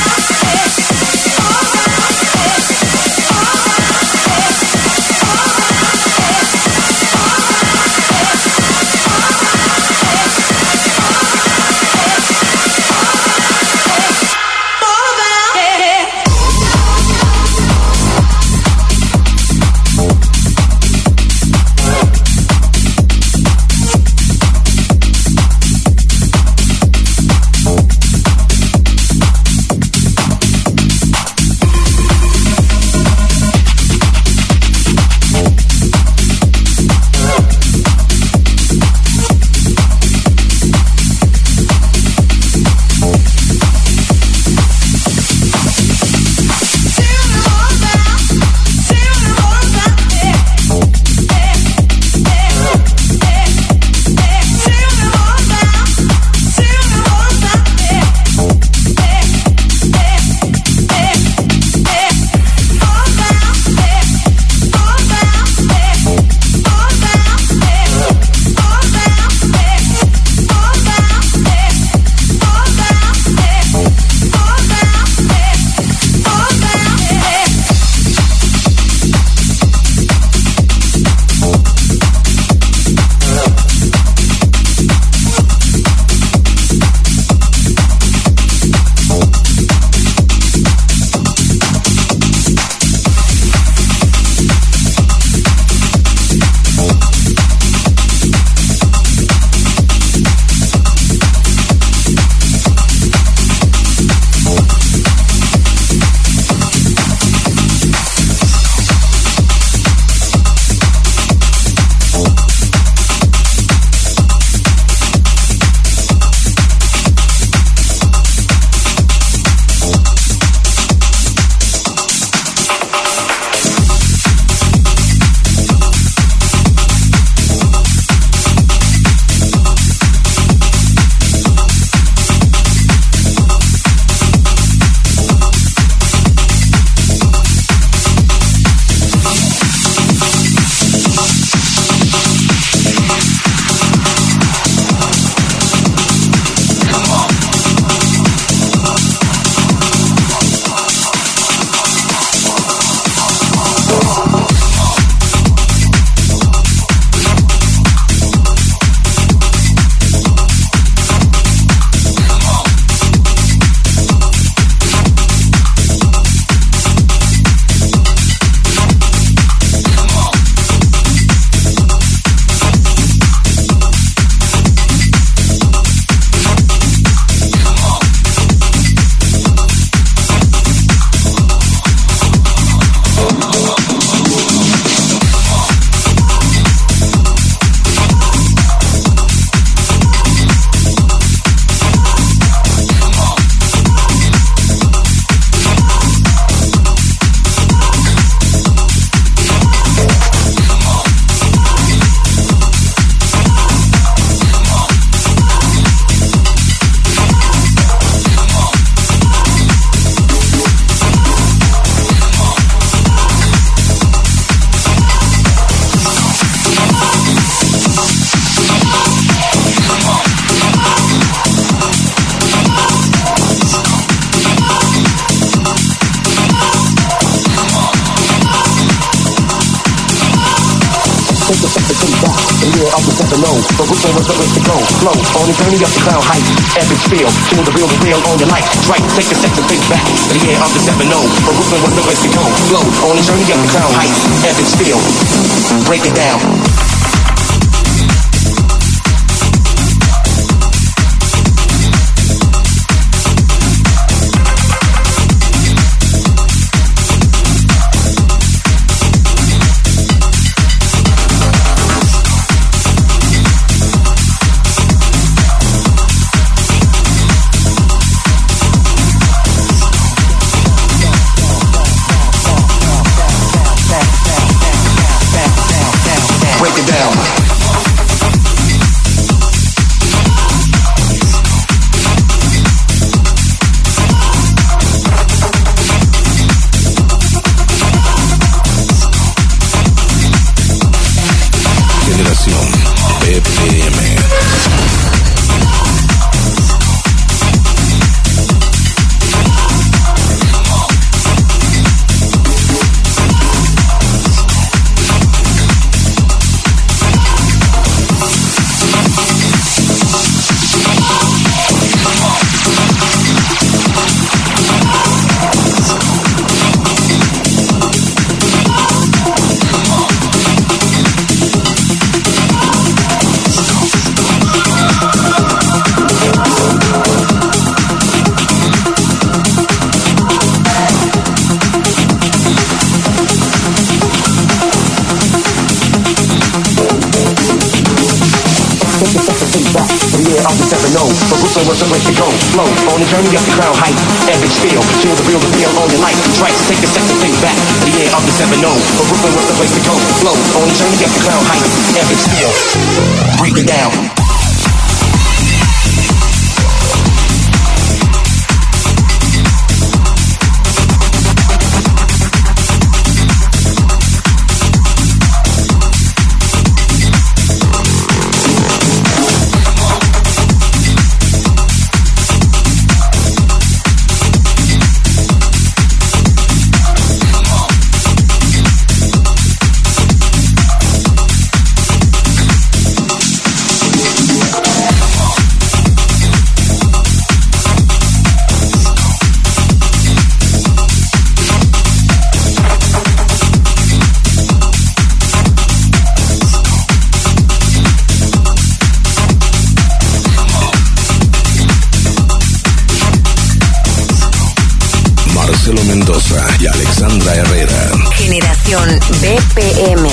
So who's gonna reserve to go? Flow on the journey up the cloud heights. Epic feel, to the real on your life. Right, take a second, think back. The year of the 7-0. But who's gonna reserve to go? Flow on the journey up the cloud heights. Epic feel, break it down. Generación BPM. But Brooklyn was the place to go. Flow on the journey up the crown heights. Epic spiel, feel the real on your life. Tracks take a second, think back. The year of the 7-0. But Brooklyn was the place to go. Flow on the journey up the crown heights. Epic spiel, break it down. Marcelo Mendoza y Alexandra Herrera. Generación BPM.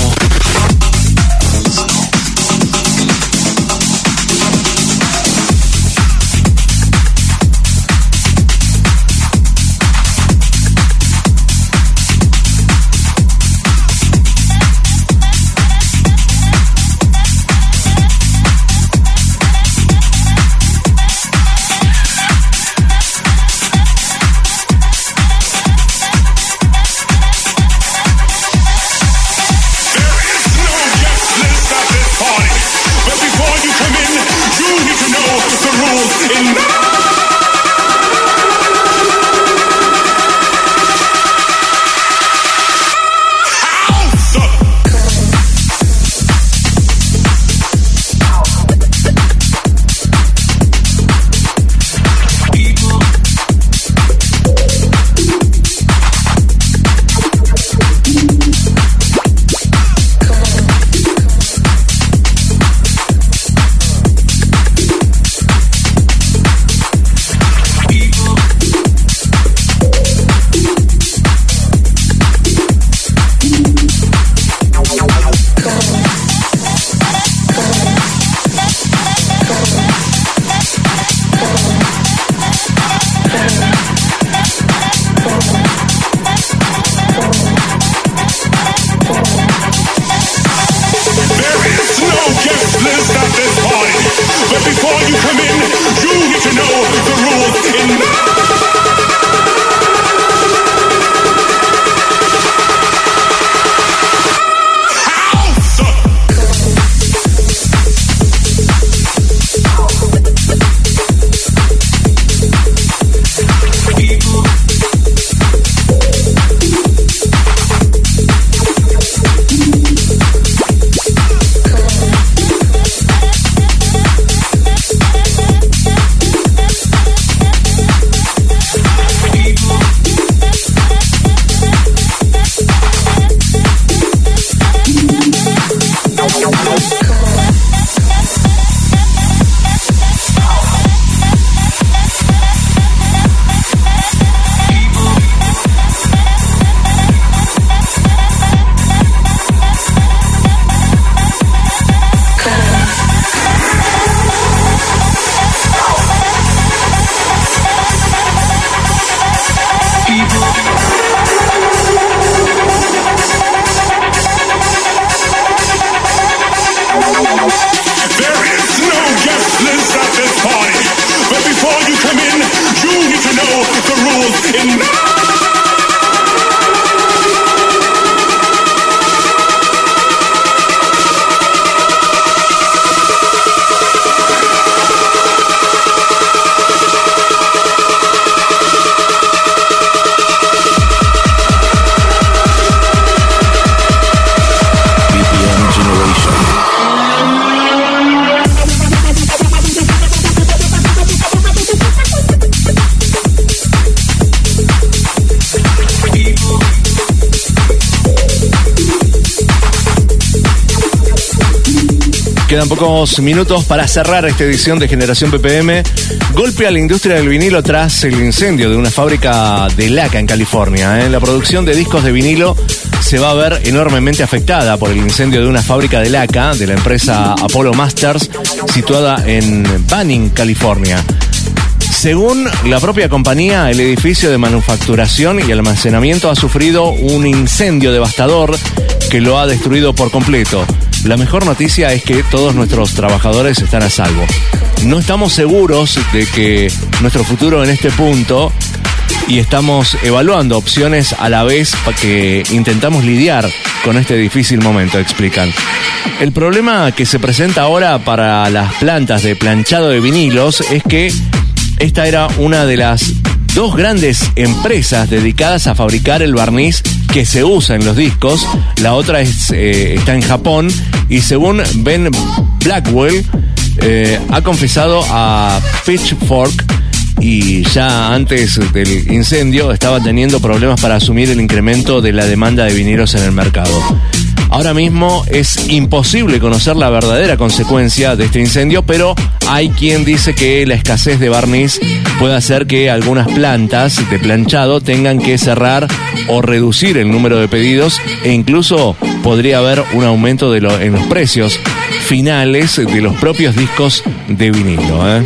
Quedan pocos minutos para cerrar esta edición de Generación BPM. Golpe a la industria del vinilo tras el incendio de una fábrica de laca en California. La producción de discos de vinilo se va a ver enormemente afectada por el incendio de una fábrica de laca de la empresa Apollo Masters, situada en Banning, California. Según la propia compañía, el edificio de manufacturación y almacenamiento ha sufrido un incendio devastador que lo ha destruido por completo. La mejor noticia es que todos nuestros trabajadores están a salvo. No estamos seguros de que nuestro futuro en este punto y estamos evaluando opciones a la vez para que intentamos lidiar con este difícil momento, explican. El problema que se presenta ahora para las plantas de planchado de vinilos es que esta era una de las dos grandes empresas dedicadas a fabricar el barniz que se usa en los discos. La otra está en Japón y según Ben Blackwell ha confesado a Pitchfork y ya antes del incendio estaba teniendo problemas para asumir el incremento de la demanda de vinilos en el mercado. Ahora mismo es imposible conocer la verdadera consecuencia de este incendio, pero hay quien dice que la escasez de barniz puede hacer que algunas plantas de planchado tengan que cerrar o reducir el número de pedidos e incluso podría haber un aumento en los precios finales de los propios discos de vinilo.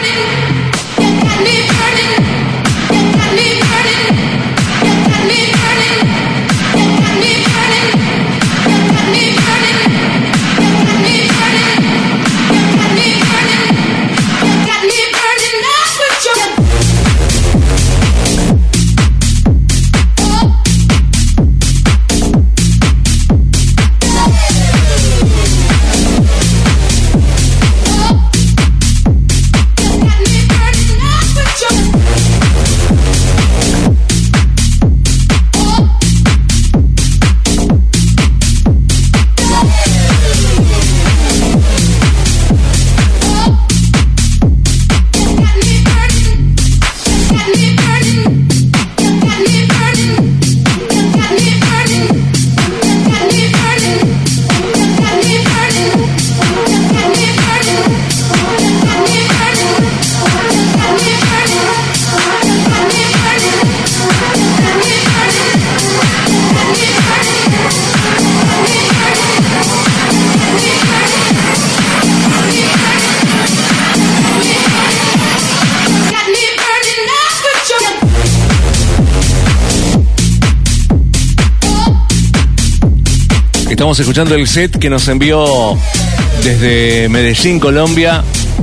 Estamos escuchando el set que nos envió desde Medellín, Colombia,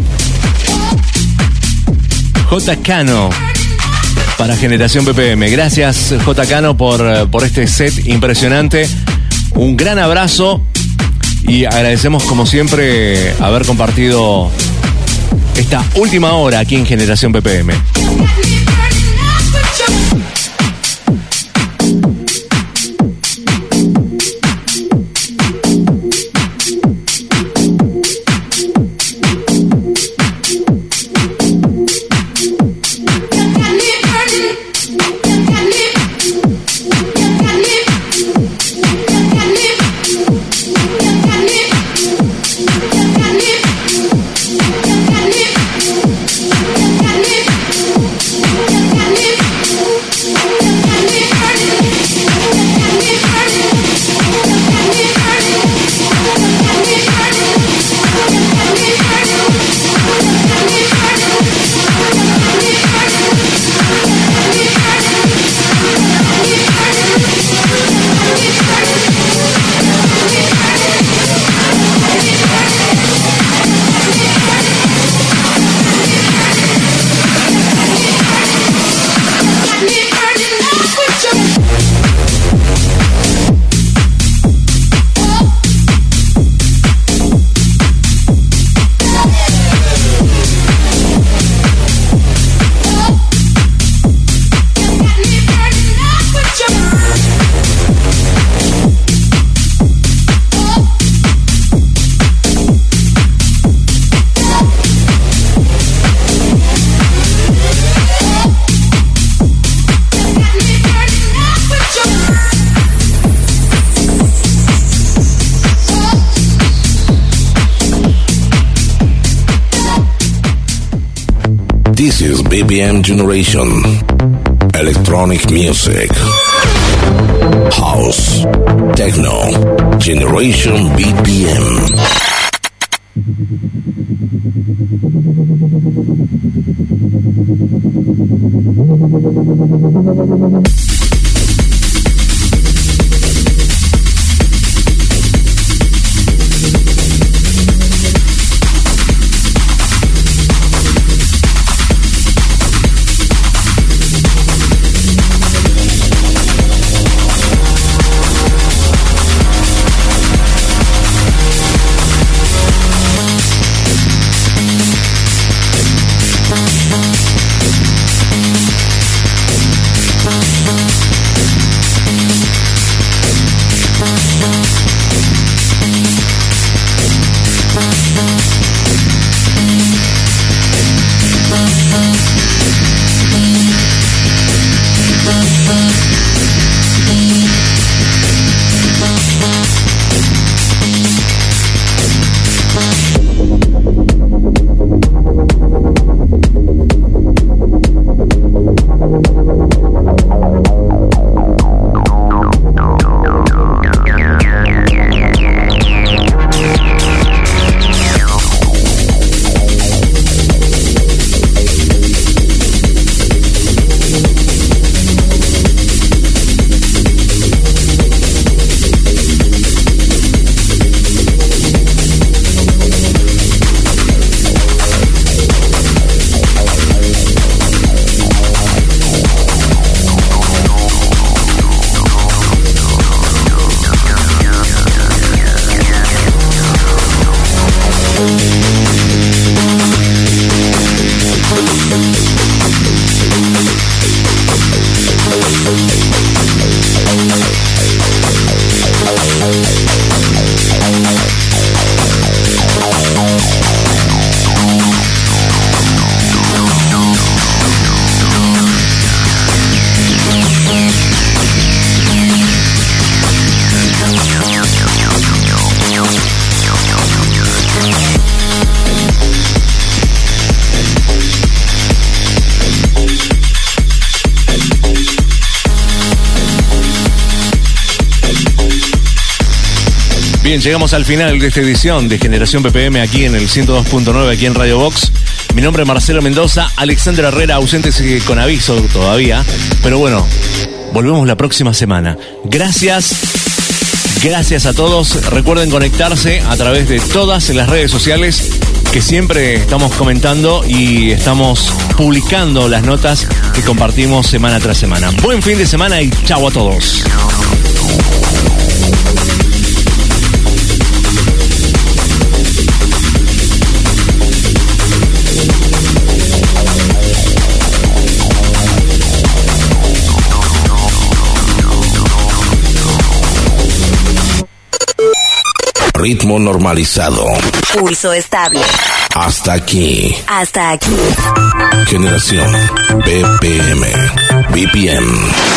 J. Cano para Generación BPM. Gracias, J. Cano, por este set impresionante. Un gran abrazo y agradecemos como siempre haber compartido esta última hora aquí en Generación BPM. BPM Generation. Electronic Music. House. Techno. Generation BPM. Bien, llegamos al final de esta edición de Generación BPM aquí en el 102.9, aquí en Radio Box. Mi nombre es Marcelo Mendoza, Alexandra Herrera ausente con aviso todavía, pero bueno, volvemos la próxima semana. Gracias a todos. Recuerden conectarse a través de todas las redes sociales que siempre estamos comentando y estamos publicando las notas que compartimos semana tras semana. Buen fin de semana y chau a todos. Ritmo normalizado. Pulso estable. Hasta aquí. Hasta aquí. Generación BPM. BPM.